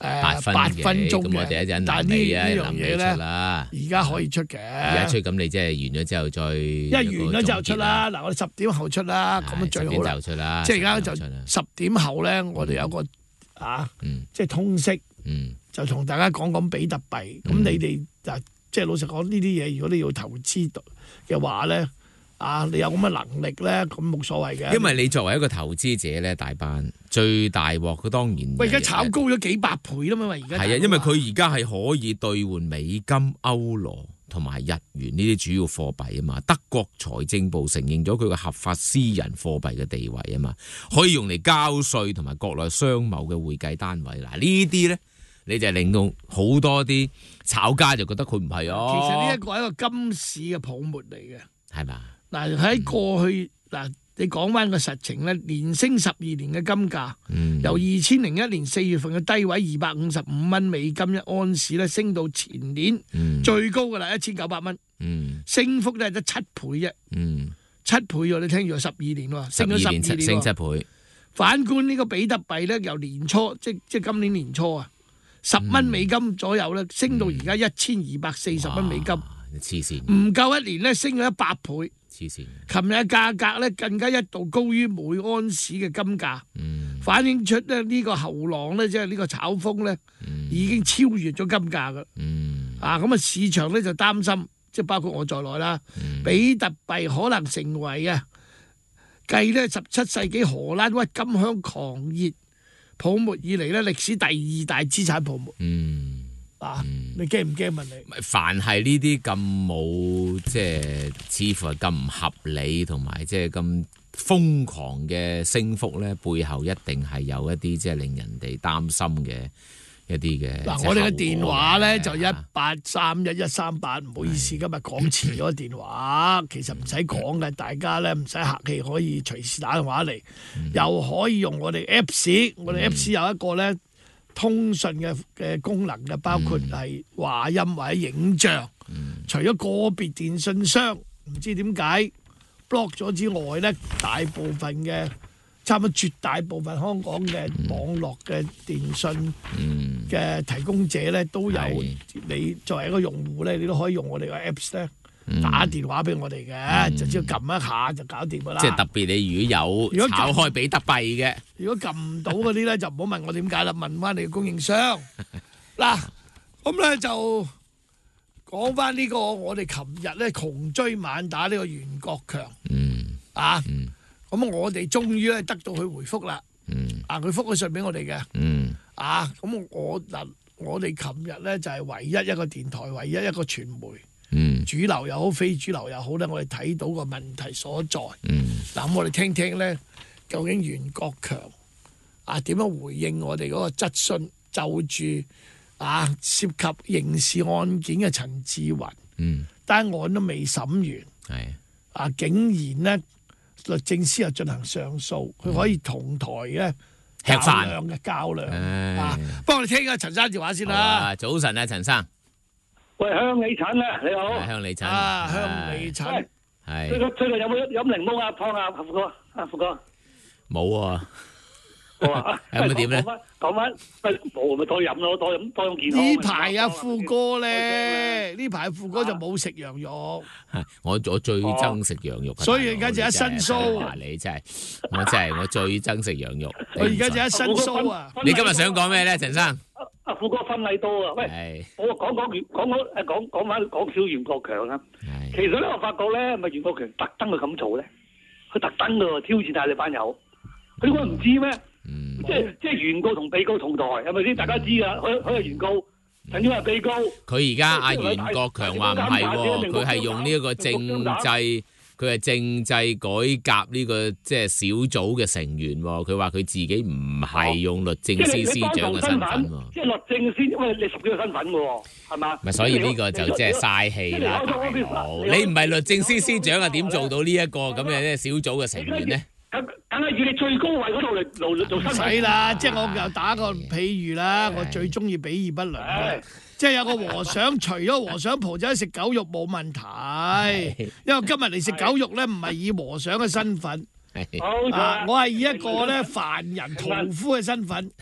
八分八分鐘咁我哋一陣但係臨尾啊， 呢呢樣臨尾嘢咧出啦。 而家可以出嘅， 而家出咁你即係完咗之後再一完咗之後出啦。嗱，我哋十點後出啦，咁啊最好啦。 十點就出啦即係而家就十點就出十點後咧，我哋有個啊，即係通識，就同大家講講比特幣。咁你哋嗱，即係老實講呢啲嘢，如果你要投資嘅話咧。啊！你有咁嘅能力咧，咁冇所謂嘅。 因為你作為一個投資者咧，大班最大鑊，佢當然喂，而家炒高咗幾百倍啦嘛，而家係啊，因為佢而家係可以兌換美金、歐羅同埋日元呢啲主要貨幣啊嘛。德國財政部承認咗佢個合法私人貨幣嘅地位啊嘛，可以用嚟交稅同埋國內商貿嘅會計單位。嗱呢啲咧，你就令到好多啲炒家就覺得佢唔係啊。 其實呢一個係一個金市嘅泡沫嚟嘅， 係嘛？ 嗱喺過去嗱，你講翻個實情咧，連升十二年嘅金價， 嗯、 由二千零一年四月份嘅低位二百五十五蚊美金一安士咧，升到前年、嗯、最高嘅啦一千九百蚊，升幅都係得七倍啫， 嗯、 七倍喎！你聽住十二年喎，升咗十二年， 升七倍。 反觀呢個比特幣咧，由年初即即今年年初啊，十蚊美金左右咧，嗯、升到而家一千二百四十蚊美金， 黐線！ 唔夠一年咧，升咗一百倍。 黐線！ 琴日嘅價格咧更加一度高於每安士嘅金價，嗯、反映出咧呢個後浪咧，即係呢個炒風咧，嗯、已經超越咗金價噶。嗯、啊，咁啊市場咧就擔心，即係包括我在內啦，嗯、比特幣可能成為啊，繼咧十七世紀荷蘭鬱金香狂熱泡沫以嚟咧歷史第二大資產泡沫。嗯啊！你驚唔驚問你？ 凡係呢啲咁冇，即係似乎係咁唔合理，同埋即係咁瘋狂嘅升幅咧，背後一定係有一啲即係令人哋擔心嘅一啲嘅。 嗱，我哋嘅電話咧就一八三一一三八，唔好意思，今日講遲咗電話，其實唔使講嘅，大家咧唔使客氣，可以隨時打電話嚟，嗯、又可以用我哋 Apps，我哋 Apps 有一個咧。通訊嘅嘅功能嘅，包括係話音或者影像。嗯、除咗個別電信商唔知點解 block 咗之外咧，大部分嘅差唔多絕大部分香港嘅網絡嘅電信嘅提供者咧，都有、嗯、你作為一個用戶咧，你都可以用我哋嘅 Apps 咧。打電話俾我哋嘅，嗯、就只要撳一下就搞掂噶啦。 即係特別你如果有炒開比特幣嘅， 如果撳唔到嗰啲咧，就唔好問我點解啦，問翻你嘅供應商。嗱，咁咧就講翻呢個，我哋琴日咧窮追猛打呢個袁國強，嗯啊，咁、嗯、我哋終於咧得到佢回覆啦，嗯、啊，佢覆咗信俾我哋嘅，嗯、啊，咁我嗱，我哋琴日咧就係唯一一個電台，唯一一個傳媒。嗯、主流又好，非主流又好咧，我哋睇到個問題所在。嗱、嗯，咁我哋聽聽咧，究竟袁國強啊點樣回應我哋嗰個質詢，就住啊涉及刑事案件嘅陳志雲，嗯，單案都未審完，係啊，竟然咧律政司又進行上訴，佢、嗯、可以同台咧較量嘅較量啊！幫我哋聽下陳生電話先啦、 啊。早晨啊，陳生。 喂，香李陳啊，你好。 香李陳啊，香李陳係。 最近最近有冇飲檸檬啊湯啊，富哥啊，富哥。 冇啊。 冇啊。 咁咪點咧？ 講翻，冇咪多飲咯，多飲多飲健康。 呢排啊，富哥咧，呢排富哥就冇食羊肉。 我我最憎食羊肉。 所以而家就一身鬚。 你真係，我真係我最憎食羊肉。 我而家就一身鬚啊！ 你今日想講咩咧，陳生？ 阿富哥分禮多啊！喂，我講講袁講講誒講講翻講少袁國強啊！其實咧，我發覺咧，咪袁國強特登去咁做咧，佢特登噶挑戰下你班友，佢應該唔知咩？嗯、即係即係原告同被告同台，係咪先？大家知噶，佢佢係原告，等於係被告。 佢而家阿袁國強話唔係喎，佢係用呢一個政制。佢係政制改革呢個即係小組嘅成員，佢話佢自己唔係用律政司司長嘅身份， 即係律政司，因為你屬於個身份嘅，係嘛？ 咪所以呢個就即係嘥氣啦，大佬！你唔係律政司司長啊，點做到呢一個咁嘅小組嘅成員呢？ 梗梗係以你最高位嗰度嚟做做身份。 唔使啦，即係我又打個譬如啦，我最中意比喻不倫嘅。即係有個和尚，除咗和尚袍仔食狗肉冇問題，因為今日嚟食狗肉咧，唔係以和尚嘅身份，啊，我係以一個咧凡人屠夫嘅身份，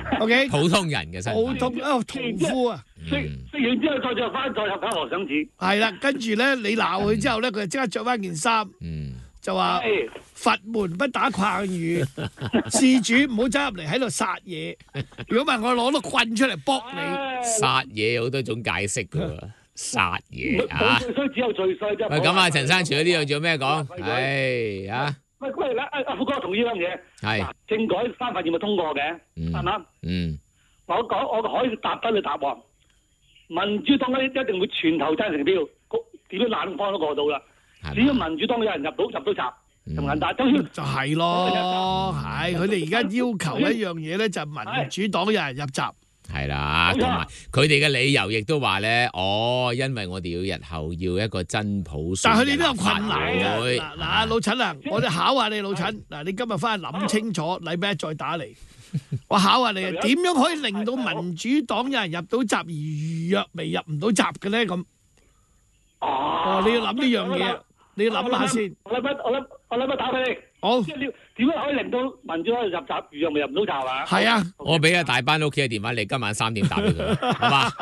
OK， 普通人嘅身份， 普通啊屠夫啊， 食食完之後再着翻，再入翻和尚紙。 係啦，跟住咧你鬧佢之後咧，佢就即刻着翻件衫，就話佛門不打誑語，事主唔好走入嚟喺度殺嘢。如果唔係我攞到棍出嚟卜你。 殺嘢有好多種解釋㗎喎，殺嘢啊！ 最衰只有最衰啫。 喂，咁啊，陳生除咗呢樣仲有咩講？係啊。 喂喂，嗱，阿阿富哥同意樣嘢。 係。 政改三分二咪通過嘅，係嘛？ 嗯。 我講我可以答得你答案。民主黨咧一定會全投贊成票，點樣冷方都過到啦。只要民主黨有人入到入到閘，咁簡單。 就係咯，係佢哋而家要求一樣嘢咧，就係民主黨有人入閘。 係啦，同埋佢哋嘅理由亦都話咧，哦，因為我哋要日後要一個真普選。 但係佢哋都有困難嘅。嗱嗱，老陳啊，我哋考下你，老陳。嗱，你今日翻去諗清楚，禮拜一再打嚟。我考下你啊，點樣可以令到民主黨有人入到閘而預約未入唔到閘嘅咧？咁哦，你要諗呢樣嘢，你要諗下先。 我禮拜我禮我禮拜打俾你。 好。 即係你點樣可以令到民主黨入閘預約未入唔到閘啊？ 係啊， 我俾阿大班屋企嘅電話你，今晚三點打俾佢，好嘛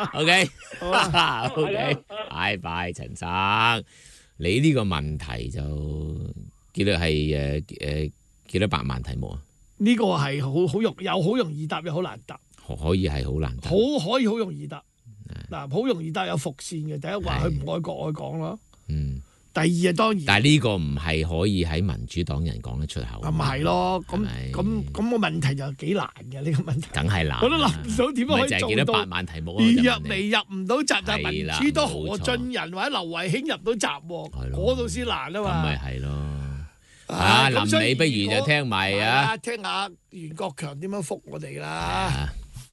？OK，OK，拜拜，陳生。你呢個問題就幾多係誒誒幾多百萬題目啊？ 呢個係好好容又好容易答又好難答， 可以係好難答， 好可以好容易答。嗱，好容易答有伏線嘅，第一話佢唔愛國愛港咯，嗯。第二啊，當然。但係呢個唔係可以喺民主黨人講得出口。咁咪係咯，咁咁咁個問題就幾難嘅呢個問題。梗係難。我都諗唔到點樣可以做到。咪就係幾多百萬題目咯？預約未入唔到閘就民主黨何俊仁或者劉慧卿入到閘喎，嗰度先難啊嘛。咁咪係咯。啊，臨尾不如就聽埋啊，聽下袁國強點樣覆我哋啦。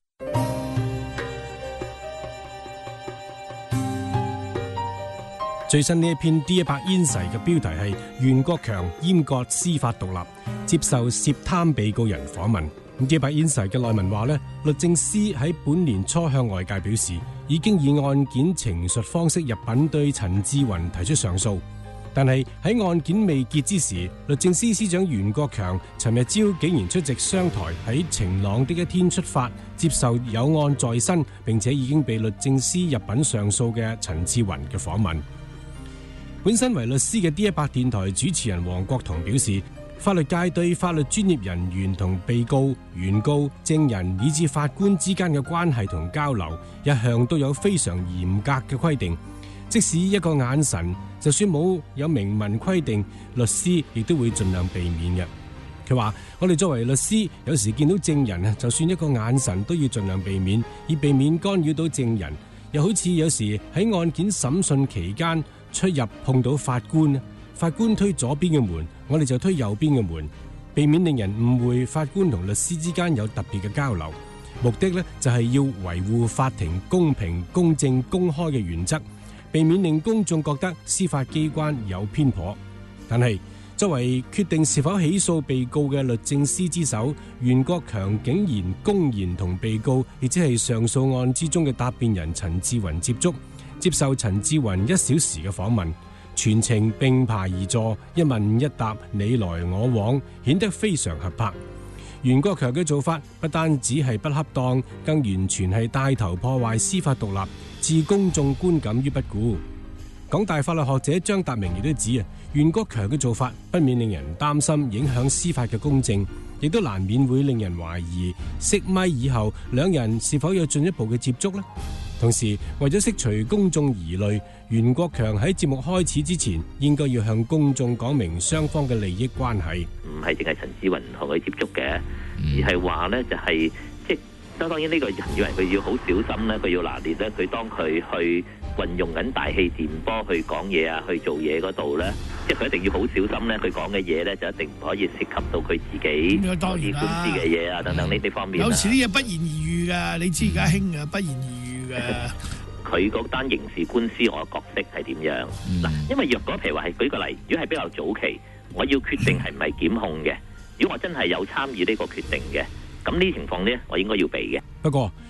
最新呢一篇 D 一百 Insight 嘅標題係袁國強閹割司法獨立，接受涉貪被告人訪問。咁 D 一百 Insight 嘅內文話呢，律政司喺本年初向外界表示，已經以案件呈述方式入稟對陳志雲提出上訴。但係喺案件未結之時，律政司司長袁國強尋日朝竟然出席商台喺晴朗的一天出發，接受有案在身並且已經被律政司入稟上訴嘅陳志雲嘅訪問。本身為律師嘅 D 一百電台主持人黃國同表示，法律界對法律專業人員同被告、原告、證人以至法官之間嘅關係同交流，一向都有非常嚴格嘅規定。即使一個眼神，就算冇有，有明文規定，律師亦都會盡量避免嘅。佢話：我哋作為律師，有時見到證人啊，就算一個眼神都要盡量避免，以避免干擾到證人。又好似有時喺案件審訊期間出入碰到法官，法官推左邊嘅門，我哋就推右邊嘅門，避免令人誤會法官同律師之間有特別嘅交流。目的呢，就係要維護法庭公平、公正、公開嘅原則，避免令公眾覺得司法機關有偏頗。但係作為決定是否起訴被告嘅律政司之首，袁國強竟然公然同被告，亦即係上訴案之中嘅答辯人陳志雲接觸，接受陳志雲一小時嘅訪問，全程並排而坐，一問一答，你來我往，顯得非常合拍。袁國強嘅做法不單只係不恰當，更完全係帶頭破壞司法獨立，置公眾觀感於不顧。港大法律學者張達明亦都指啊，袁國強嘅做法不免令人擔心影響司法嘅公正，亦都難免會令人懷疑熄咪以後兩人是否有進一步嘅接觸呢？同時為咗釋除公眾疑慮，袁國強喺節目開始之前應該要向公眾講明雙方嘅利益關係。 唔係淨係陳志雲同佢接觸嘅，而係話呢就係、是、即係當然呢個人以為佢要好小心咧，佢要拿捏咧，佢當佢去運用緊大氣電波去講嘢啊，去做嘢嗰度咧，即係佢一定要好小心咧，佢講嘅嘢咧就一定唔可以涉及到佢自己啲官司嘅嘢啊等等呢啲方面。有時啲嘢不言而喻㗎，你知而家興㗎，不言而喻㗎。佢嗰單刑事官司我嘅角色係點樣？嗱、嗯，因為若果譬如話係舉個例，如果係比較早期，我要決定係唔係檢控嘅，如果我真係有參與呢個決定嘅，咁呢情況呢，我應該要俾嘅。 不過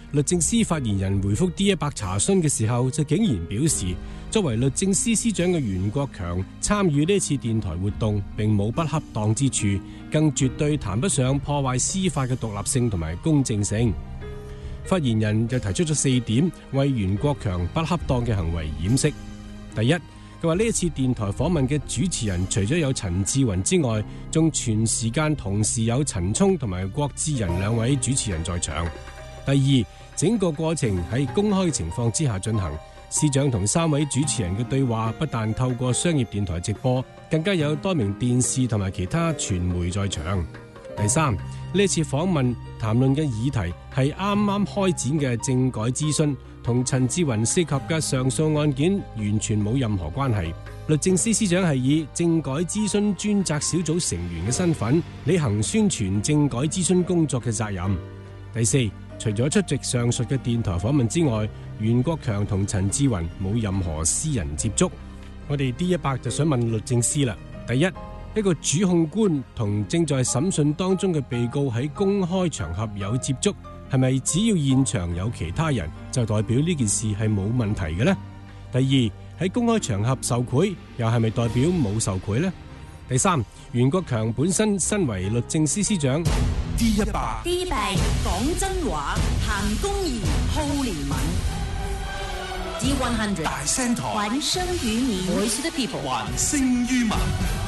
律政司發言人回覆 D 一百查詢嘅時候，就竟然表示，作為律政司司長嘅袁國強參與呢次電台活動並冇不恰當之處，更絕對談不上破壞司法嘅獨立性同埋公正性。發言人就提出咗四點為袁國強不恰當嘅行為掩飾。第一，佢話呢一次電台訪問嘅主持人除咗有陳志雲之外，仲全時間同時有陳聰同埋郭志仁兩位主持人在場。第二，整個過程喺公開情況之下進行，司長同三位主持人嘅對話不但透過商業電台直播，更加有多名電視同埋其他傳媒在場。第三，呢次訪問談論嘅議題係啱啱開展嘅政改諮詢，同陳志雲涉及嘅上訴案件完全冇任何關係。律政司司長係以政改諮詢專責小組成員嘅身份，履行宣傳政改諮詢工作嘅責任。第四，除咗出席上述嘅電台訪問之外，袁國強同陳志雲冇任何私人接觸。我哋 D 一百就想問律政司啦。第一，一個主控官同正在審訊當中嘅被告喺公開場合有接觸，係咪只要現場有其他人就代表呢件事係冇問題嘅呢？第二，喺公開場合受賄又係咪代表冇受賄呢？第三，袁國強本身身為律政司司長 D 一百 D 一百講真話，談公義，好憐憫。D 一百大聲台， 還生於民， Voice of the people，還聲於民。